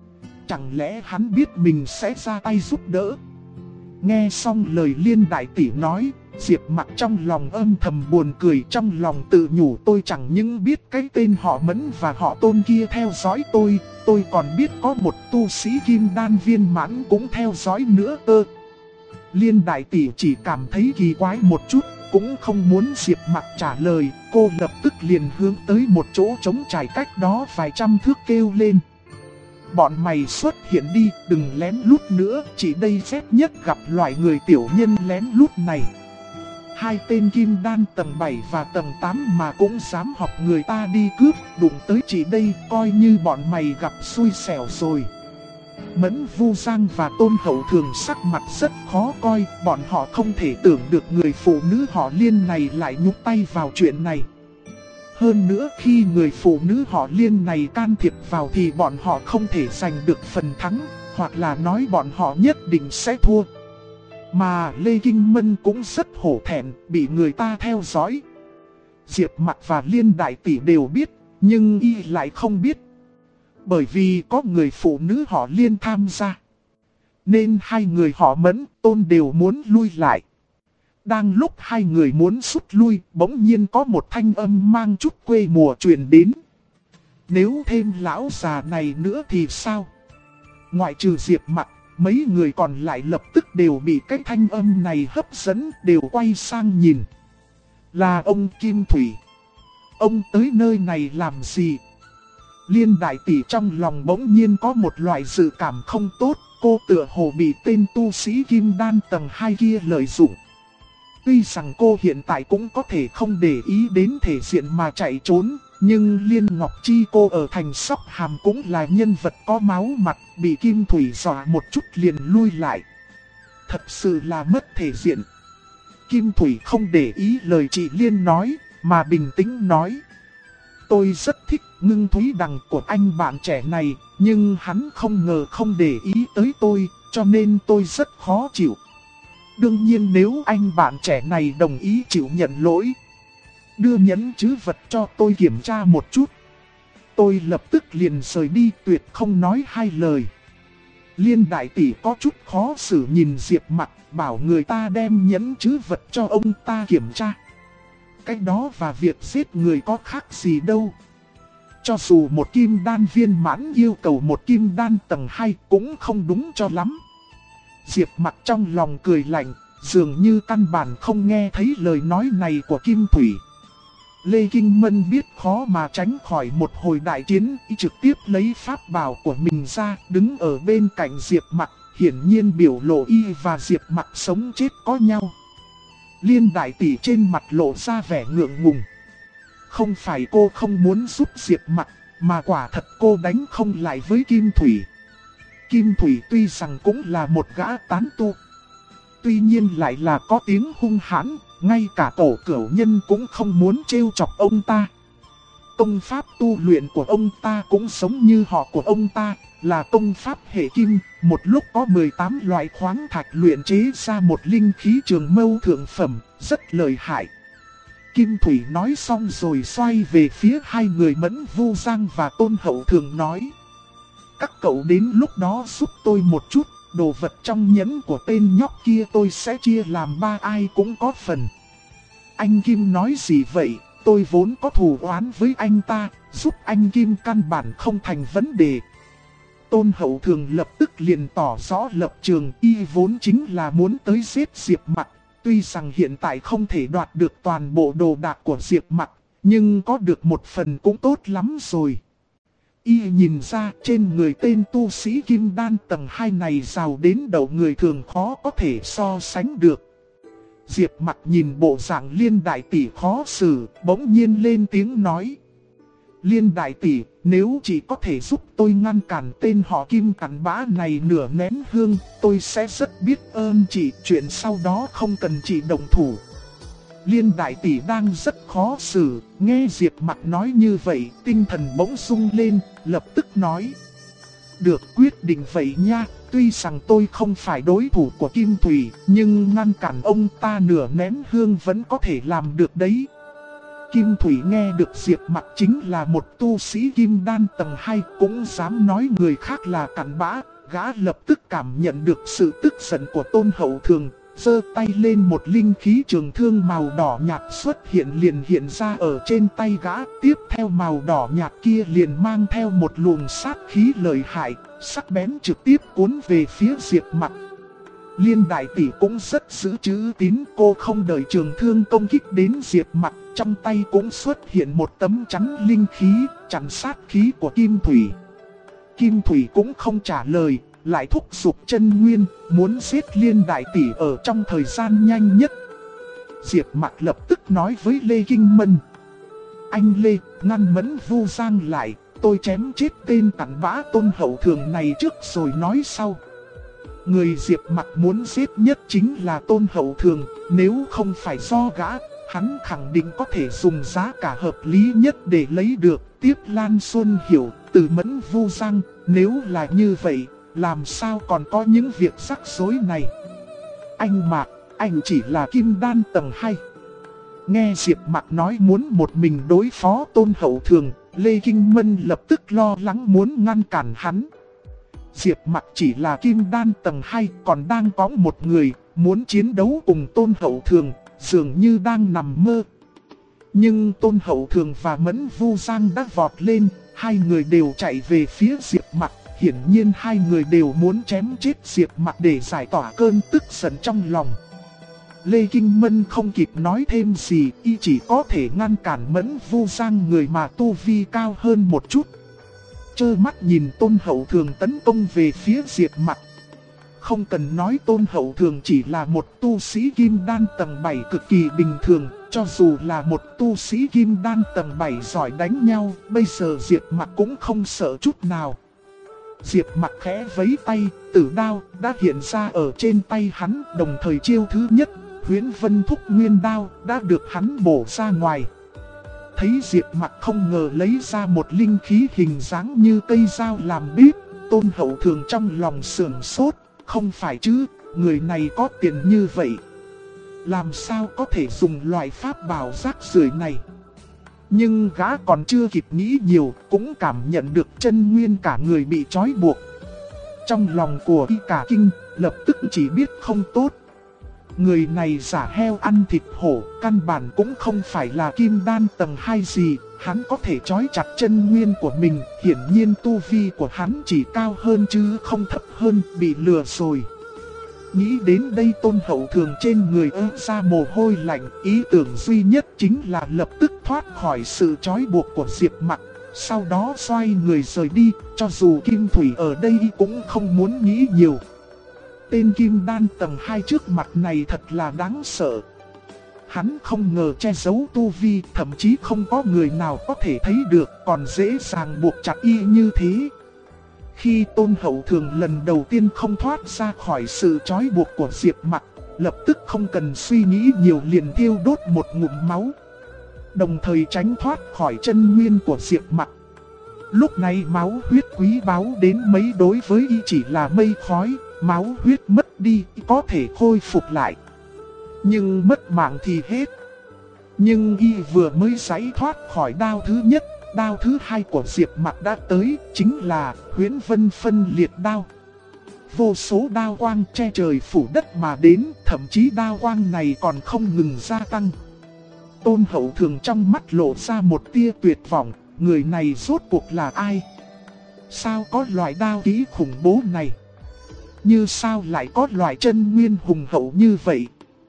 Chẳng lẽ hắn biết mình sẽ ra tay giúp đỡ? Nghe xong lời Liên đại tỷ nói, Diệp Mặc trong lòng âm thầm buồn cười, trong lòng tự nhủ tôi chẳng những biết cái tên họ Mẫn và họ Tôn kia theo dõi tôi còn biết có một tu sĩ kim đan viên mãn cũng theo dõi nữa cơ. Liên đại tỷ chỉ cảm thấy kỳ quái một chút, cũng không muốn Diệp Mặc trả lời, cô lập tức liền hướng tới một chỗ trống trải cách đó vài trăm thước kêu lên: bọn mày xuất hiện đi, đừng lén lút nữa, chỉ đây phép nhất gặp loại người tiểu nhân lén lút này. 2 tên kim đan tầng 7 và tầng 8 mà cũng dám học người ta đi cướp, đụng tới chị đây, coi như bọn mày gặp xui xẻo rồi. Mẫn Vu Giang và Tôn Hậu Thường sắc mặt rất khó coi, bọn họ không thể tưởng được người phụ nữ họ Liên này lại nhúc tay vào chuyện này. Hơn nữa khi người phụ nữ họ Liên này can thiệp vào thì bọn họ không thể giành được phần thắng, hoặc là nói bọn họ nhất định sẽ thua. Mà Lê Kinh Mân cũng rất hổ thẹn, bị người ta theo dõi. Diệp Mặc và Liên đại tỷ đều biết, nhưng y lại không biết. Bởi vì có người phụ nữ họ Liên tham gia. nên hai người họ Mẫn, Tôn đều muốn lui lại. Đang lúc hai người muốn rút lui, bỗng nhiên có một thanh âm mang chút quê mùa truyền đến. Nếu thêm lão già này nữa thì sao? Ngoại trừ Diệp Mặc, mấy người còn lại lập tức đều bị cái thanh âm này hấp dẫn, đều quay sang nhìn. Là ông Kim Thủy. Ông tới nơi này làm gì? Liên đại tỷ trong lòng bỗng nhiên có một loại dự cảm không tốt, cô tựa hồ bị tên tu sĩ Kim Đan tầng 2 kia lợi dụng. Tuy rằng cô hiện tại cũng có thể không để ý đến thể diện mà chạy trốn, nhưng Liên Ngọc Chi cô ở thành Sóc Hàm cũng là nhân vật có máu mặt, bị Kim Thủy dọa một chút liền lui lại. Thật sự là mất thể diện. Kim Thủy không để ý lời chị Liên nói, mà bình tĩnh nói. Tôi rất thích Ngưng Thúy Đằng của anh bạn trẻ này, nhưng hắn không ngờ không để ý tới tôi, cho nên tôi rất khó chịu. Đương nhiên nếu anh bạn trẻ này đồng ý chịu nhận lỗi, đưa nhẫn trữ vật cho tôi kiểm tra một chút, tôi lập tức liền rời đi, tuyệt không nói hai lời. Liên đại tỷ có chút khó xử nhìn Diệp Mặc, bảo người ta đem nhẫn trữ vật cho ông ta kiểm tra. Cái đó và việc giết người có khác gì đâu. Cho dù một kim đan viên mãn yêu cầu một kim đan tầng 2 cũng không đúng cho lắm. Diệp Mặc trong lòng cười lạnh, dường như căn bản không nghe thấy lời nói này của Kim Thủy. Lê Kinh Mân biết khó mà tránh khỏi một hồi đại chiến, trực tiếp lấy pháp bảo của mình ra, đứng ở bên cạnh Diệp Mặc, hiển nhiên biểu lộ y và Diệp Mặc sống chết có nhau. Liên đại tỷ trên mặt lộ ra vẻ ngượng ngùng. Không phải cô không muốn giúp Diệp Mặc, mà quả thật cô đánh không lại với Kim Thủy. Kim Thủy tuy rằng cũng là một gã tán tu, tuy nhiên lại là có tiếng hung hãn, ngay cả tổ cửu nhân cũng không muốn trêu chọc ông ta. Công pháp tu luyện của ông ta cũng giống như họ của ông ta, là công pháp hệ kim, một lúc có 18 loại khoáng thạch luyện chế ra một linh khí trường mâu thượng phẩm, rất lợi hại. Kim Thủy nói xong rồi xoay về phía hai người Mẫn Vu Giang và Tôn Hậu Thường nói. Các cậu đến lúc đó giúp tôi một chút, đồ vật trong nhẫn của tên nhóc kia tôi sẽ chia làm 3 ai cũng có phần. Anh Kim nói gì vậy, tôi vốn có thù oán với anh ta, giúp anh Kim căn bản không thành vấn đề. Tôn Hậu Thường lập tức liền tỏ rõ lập trường, y vốn chính là muốn tới giết Diệp Mặc. Tuy rằng hiện tại không thể đoạt được toàn bộ đồ đạc của Diệp Mặc, nhưng có được một phần cũng tốt lắm rồi. Y nhìn ra trên người tên tu sĩ Kim Đan tầng 2 này giàu đến đầu người thường khó có thể so sánh được. Diệp Mặc nhìn bộ dạng Liên đại tỷ khó xử, bỗng nhiên lên tiếng nói. Liên đại tỷ, nếu chỉ có thể giúp tôi ngăn cản tên họ Kim cặn bã này nửa nén hương, tôi sẽ rất biết ơn chị, chuyện sau đó không cần chị động thủ. Liên đại tỷ đang rất khó xử, nghe Diệp Mặc nói như vậy, tinh thần bỗng sung lên, lập tức nói. Được, quyết định vậy nha, tuy rằng tôi không phải đối thủ của Kim Thủy, nhưng ngăn cản ông ta nửa nén hương vẫn có thể làm được đấy. Kim Thủy nghe được Diệp Mặc chính là một tu sĩ Kim Đan tầng 2, cũng dám nói người khác là cặn bã, gã lập tức cảm nhận được sự tức giận của Tôn Hậu Thường. Giơ tay lên, một linh khí trường thương màu đỏ nhạt xuất hiện ra ở trên tay gã. Tiếp theo màu đỏ nhạt kia liền mang theo một luồng sát khí lợi hại, sắc bén trực tiếp cuốn về phía Diệp Mặc. Liên đại tỷ cũng rất giữ chữ tín, cô không đợi trường thương công kích đến Diệp Mặc, trong tay cũng xuất hiện một tấm chắn linh khí, chặn sát khí của Kim Thủy. Kim Thủy cũng không trả lời, lại thúc giục chân nguyên, muốn giết Liên đại tỷ ở trong thời gian nhanh nhất. Diệp Mặc lập tức nói với Lê Kinh Mân. Anh Lê, ngăn Mẫn Vu Giang lại, tôi chém chết tên cặn bã Tôn Hậu Thường này trước rồi nói sau. Người Diệp Mặc muốn giết nhất chính là Tôn Hậu Thường, nếu không phải do gã, hắn khẳng định có thể dùng giá cả hợp lý nhất để lấy được. Tiếp Lan Xuân Hiểu, từ Mẫn Vu Giang, nếu là như vậy, làm sao còn có những việc rắc rối này. Anh Mạc, anh chỉ là Kim Đan tầng 2. Nghe Diệp Mặc nói muốn một mình đối phó Tôn Hậu Thường, Lê Kinh Mân lập tức lo lắng muốn ngăn cản hắn. Diệp Mặc chỉ là kim đan tầng 2, còn đang có một người muốn chiến đấu cùng Tôn Hậu Thường, dường như đang nằm mơ. Nhưng Tôn Hậu Thường và Mẫn Vu Giang đã vọt lên, hai người đều chạy về phía Diệp Mặc. Hiển nhiên hai người đều muốn chém chết Diệp Mặc để giải tỏa cơn tức giận trong lòng. Lê Kinh Mân không kịp nói thêm gì, y chỉ có thể ngăn cản Mẫn Vu Giang, người mà tu vi cao hơn một chút. Trơ mắt nhìn Tôn Hậu Thường tấn công về phía Diệp Mặc. Không cần nói, Tôn Hậu Thường chỉ là một tu sĩ kim đan tầng 7 cực kỳ bình thường. Cho dù là một tu sĩ kim đan tầng 7 giỏi đánh nhau, bây giờ Diệp Mặc cũng không sợ chút nào. Diệp Mặc khẽ vẫy tay, tử đao đã hiện ra ở trên tay hắn, đồng thời chiêu thứ nhất, Huyễn Vân Thúc Nguyên Đao đã được hắn bổ ra ngoài. Thấy Diệp Mặc không ngờ lấy ra một linh khí hình dáng như cây dao làm bếp, Tôn Hậu Thường trong lòng sườn sốt, không phải chứ, người này có tiền như vậy, làm sao có thể dùng loại pháp bảo rác rưởi này. Nhưng gã còn chưa kịp nghĩ nhiều, cũng cảm nhận được chân nguyên cả người bị trói buộc. Trong lòng của y cả kinh, lập tức chỉ biết không tốt. Người này giả heo ăn thịt hổ, căn bản cũng không phải là kim đan tầng 2 gì. Hắn có thể trói chặt chân nguyên của mình, hiển nhiên tu vi của hắn chỉ cao hơn chứ không thấp hơn, bị lừa rồi. Nghĩ đến đây, Tôn Hậu Thường trên người ứa ra mồ hôi lạnh, ý tưởng duy nhất chính là lập tức thoát khỏi sự trói buộc của Diệp Mặc, sau đó xoay người rời đi, cho dù Kim Thủy ở đây cũng không muốn nghĩ nhiều. Tên kim đan tầng 2 trước mặt này thật là đáng sợ. Hắn không ngờ che giấu tu vi, thậm chí không có người nào có thể thấy được, còn dễ dàng buộc chặt y như thế. Khi Tôn Hậu Thường lần đầu tiên không thoát ra khỏi sự trói buộc của Diệp Mặc, lập tức không cần suy nghĩ nhiều liền thiêu đốt một ngụm máu, đồng thời tránh thoát khỏi chân nguyên của Diệp Mặc. Lúc này máu huyết quý báu đến mấy đối với y chỉ là mây khói, máu huyết mất đi có thể khôi phục lại, nhưng mất mạng thì hết. Nhưng y vừa mới giải thoát khỏi đao thứ nhất, đao thứ hai của Diệp Mặc đã tới, chính là Huyễn Vân phân liệt đao. Vô số đao quang che trời phủ đất mà đến, thậm chí đao quang này còn không ngừng gia tăng. Tôn Hậu Thường trong mắt lộ ra một tia tuyệt vọng, người này rốt cuộc là ai? Sao có loại đao kỹ khủng bố này? Như sao lại có loại chân nguyên hùng hậu như vậy?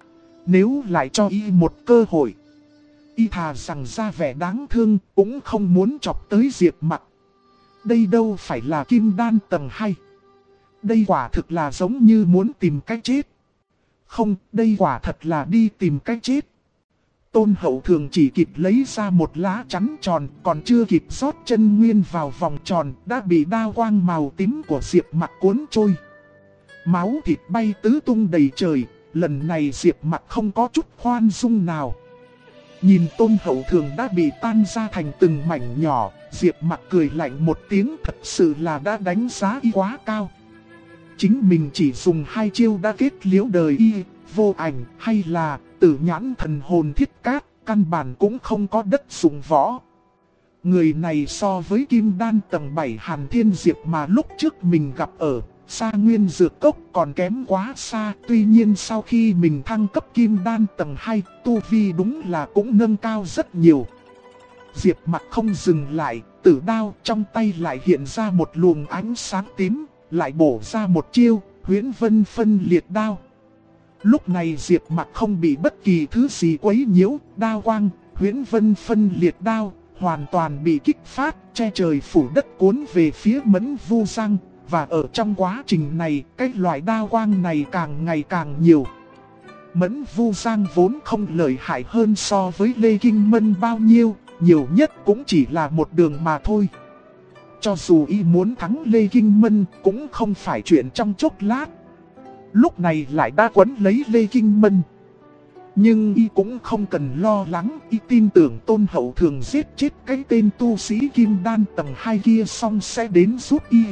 Nếu lại cho y một cơ hội, y thà rằng ra vẻ đáng thương, cũng không muốn chọc tới Diệp Mặc. Đây đâu phải là kim đan tầng 2. Đây quả thực là giống như muốn tìm cách chết. Không, đây quả thật là đi tìm cách chết. Tôn Hậu Thường chỉ kịp lấy ra một lá chắn tròn, còn chưa kịp rót chân nguyên vào vòng tròn, đã bị đao quang màu tím của Diệp Mặc cuốn trôi. Máu thịt bay tứ tung đầy trời, lần này Diệp Mặc không có chút khoan dung nào. Nhìn Tôn Hậu Thường đã bị tan ra thành từng mảnh nhỏ, Diệp Mặc cười lạnh một tiếng, thật sự là đã đánh giá y quá cao. Chính mình chỉ dùng 2 chiêu đã kết liễu đời y, vô ảnh hay là tử nhãn thần hồn thiết cát, căn bản cũng không có đất dụng võ. Người này so với kim đan tầng 7 Hàn Thiên Diệp mà lúc trước mình gặp ở Sa Nguyên Dược Cốc còn kém quá xa. Tuy nhiên sau khi mình thăng cấp kim đan tầng 2, tu vi đúng là cũng nâng cao rất nhiều. Diệp Mặc không dừng lại, tử đao trong tay lại hiện ra một luồng ánh sáng tím, lại bổ ra một chiêu, Huyễn Vân phân liệt đao. Lúc này Diệp Mặc không bị bất kỳ thứ gì quấy nhiễu, đao quang, Huyễn Vân phân liệt đao hoàn toàn bị kích phát, che trời phủ đất cuốn về phía Mẫn Vu Giang. Và ở trong quá trình này, cái loại đao quang này càng ngày càng nhiều. Mẫn Vu Giang vốn không lợi hại hơn so với Lê Kinh Mân bao nhiêu, nhiều nhất cũng chỉ là một đường mà thôi. Cho dù y muốn thắng Lê Kinh Mân cũng không phải chuyện trong chốc lát. Lúc này lại đã quấn lấy Lê Kinh Mân. Nhưng y cũng không cần lo lắng, y tin tưởng Tôn Hậu Thường giết chết cái tên tu sĩ kim đan tầng 2 kia xong sẽ đến giúp y.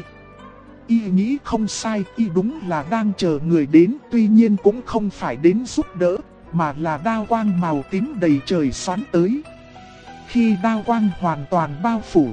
Y nghĩ không sai, y đúng là đang chờ người đến, tuy nhiên cũng không phải đến giúp đỡ, mà là đao quang màu tím đầy trời xoắn tới. Khi đao quang hoàn toàn bao phủ y,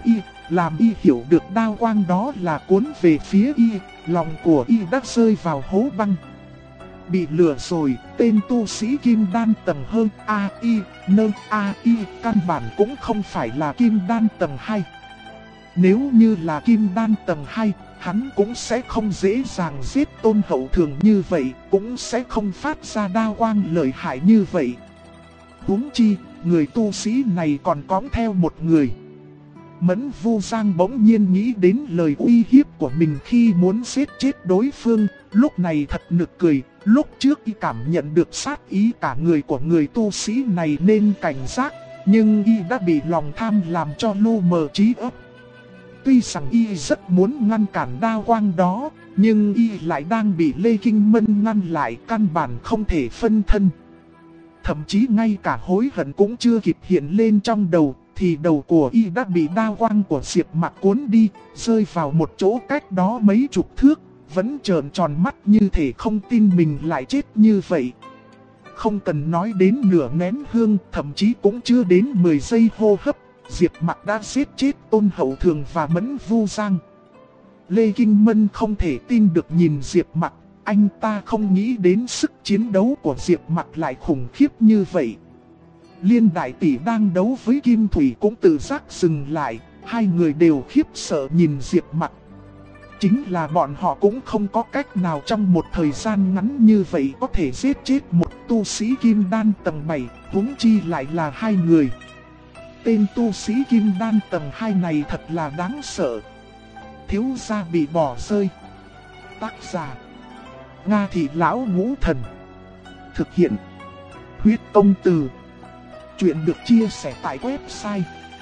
làm y hiểu được đao quang đó là cuốn về phía y, lòng của y đã rơi vào hố băng. Bị lừa rồi, tên tu sĩ kim đan tầng hơn AI, nơ AI căn bản cũng không phải là kim đan tầng 2. Nếu như là kim đan tầng 2, hắn cũng sẽ không dễ dàng giết Tôn Hậu Thường như vậy, cũng sẽ không phát ra đao quang lợi hại như vậy. Huống chi, người tu sĩ này còn cõng theo một người. Mẫn Vu Giang bỗng nhiên nghĩ đến lời uy hiếp của mình khi muốn giết chết đối phương, lúc này thật nực cười. Lúc trước y cảm nhận được sát ý cả người của người tu sĩ này nên cảnh giác, nhưng y đã bị lòng tham làm cho lu mờ trí óc. Tuy rằng y rất muốn ngăn cản đao quang đó, nhưng y lại đang bị Lê Kinh Mân ngăn lại, căn bản không thể phân thân. Thậm chí ngay cả hối hận cũng chưa kịp hiện lên trong đầu, thì đầu của y đã bị đao quang của Diệp Mặc cuốn đi, rơi vào một chỗ cách đó mấy chục thước, vẫn trợn tròn mắt như thể không tin mình lại chết như vậy. Không cần nói đến nửa nén hương, thậm chí cũng chưa đến 10 giây hô hấp, Diệp Mặc đã giết chết Tôn Hậu Thường và Mẫn Vu Giang. Lê Kinh Mân không thể tin được nhìn Diệp Mặc, anh ta không nghĩ đến sức chiến đấu của Diệp Mặc lại khủng khiếp như vậy. Liên Đại Tỷ đang đấu với Kim Thủy cũng tự giác dừng lại, hai người đều khiếp sợ nhìn Diệp Mặc. Chính là bọn họ cũng không có cách nào trong một thời gian ngắn như vậy có thể giết chết một tu sĩ kim đan tầng 7, huống chi lại là hai người. Tên tu sĩ kim đan tầng 2 này thật là đáng sợ. Thiếu gia bị bỏ rơi. Tác giả: Nga Thị Lão Ngũ Thần. Thực hiện: Huyết Tông Từ. Chuyện được chia sẻ tại website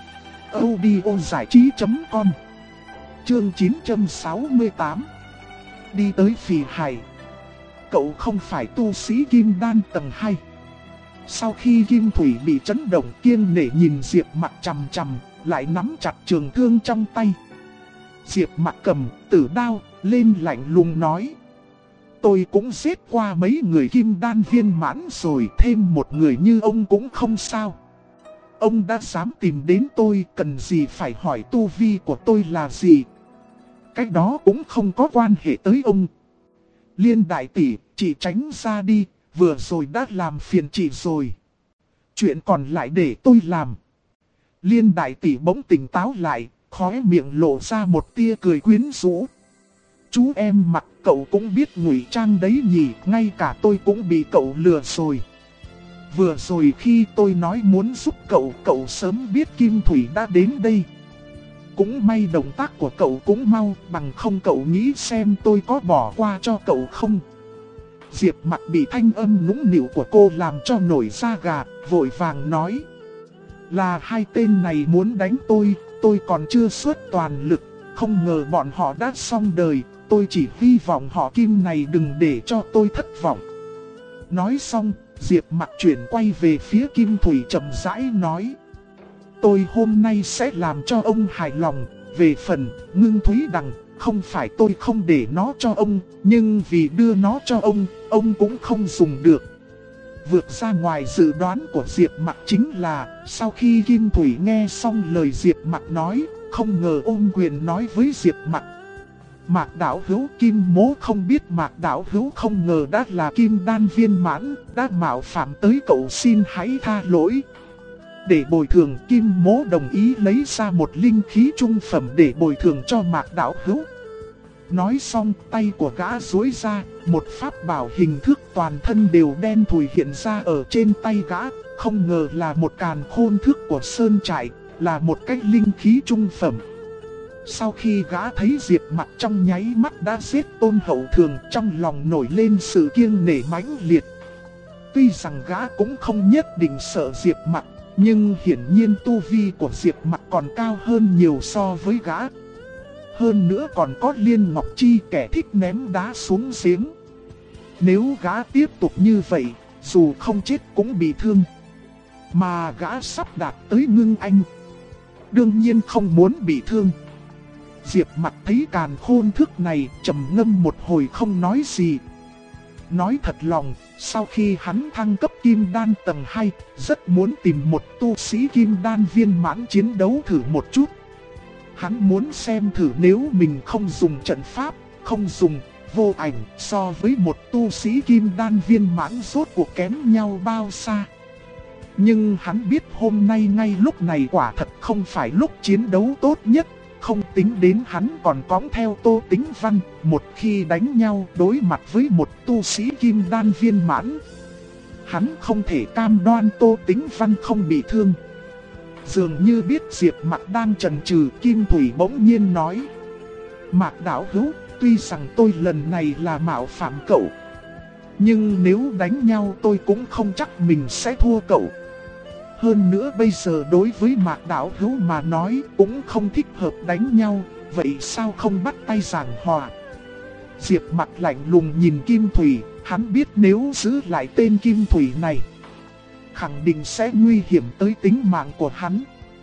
audiozảichí.com. Chương 968. Đi tới Phỉ Hải. Cậu không phải tu sĩ kim đan tầng 2. Sau khi Kim Thủy bị chấn động, kiêng nể nhìn Diệp Mặc chằm chằm, lại nắm chặt trường thương trong tay. Diệp Mặc cầm tử đao lên lạnh lùng nói: tôi cũng giết qua mấy người kim đan viên mãn rồi, thêm một người như ông cũng không sao. Ông đã dám tìm đến tôi, cần gì phải hỏi tu vi của tôi là gì. Cái đó cũng không có quan hệ tới ông. Liên Đại Tỷ, chị tránh ra đi, vừa rồi đã làm phiền chị rồi. Chuyện còn lại để tôi làm. Liên Đại Tỷ bỗng tỉnh táo lại, khóe miệng lộ ra một tia cười quyến rũ. Chú em Mặc, cậu cũng biết ngụy trang đấy nhỉ, ngay cả tôi cũng bị cậu lừa rồi. Vừa rồi khi tôi nói muốn giúp cậu, cậu sớm biết Kim Thủy đã đến đây. Cũng may động tác của cậu cũng mau, bằng không cậu nghĩ xem tôi có bỏ qua cho cậu không. Diệp Mặc bị thanh âm nũng nịu của cô làm cho nổi da gà, vội vàng nói: là hai tên này muốn đánh tôi còn chưa xuất toàn lực, không ngờ bọn họ đã xong đời, tôi chỉ hy vọng họ Kim này đừng để cho tôi thất vọng. Nói xong, Diệp Mặc chuyển quay về phía Kim Thủy chậm rãi nói: tôi hôm nay sẽ làm cho ông hài lòng. Về phần Ngưng Thúy Đằng, không phải tôi không để nó cho ông, nhưng vì đưa nó cho ông cũng không dùng được. Vượt ra ngoài dự đoán của Diệp Mặc chính là, sau khi Kim Thủy nghe xong lời Diệp Mặc nói, không ngờ ôm quyền nói với Diệp Mặc: Mạc đạo hữu, Kim mố không biết Mạc đạo hữu không ngờ đã là kim đan viên mãn, đã mạo phạm tới cậu, xin hãy tha lỗi. Để bồi thường, Kim mố đồng ý lấy ra một linh khí trung phẩm để bồi thường cho Mạc đạo hữu. Nói xong, tay của gã duỗi ra, một pháp bảo hình thức toàn thân đều đen thùi hiện ra ở trên tay gã, không ngờ là một càn khôn thước của sơn trại, là một cái linh khí trung phẩm. Sau khi gã thấy Diệp Mặc trong nháy mắt đã giết Tôn Hậu Thường, trong lòng nổi lên sự kiêng nể mãnh liệt. Tuy rằng gã cũng không nhất định sợ Diệp Mặc, nhưng hiển nhiên tu vi của Diệp Mặc còn cao hơn nhiều so với gã. Hơn nữa còn có Liên Ngọc Chi, kẻ thích ném đá xuống giếng. Nếu gã tiếp tục như vậy, dù không chết cũng bị thương. Mà gã sắp đạt tới Ngưng Anh, đương nhiên không muốn bị thương. Diệp Mặc thấy càn khôn thức này, trầm ngâm một hồi không nói gì. Nói thật lòng, sau khi hắn thăng cấp kim đan tầng 2, rất muốn tìm một tu sĩ kim đan viên mãn chiến đấu thử một chút. Hắn muốn xem thử nếu mình không dùng trận pháp, không dùng vô ảnh, so với một tu sĩ kim đan viên mãn rốt cuộc kém nhau bao xa. Nhưng hắn biết hôm nay ngay lúc này quả thật không phải lúc chiến đấu tốt nhất. Không tính đến hắn còn cõng theo Tô Tĩnh Văn, một khi đánh nhau đối mặt với một tu sĩ kim đan viên mãn, hắn không thể cam đoan Tô Tĩnh Văn không bị thương. Dường như biết Diệp Mặc đang chần chừ, Kim Thủy bỗng nhiên nói: Mạc đạo hữu, tuy rằng tôi lần này là mạo phạm cậu, nhưng nếu đánh nhau tôi cũng không chắc mình sẽ thua cậu. Hơn nữa bây giờ đối với Mạc đạo hữu mà nói cũng không thích hợp đánh nhau, vậy sao không bắt tay giảng hòa? Diệp Mặc lạnh lùng nhìn Kim Thủy, hắn biết nếu giữ lại tên Kim Thủy này, khẳng định sẽ nguy hiểm tới tính mạng của hắn.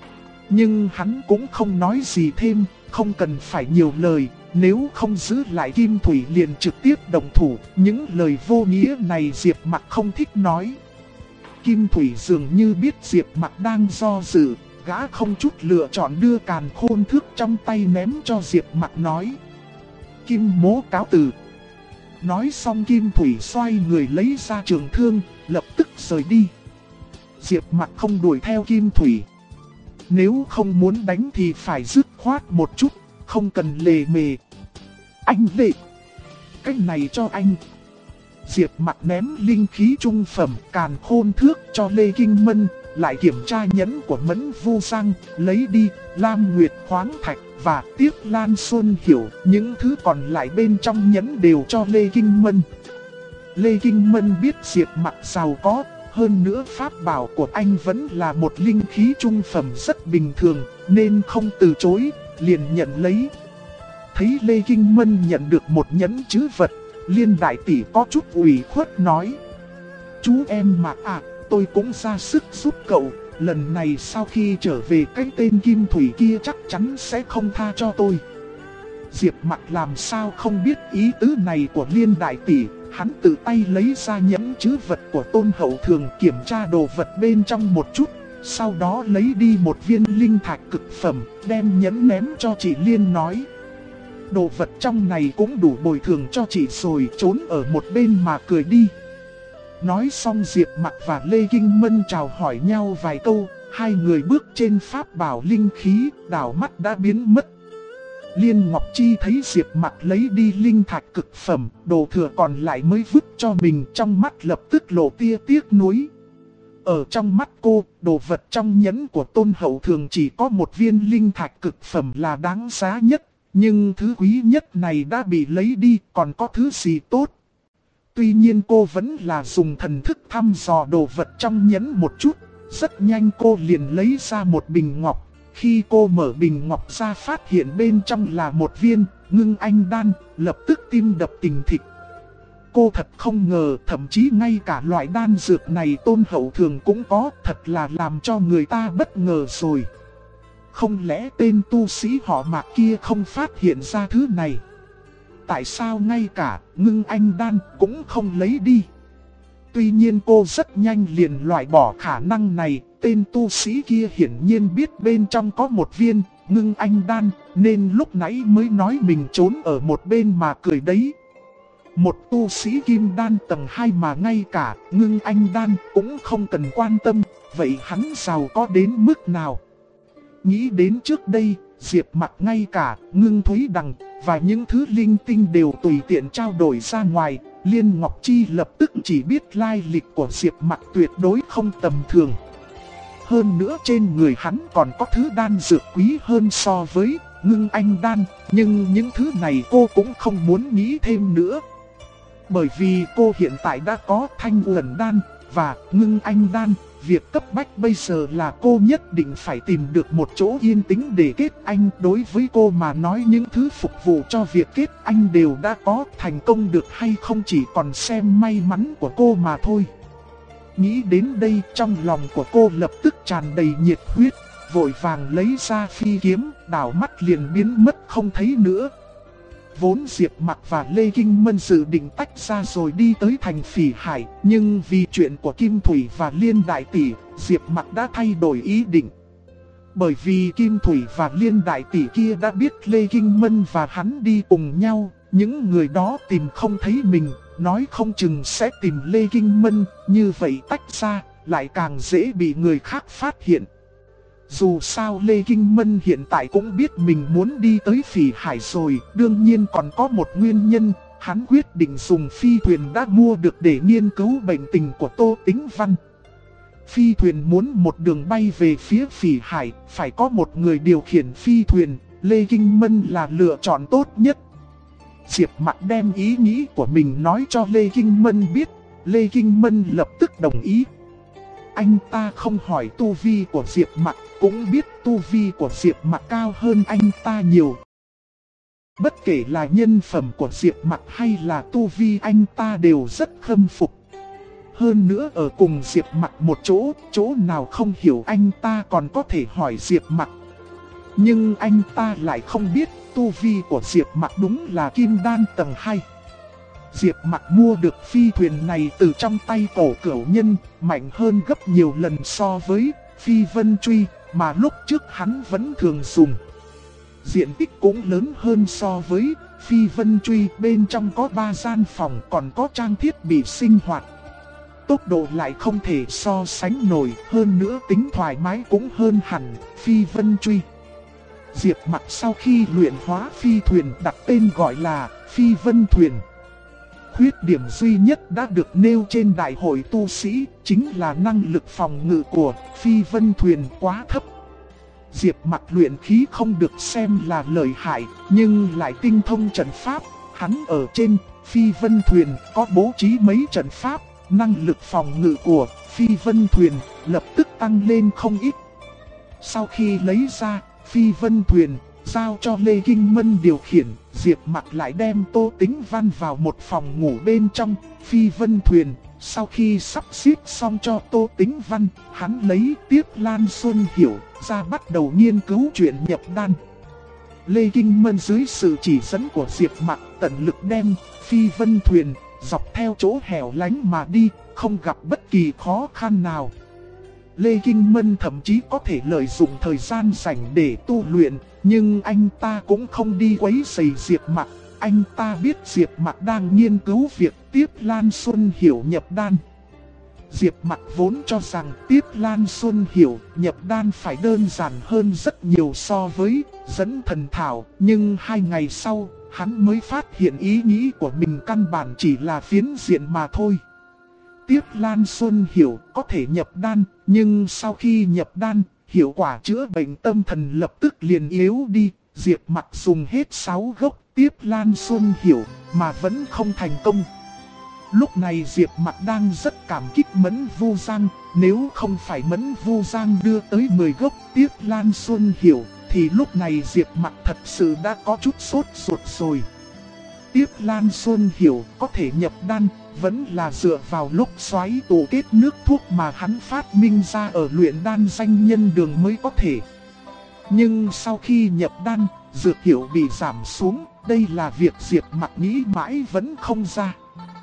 Nhưng hắn cũng không nói gì thêm, không cần phải nhiều lời, nếu không giữ lại Kim Thủy liền trực tiếp động thủ. Những lời vô nghĩa này Diệp Mặc không thích nói. Kim Thủy dường như biết Diệp Mặc đang do dự, gã không chút lựa chọn đưa càn khôn thước trong tay ném cho Diệp Mặc nói: Kim mỗ cáo từ. Nói xong Kim Thủy xoay người lấy ra trường thương, lập tức rời đi. Diệp Mặc không đuổi theo Kim Thủy. Nếu không muốn đánh thì phải dứt khoát một chút, không cần lề mề. Anh Lệ, cái này cho anh. Diệp Mặc ném linh khí trung phẩm càn khôn thước cho Lê Kinh Mân, lại kiểm tra nhẫn của Mẫn Vu Sang, lấy đi Lam Nguyệt khoáng thạch và Tiếc Lan Xuân Hiểu. Những thứ còn lại bên trong nhẫn đều cho Lê Kinh Mân. Lê Kinh Mân biết Diệp Mặc giàu có, hơn nữa pháp bảo của anh vẫn là một linh khí trung phẩm rất bình thường, nên không từ chối, liền nhận lấy. Thấy Lê Kinh Mân nhận được một nhẫn trữ vật, Liên đại tỷ có chút ủy khuất nói: Chú em Mạc ạ, tôi cũng ra sức giúp cậu, lần này sau khi trở về cái tên Kim Thủy kia chắc chắn sẽ không tha cho tôi. Diệp Mặc làm sao không biết ý tứ này của Liên đại tỷ, hắn tự tay lấy ra nhẫn trữ vật của Tôn Hậu Thường, kiểm tra đồ vật bên trong một chút, sau đó lấy đi một viên linh thạch cực phẩm, đem nhẫn ném cho chị Liên nói: Đồ vật trong này cũng đủ bồi thường cho chị rồi, trốn ở một bên mà cười đi. Nói xong Diệp Mặc và Lê Kinh Mân chào hỏi nhau vài câu, hai người bước trên pháp bảo linh khí, đảo mắt đã biến mất. Liên Ngọc Chi thấy Diệp Mặc lấy đi linh thạch cực phẩm, đồ thừa còn lại mới vứt cho mình, trong mắt lập tức lộ tia tiếc nuối. Ở trong mắt cô, đồ vật trong nhẫn của Tôn Hậu Thường chỉ có một viên linh thạch cực phẩm là đáng giá nhất. Nhưng thứ quý nhất này đã bị lấy đi, còn có thứ gì tốt? Tuy nhiên cô vẫn là dùng thần thức thăm dò đồ vật trong nhẫn một chút. Rất nhanh cô liền lấy ra một bình ngọc. Khi cô mở bình ngọc ra phát hiện bên trong là một viên ngưng anh đan, lập tức tim đập thình thịch. Cô thật không ngờ, thậm chí ngay cả loại đan dược này Tôn Hậu Thường cũng có, thật là làm cho người ta bất ngờ rồi. Không lẽ tên tu sĩ họ Mạc kia không phát hiện ra thứ này? Tại sao ngay cả ngưng anh đan cũng không lấy đi? Tuy nhiên cô rất nhanh liền loại bỏ khả năng này. Tên tu sĩ kia hiển nhiên biết bên trong có một viên ngưng anh đan, nên lúc nãy mới nói mình trốn ở một bên mà cười đấy. Một tu sĩ kim đan tầng 2 mà ngay cả ngưng anh đan cũng không cần quan tâm, vậy hắn giàu có đến mức nào? Nghĩ đến trước đây, Diệp Mặc ngay cả ngưng thúy đằng và những thứ linh tinh đều tùy tiện trao đổi ra ngoài. Liên Ngọc Chi lập tức chỉ biết lai lịch của Diệp Mặc tuyệt đối không tầm thường. Hơn nữa trên người hắn còn có thứ đan dược quý hơn so với ngưng anh đan, nhưng những thứ này cô cũng không muốn nghĩ thêm nữa. Bởi vì cô hiện tại đã có thanh uẩn đan và ngưng anh đan. Việc cấp bách bây giờ là cô nhất định phải tìm được một chỗ yên tĩnh để kết anh. Đối với cô mà nói những thứ phục vụ cho việc kết anh đều đã có, thành công được hay không chỉ còn xem may mắn của cô mà thôi. Nghĩ đến đây trong lòng của cô lập tức tràn đầy nhiệt huyết, vội vàng lấy ra phi kiếm, đảo mắt liền biến mất không thấy nữa. Vốn Diệp Mặc và Lê Kinh Mân dự định tách ra rồi đi tới thành Phỉ Hải, nhưng vì chuyện của Kim Thủy và Liên đại tỷ, Diệp Mặc đã thay đổi ý định. Bởi vì Kim Thủy và Liên đại tỷ kia đã biết Lê Kinh Mân và hắn đi cùng nhau, những người đó tìm không thấy mình, nói không chừng sẽ tìm Lê Kinh Mân, như vậy tách ra, lại càng dễ bị người khác phát hiện. Dù sao Lê Kinh Mân hiện tại cũng biết mình muốn đi tới Phỉ Hải rồi, đương nhiên còn có một nguyên nhân, hắn quyết định dùng phi thuyền đã mua được để nghiên cứu bệnh tình của Tô Tĩnh Văn. Phi thuyền muốn một đường bay về phía Phỉ Hải, phải có một người điều khiển phi thuyền, Lê Kinh Mân là lựa chọn tốt nhất. Diệp Mặc đem ý nghĩ của mình nói cho Lê Kinh Mân biết, Lê Kinh Mân lập tức đồng ý. Anh ta không hỏi tu vi của Diệp Mặc, cũng biết tu vi của Diệp Mặc cao hơn anh ta nhiều. Bất kể là nhân phẩm của Diệp Mặc hay là tu vi, anh ta đều rất khâm phục. Hơn nữa ở cùng Diệp Mặc một chỗ nào không hiểu anh ta còn có thể hỏi Diệp Mặc. Nhưng anh ta lại không biết tu vi của Diệp Mặc đúng là kim đan tầng 2. Diệp Mặc mua được phi thuyền này từ trong tay Cổ Cửu Nhân, mạnh hơn gấp nhiều lần so với Phi Vân Truy mà lúc trước hắn vẫn thường dùng. Diện tích cũng lớn hơn so với Phi Vân Truy, bên trong có 3 gian phòng còn có trang thiết bị sinh hoạt. Tốc độ lại không thể so sánh nổi, hơn nữa tính thoải mái cũng hơn hẳn Phi Vân Truy. Diệp Mặc sau khi luyện hóa phi thuyền đặt tên gọi là Phi Vân Thuyền. Khuyết điểm duy nhất đã được nêu trên đại hội tu sĩ chính là năng lực phòng ngự của Phi Vân Thuyền quá thấp. Diệp Mặc luyện khí không được xem là lợi hại, nhưng lại tinh thông trận pháp. Hắn ở trên Phi Vân Thuyền có bố trí mấy trận pháp, năng lực phòng ngự của Phi Vân Thuyền lập tức tăng lên không ít. Sau khi lấy ra Phi Vân Thuyền, giao cho Lê Kinh Mân điều khiển, Diệp Mặc lại đem Tô Tĩnh Văn vào một phòng ngủ bên trong Phi Vân Thuyền. Sau khi sắp xếp xong cho Tô Tĩnh Văn, hắn lấy Tiếp Lan Xuân Hiểu ra bắt đầu nghiên cứu chuyện nhập đan. Lê Kinh Mân dưới sự chỉ dẫn của Diệp Mặc tận lực đem Phi Vân Thuyền dọc theo chỗ hẻo lánh mà đi, không gặp bất kỳ khó khăn nào. Lê Kinh Mân thậm chí có thể lợi dụng thời gian rảnh để tu luyện, nhưng anh ta cũng không đi quấy rầy Diệp Mặc. Anh ta biết Diệp Mặc đang nghiên cứu việc Tiếp Lan Xuân Hiểu nhập đan. Diệp Mặc vốn cho rằng Tiếp Lan Xuân Hiểu nhập đan phải đơn giản hơn rất nhiều so với dẫn thần thảo, nhưng 2 ngày sau, hắn mới phát hiện ý nghĩ của mình căn bản chỉ là phiến diện mà thôi. Tiếp Lan Xuân Hiểu có thể nhập đan, nhưng sau khi nhập đan, hiệu quả chữa bệnh tâm thần lập tức liền yếu đi. Diệp Mặc dùng hết 6 gốc Tiếp Lan Xuân Hiểu mà vẫn không thành công. Lúc này Diệp Mặc đang rất cảm kích Mẫn Vu Giang, nếu không phải Mẫn Vu Giang đưa tới 10 gốc Tiếp Lan Xuân Hiểu thì lúc này Diệp Mặc thật sự đã có chút sốt ruột rồi. Tiếp Lan Xuân Hiểu có thể nhập đan vẫn là dựa vào lúc xoáy tụ kết nước thuốc mà hắn phát minh ra ở luyện đan danh nhân đường mới có thể. Nhưng sau khi nhập đan, dược hiệu bị giảm xuống, đây là việc Diệp Mặc nghĩ mãi vẫn không ra.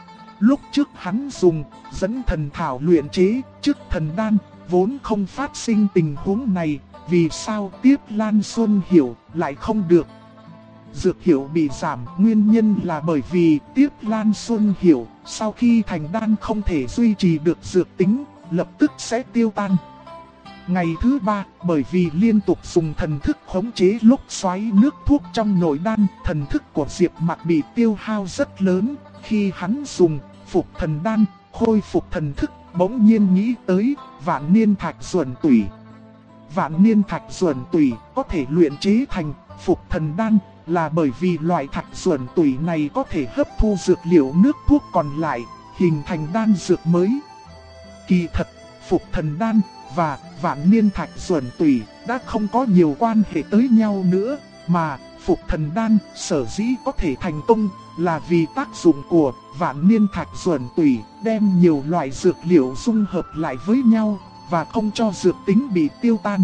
Lúc trước hắn dùng dẫn thần thảo luyện chế trước thần đan, vốn không phát sinh tình huống này, vì sao Tiếp Lan Xuân Hiểu lại không được? Dược hiệu bị giảm nguyên nhân là bởi vì Tiếp Lan Xuân Hiểu sau khi thành đan không thể duy trì được dược tính, lập tức sẽ tiêu tan. Ngày thứ 3, bởi vì liên tục dùng thần thức khống chế lúc xoáy nước thuốc trong nội đan, thần thức của Diệp Mặc bị tiêu hao rất lớn. Khi hắn dùng phục thần đan, khôi phục thần thức, bỗng nhiên nghĩ tới Vạn Niên Thạch Duẩn Tủy. Vạn Niên Thạch Duẩn Tủy có thể luyện chế thành phục thần đan là bởi vì loại thạch duẩn tủy này có thể hấp thu dược liệu nước thuốc còn lại, hình thành đan dược mới. Kỳ thật, phục thần đan và Vạn Niên Thạch Duẩn Tủy đã không có nhiều quan hệ tới nhau nữa, mà phục thần đan sở dĩ có thể thành công là vì tác dụng của Vạn Niên Thạch Duẩn Tủy đem nhiều loại dược liệu dung hợp lại với nhau và không cho dược tính bị tiêu tan.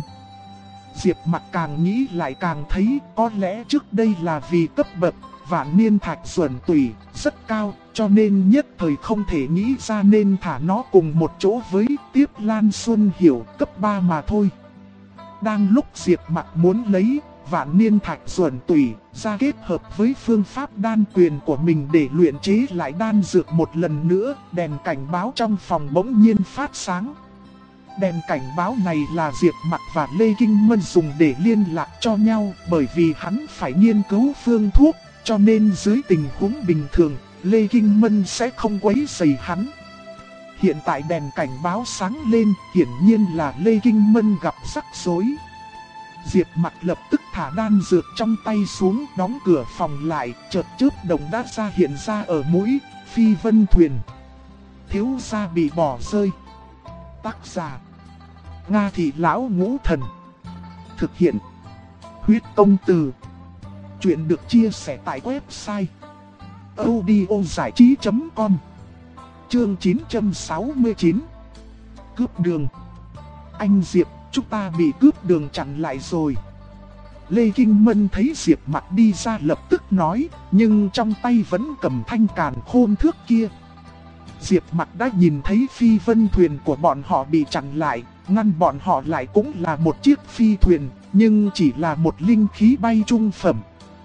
Diệp Mặc càng nghĩ lại càng thấy có lẽ trước đây là vì cấp bậc Vạn Niên Thạch Duẩn Tủy rất cao, cho nên nhất thời không thể nghĩ ra nên thả nó cùng một chỗ với Tiếp Lan Xuân Hiểu cấp 3 mà thôi. Đang lúc Diệp Mặc muốn lấy Vạn Niên Thạch Duẩn Tủy ra kết hợp với phương pháp đan quyền của mình để luyện chế lại đan dược một lần nữa, đèn cảnh báo trong phòng bỗng nhiên phát sáng. Đèn cảnh báo này là Diệp Mặc và Lê Kinh Mân dùng để liên lạc cho nhau, bởi vì hắn phải nghiên cứu phương thuốc, cho nên dưới tình huống bình thường, Lê Kinh Mân sẽ không quấy rầy hắn. Hiện tại đèn cảnh báo sáng lên, hiển nhiên là Lê Kinh Mân gặp rắc rối. Diệp Mặc lập tức thả đan dược trong tay xuống, đóng cửa phòng lại, chợt chớp đồng đã hiện ra ở mũi, Phi Vân Thuyền. Thiếu gia bị bỏ rơi. Tác giả: Nga Thị Lão Ngũ Thần. Thực hiện: Huyết Công Từ. Chuyện được chia sẻ tại website audiozảichí.com. Chương 969. Cướp đường. Anh Diệp, chúng ta bị cướp đường chặn lại rồi. Lê Kinh Mân thấy Diệp Mặc đi ra lập tức nói, nhưng trong tay vẫn cầm thanh càn khôn thước kia. Diệp Mặc đã nhìn thấy phi vân thuyền của bọn họ bị chặn lại, ngăn bọn họ lại cũng là một chiếc phi thuyền, nhưng chỉ là một linh khí bay trung phẩm.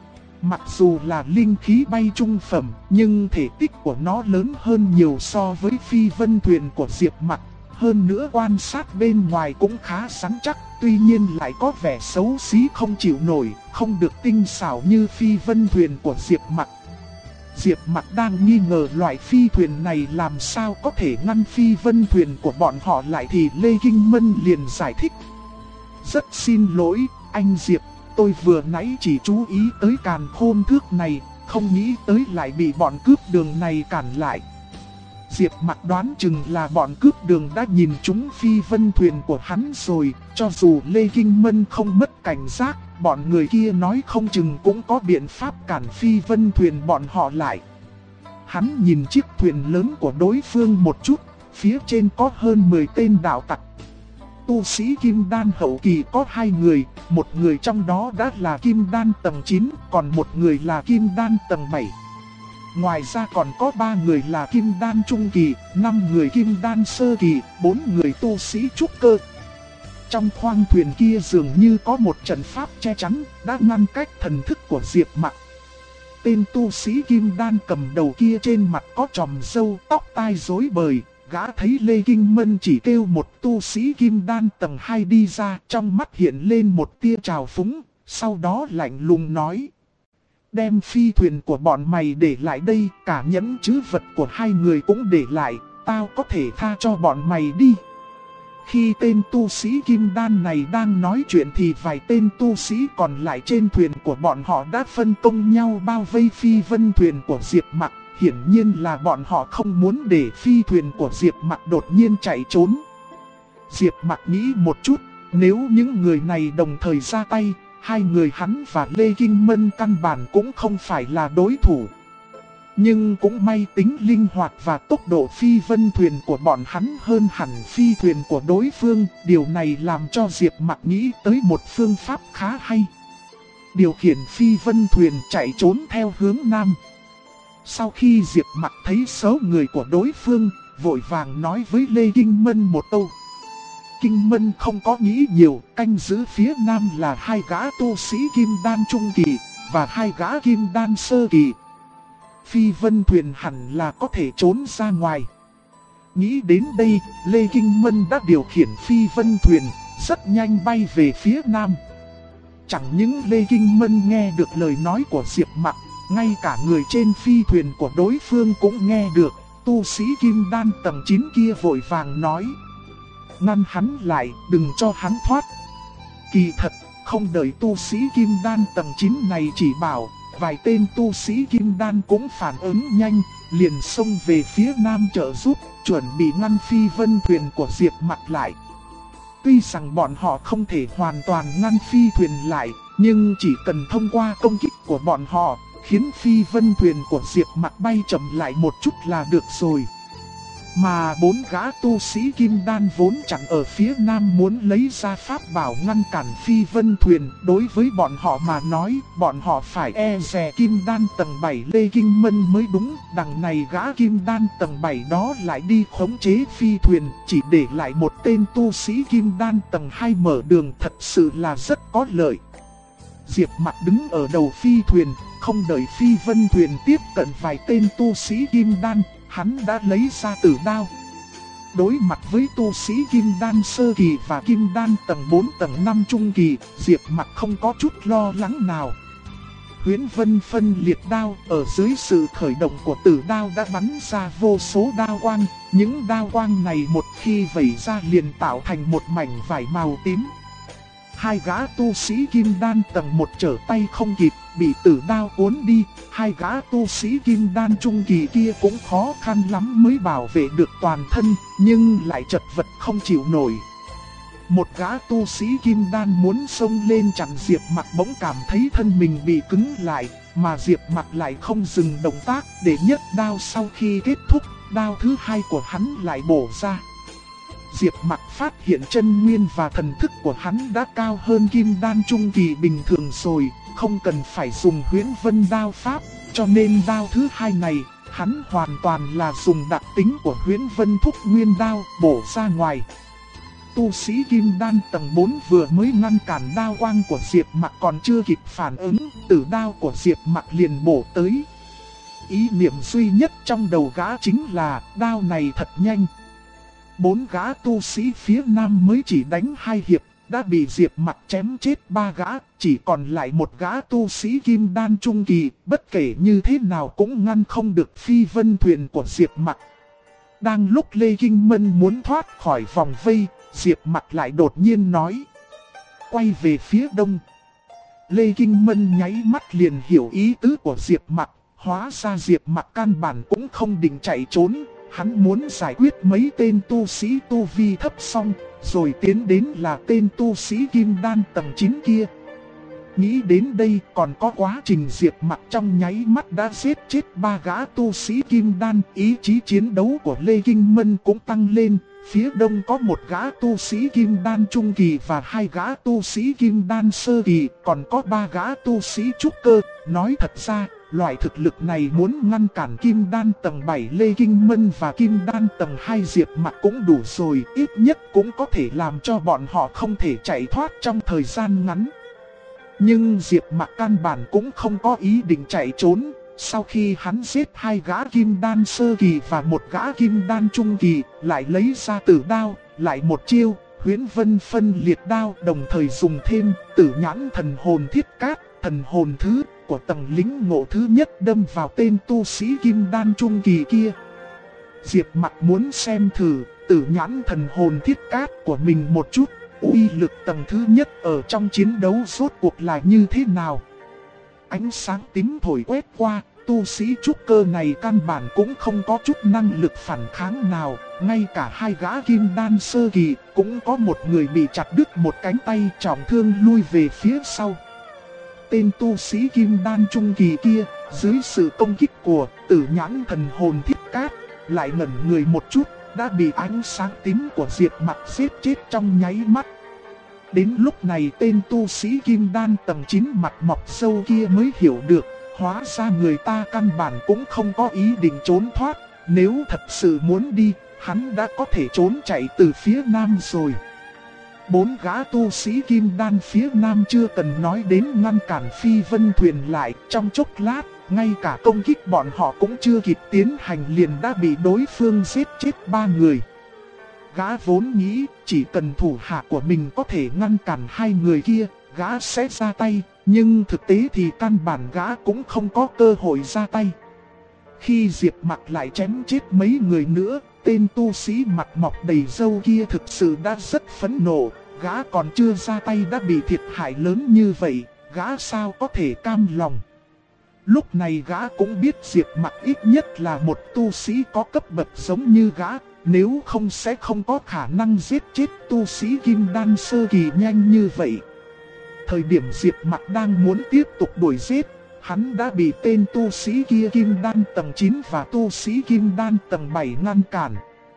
Mặc dù là linh khí bay trung phẩm, nhưng thể tích của nó lớn hơn nhiều so với phi vân thuyền của Diệp Mặc. Hơn nữa quan sát bên ngoài cũng khá rắn chắc, tuy nhiên lại có vẻ xấu xí không chịu nổi, không được tinh xảo như phi vân thuyền của Diệp Mặc. Diệp Mặc đang nghi ngờ loại phi thuyền này làm sao có thể ngăn phi vân thuyền của bọn họ lại thì Lê Kinh Mân liền giải thích. Rất xin lỗi, anh Diệp, tôi vừa nãy chỉ chú ý tới càn khôn thước này, không nghĩ tới lại bị bọn cướp đường này cản lại. Diệp Mặc đoán chừng là bọn cướp đường đã nhìn trúng phi vân thuyền của hắn rồi, cho dù Lê Kinh Mân không mất cảnh giác, bọn người kia nói không chừng cũng có biện pháp cản phi vân thuyền bọn họ lại. Hắn nhìn chiếc thuyền lớn của đối phương một chút, phía trên có hơn 10 tên đạo tặc. Tu sĩ kim đan hậu kỳ có 2 người, một người trong đó đã là kim đan tầng 9, còn một người là kim đan tầng 7. Ngoài ra còn có 3 người là kim đan trung kỳ, 5 người kim đan sơ kỳ, 4 người tu sĩ trúc cơ. Trong khoang thuyền kia dường như có một trận pháp che chắn, đã ngăn cách thần thức của Diệp Mặc. Tên tu sĩ kim đan cầm đầu kia trên mặt có chòm râu, tóc tai rối bời, gã thấy Lê Kinh Mân chỉ kêu một tu sĩ kim đan tầng 2 đi ra, trong mắt hiện lên một tia trào phúng, sau đó lạnh lùng nói. Đem phi thuyền của bọn mày để lại đây, cả nhẫn trữ vật của 2 người cũng để lại, tao có thể tha cho bọn mày đi. Khi tên tu sĩ kim đan này đang nói chuyện thì vài tên tu sĩ còn lại trên thuyền của bọn họ đã phân công nhau bao vây phi vân thuyền của Diệp Mặc. Hiển nhiên là bọn họ không muốn để phi thuyền của Diệp Mặc đột nhiên chạy trốn. Diệp Mặc nghĩ một chút, nếu những người này đồng thời ra tay, 2 người hắn và Lê Kinh Mân căn bản cũng không phải là đối thủ. Nhưng cũng may tính linh hoạt và tốc độ phi vân thuyền của bọn hắn hơn hẳn phi thuyền của đối phương. Điều này làm cho Diệp Mặc nghĩ tới một phương pháp khá hay. Điều khiển phi vân thuyền chạy trốn theo hướng nam. Sau khi Diệp Mặc thấy số người của đối phương, vội vàng nói với Lê Kinh Mân một câu. Kinh Mân không có nghĩ nhiều, canh giữ phía nam là 2 gã tu sĩ kim đan trung kỳ và 2 gã kim đan sơ kỳ. Phi vân thuyền hẳn là có thể trốn ra ngoài. Nghĩ đến đây, Lê Kinh Mân đã điều khiển phi vân thuyền, rất nhanh bay về phía nam. Chẳng những Lê Kinh Mân nghe được lời nói của Diệp Mặc, ngay cả người trên phi thuyền của đối phương cũng nghe được. Tu sĩ kim đan tầng 9 kia vội vàng nói. Ngăn hắn lại, đừng cho hắn thoát. Kỳ thật, không đợi tu sĩ kim đan tầng 9 này chỉ bảo, vài tên tu sĩ kim đan cũng phản ứng nhanh, liền xông về phía nam trợ giúp, chuẩn bị ngăn phi vân thuyền của Diệp Mặc lại. Tuy rằng bọn họ không thể hoàn toàn ngăn phi thuyền lại, nhưng chỉ cần thông qua công kích của bọn họ, khiến phi vân thuyền của Diệp Mặc bay chậm lại một chút là được rồi. Mà 4 gã tu sĩ kim đan vốn chặn ở phía nam muốn lấy ra pháp bảo ngăn cản phi vân thuyền. Đối với bọn họ mà nói, bọn họ phải e dè kim đan tầng 7 Lê Kinh Mân mới đúng. Đằng này gã kim đan tầng 7 đó lại đi khống chế phi thuyền, chỉ để lại một tên tu sĩ kim đan tầng 2 mở đường, thật sự là rất có lợi. Diệp Mặc đứng ở đầu phi thuyền, không đợi phi vân thuyền tiếp cận vài tên tu sĩ kim đan, hắn đã lấy ra tử đao. Đối mặt với tu sĩ kim đan sơ kỳ và kim đan tầng 4 tầng 5 trung kỳ, Diệp Mặc không có chút lo lắng nào. Huyễn Vân phân liệt đao, ở dưới sự khởi động của tử đao đã bắn ra vô số đao quang. Những đao quang này một khi vẩy ra liền tạo thành một mảnh vải màu tím. Hai gã tu sĩ kim đan tầng 1 trở tay không kịp, bị tử đao cuốn đi. Hai gã tu sĩ kim đan trung kỳ kia cũng khó khăn lắm mới bảo vệ được toàn thân, nhưng lại chật vật không chịu nổi. Một gã tu sĩ kim đan muốn xông lên chặn Diệp Mặc bỗng cảm thấy thân mình bị cứng lại, mà Diệp Mặc lại không dừng động tác, để nhất đao sau khi kết thúc, đao thứ hai của hắn lại bổ ra. Diệp Mặc phát hiện chân nguyên và thần thức của hắn đã cao hơn kim đan trung kỳ bình thường rồi, không cần phải dùng huyễn vân đao pháp, cho nên đao thứ hai này, hắn hoàn toàn là dùng đặc tính của huyễn vân thúc nguyên đao bổ ra ngoài. Tu sĩ kim đan tầng 4 vừa mới ngăn cản đao quang của Diệp Mặc còn chưa kịp phản ứng, tử đao của Diệp Mặc liền bổ tới. Ý niệm duy nhất trong đầu gã chính là đao này thật nhanh. 4 gã tu sĩ phía nam mới chỉ đánh 2 hiệp, đã bị Diệp Mặc chém chết 3 gã, chỉ còn lại một gã tu sĩ kim đan trung kỳ, bất kể như thế nào cũng ngăn không được phi vân thuyền của Diệp Mặc. Đang lúc Lê Kinh Mân muốn thoát khỏi vòng vây, Diệp Mặc lại đột nhiên nói: quay về phía đông. Lê Kinh Mân nháy mắt liền hiểu ý tứ của Diệp Mặc, hóa ra Diệp Mặc căn bản cũng không định chạy trốn. Hắn muốn giải quyết mấy tên tu sĩ tu vi thấp xong, rồi tiến đến là tên tu sĩ kim đan tầng 9 kia. Nghĩ đến đây còn có quá trình Diệp Mặc trong nháy mắt đã giết chết 3 gã tu sĩ kim đan. Ý chí chiến đấu của Lê Kinh Mân cũng tăng lên. Phía đông có một gã tu sĩ kim đan trung kỳ và 2 gã tu sĩ kim đan sơ kỳ, còn có 3 gã tu sĩ trúc cơ. Nói thật ra, loại thực lực này muốn ngăn cản kim đan tầng 7 Lê Kinh Mân và kim đan tầng 2 Diệp Mặc cũng đủ rồi, ít nhất cũng có thể làm cho bọn họ không thể chạy thoát trong thời gian ngắn. Nhưng Diệp Mặc căn bản cũng không có ý định chạy trốn. Sau khi hắn giết 2 gã kim đan sơ kỳ và 1 gã kim đan trung kỳ, lại lấy ra tử đao, lại một chiêu, huyễn vân phân liệt đao, đồng thời dùng thêm tử nhãn thần hồn thiết cát, thần hồn thứ của tầng lính ngộ thứ nhất đâm vào tên tu sĩ kim đan trung kỳ kia. Diệp Mặc muốn xem thử tử nhãn thần hồn thiết cát của mình một chút, uy lực tầng thứ nhất ở trong chiến đấu rốt cuộc là như thế nào. Ánh sáng tím thổi quét qua, tu sĩ trúc cơ này căn bản cũng không có chút năng lực phản kháng nào. Ngay cả 2 gã kim đan sơ kỳ cũng có một người bị chặt đứt một cánh tay, trọng thương lui về phía sau. Tên tu sĩ kim đan trung kỳ kia, dưới sự công kích của tử nhãn thần hồn thiết cát, lại ngẩn người một chút, đã bị ánh sáng tím của Diệp Mặc giết chết trong nháy mắt. Đến lúc này tên tu sĩ kim đan tầng 9 mặt mọc sâu kia mới hiểu được, hóa ra người ta căn bản cũng không có ý định trốn thoát. Nếu thật sự muốn đi, hắn đã có thể trốn chạy từ phía nam rồi. 4 gã tu sĩ kim đan phía nam chưa cần nói đến ngăn cản phi vân thuyền lại, trong chốc lát, ngay cả công kích bọn họ cũng chưa kịp tiến hành liền đã bị đối phương giết chết 3 người. Gã vốn nghĩ chỉ cần thủ hạ của mình có thể ngăn cản 2 người kia, gã sẽ ra tay, nhưng thực tế thì căn bản gã cũng không có cơ hội ra tay. Khi Diệp Mặc lại chém chết mấy người nữa, tên tu sĩ mặt mọc đầy râu kia thực sự đã rất phẫn nộ. Gã còn chưa ra tay đã bị thiệt hại lớn như vậy, gã sao có thể cam lòng. Lúc này gã cũng biết Diệp Mặc ít nhất là một tu sĩ có cấp bậc giống như gã, nếu không sẽ không có khả năng giết chết tu sĩ kim đan sơ kỳ nhanh như vậy. Thời điểm Diệp Mặc đang muốn tiếp tục đuổi giết, hắn đã bị tên tu sĩ kia kim đan tầng 9 và tu sĩ kim đan tầng 7 ngăn cản.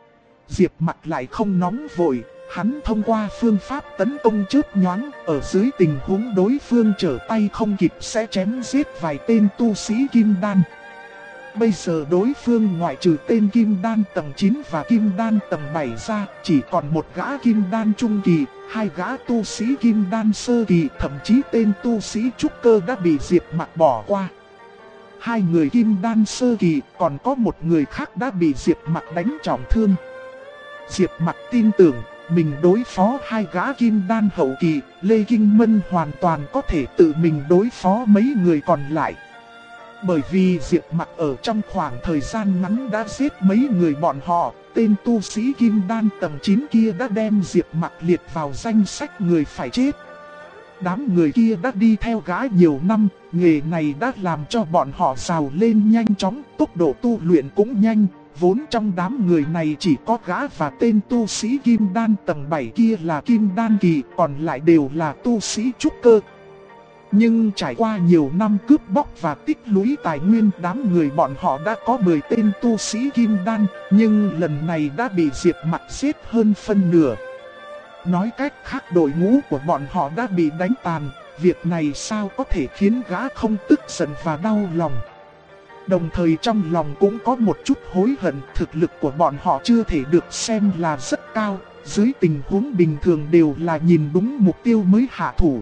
Diệp Mặc lại không nóng vội, hắn thông qua phương pháp tấn công chớp nhoáng, ở dưới tình huống đối phương trở tay không kịp sẽ chém giết vài tên tu sĩ kim đan. Bây giờ đối phương ngoại trừ tên kim đan tầng 9 và kim đan tầng 7 ra, chỉ còn một gã kim đan trung kỳ, hai gã tu sĩ kim đan sơ kỳ, thậm chí tên tu sĩ trúc cơ đã bị Diệp Mặc bỏ qua. Hai người kim đan sơ kỳ, còn có một người khác đã bị Diệp Mặc đánh trọng thương. Diệp Mặc tin tưởng, mình đối phó hai gã kim đan hậu kỳ, Lê Kinh Mân hoàn toàn có thể tự mình đối phó mấy người còn lại. Bởi vì Diệp Mặc ở trong khoảng thời gian ngắn đã giết mấy người bọn họ, tên tu sĩ kim đan tầng 9 kia đã đem Diệp Mặc liệt vào danh sách người phải chết. Đám người kia đã đi theo gã nhiều năm, nghề này đã làm cho bọn họ giàu lên nhanh chóng, tốc độ tu luyện cũng nhanh. Vốn trong đám người này chỉ có gã và tên tu sĩ kim đan tầng 7 kia là kim đan kỳ, còn lại đều là tu sĩ trúc cơ. Nhưng trải qua nhiều năm cướp bóc và tích lũy tài nguyên, đám người bọn họ đã có 10 tên tu sĩ kim đan, nhưng lần này đã bị Diệp Mặc giết hơn phân nửa. Nói cách khác, đội ngũ của bọn họ đã bị đánh tàn, việc này sao có thể khiến gã không tức giận và đau lòng. Đồng thời trong lòng cũng có một chút hối hận, thực lực của bọn họ chưa thể được xem là rất cao, dưới tình huống bình thường đều là nhìn đúng mục tiêu mới hạ thủ.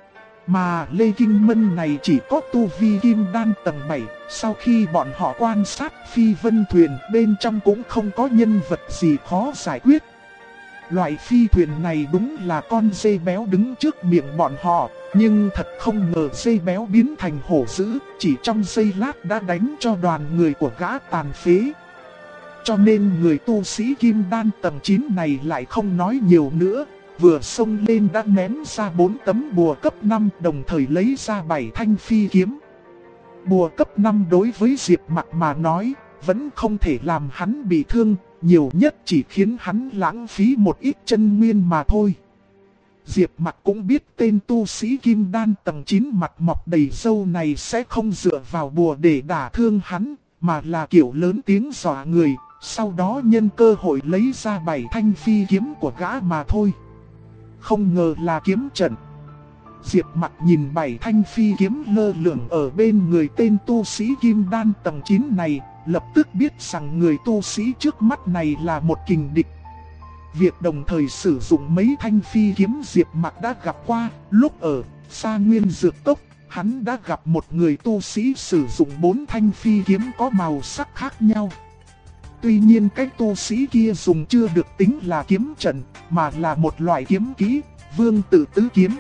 Mà Lê Kinh Mân này chỉ có tu vi kim đan tầng 7, sau khi bọn họ quan sát phi vân thuyền bên trong cũng không có nhân vật gì khó giải quyết. Loại phi thuyền này đúng là con dê béo đứng trước miệng bọn họ, nhưng thật không ngờ dê béo biến thành hổ dữ, chỉ trong giây lát đã đánh cho đoàn người của gã tàn phế. Cho nên người tu sĩ kim đan tầng 9 này lại không nói nhiều nữa, vừa xông lên đã ném ra 4 tấm bùa cấp 5, đồng thời lấy ra 7 thanh phi kiếm. Bùa cấp 5 đối với Diệp Mặc mà nói, vẫn không thể làm hắn bị thương, nhiều nhất chỉ khiến hắn lãng phí một ít chân nguyên mà thôi. Diệp Mặc cũng biết tên tu sĩ kim đan tầng 9 mặt mọc đầy râu này sẽ không dựa vào bùa để đả thương hắn, mà là kiểu lớn tiếng dọa người, sau đó nhân cơ hội lấy ra 7 thanh phi kiếm của gã mà thôi. Không ngờ là kiếm trận. Diệp Mặc nhìn 7 thanh phi kiếm lơ lửng ở bên người tên tu sĩ kim đan tầng 9 này, lập tức biết rằng người tu sĩ trước mắt này là một kình địch. Việc đồng thời sử dụng mấy thanh phi kiếm Diệp Mặc đã gặp qua, lúc ở Sa Nguyên Dược Cốc, hắn đã gặp một người tu sĩ sử dụng 4 thanh phi kiếm có màu sắc khác nhau. Tuy nhiên cái tu sĩ kia dùng chưa được tính là kiếm trận, mà là một loại kiếm kỹ, vương tử tứ kiếm.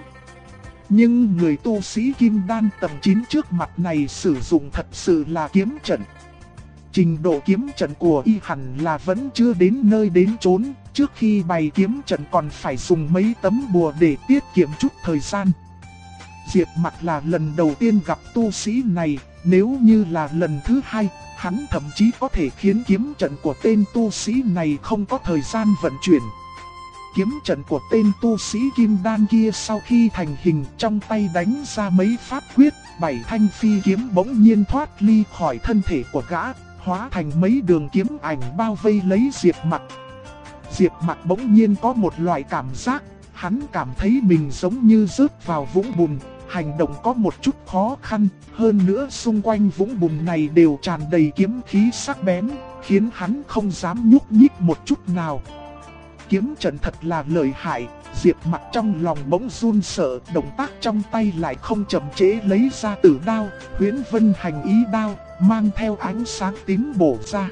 Nhưng người tu sĩ kim đan tầng 9 trước mặt này sử dụng thật sự là kiếm trận. Trình độ kiếm trận của y hẳn là vẫn chưa đến nơi đến chốn, trước khi bày kiếm trận còn phải dùng mấy tấm bùa để tiết kiệm chút thời gian. Diệp Mặc là lần đầu tiên gặp tu sĩ này, nếu như là lần thứ hai, hắn thậm chí có thể khiến kiếm trận của tên tu sĩ này không có thời gian vận chuyển. Kiếm trận của tên tu sĩ kim đan kia sau khi thành hình, trong tay đánh ra mấy pháp quyết, 7 thanh phi kiếm bỗng nhiên thoát ly khỏi thân thể của gã, hóa thành mấy đường kiếm ảnh bao vây lấy Diệp Mặc. Diệp Mặc bỗng nhiên có một loại cảm giác, hắn cảm thấy mình giống như rớt vào vũng bùn, hành động có một chút khó khăn, hơn nữa xung quanh vũng bùn này đều tràn đầy kiếm khí sắc bén, khiến hắn không dám nhúc nhích một chút nào. Kiếm trận thật là lợi hại, Diệp Mặc trong lòng bỗng run sợ, động tác trong tay lại không chậm trễ lấy ra tử đao, Huyễn Vân Hành Ý đao, mang theo ánh sáng tím bổ ra.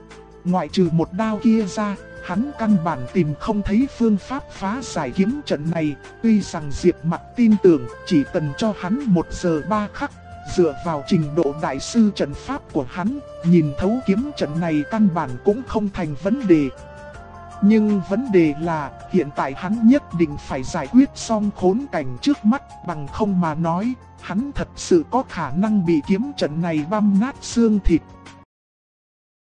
Ngoại trừ một đao kia ra, hắn căn bản tìm không thấy phương pháp phá giải kiếm trận này, tuy rằng Diệp Mặc tin tưởng chỉ cần cho hắn 1 giờ 3 khắc, dựa vào trình độ đại sư trận pháp của hắn, nhìn thấu kiếm trận này căn bản cũng không thành vấn đề. Nhưng vấn đề là, hiện tại hắn nhất định phải giải quyết xong khốn cảnh trước mắt, bằng không mà nói, hắn thật sự có khả năng bị kiếm trận này băm nát xương thịt.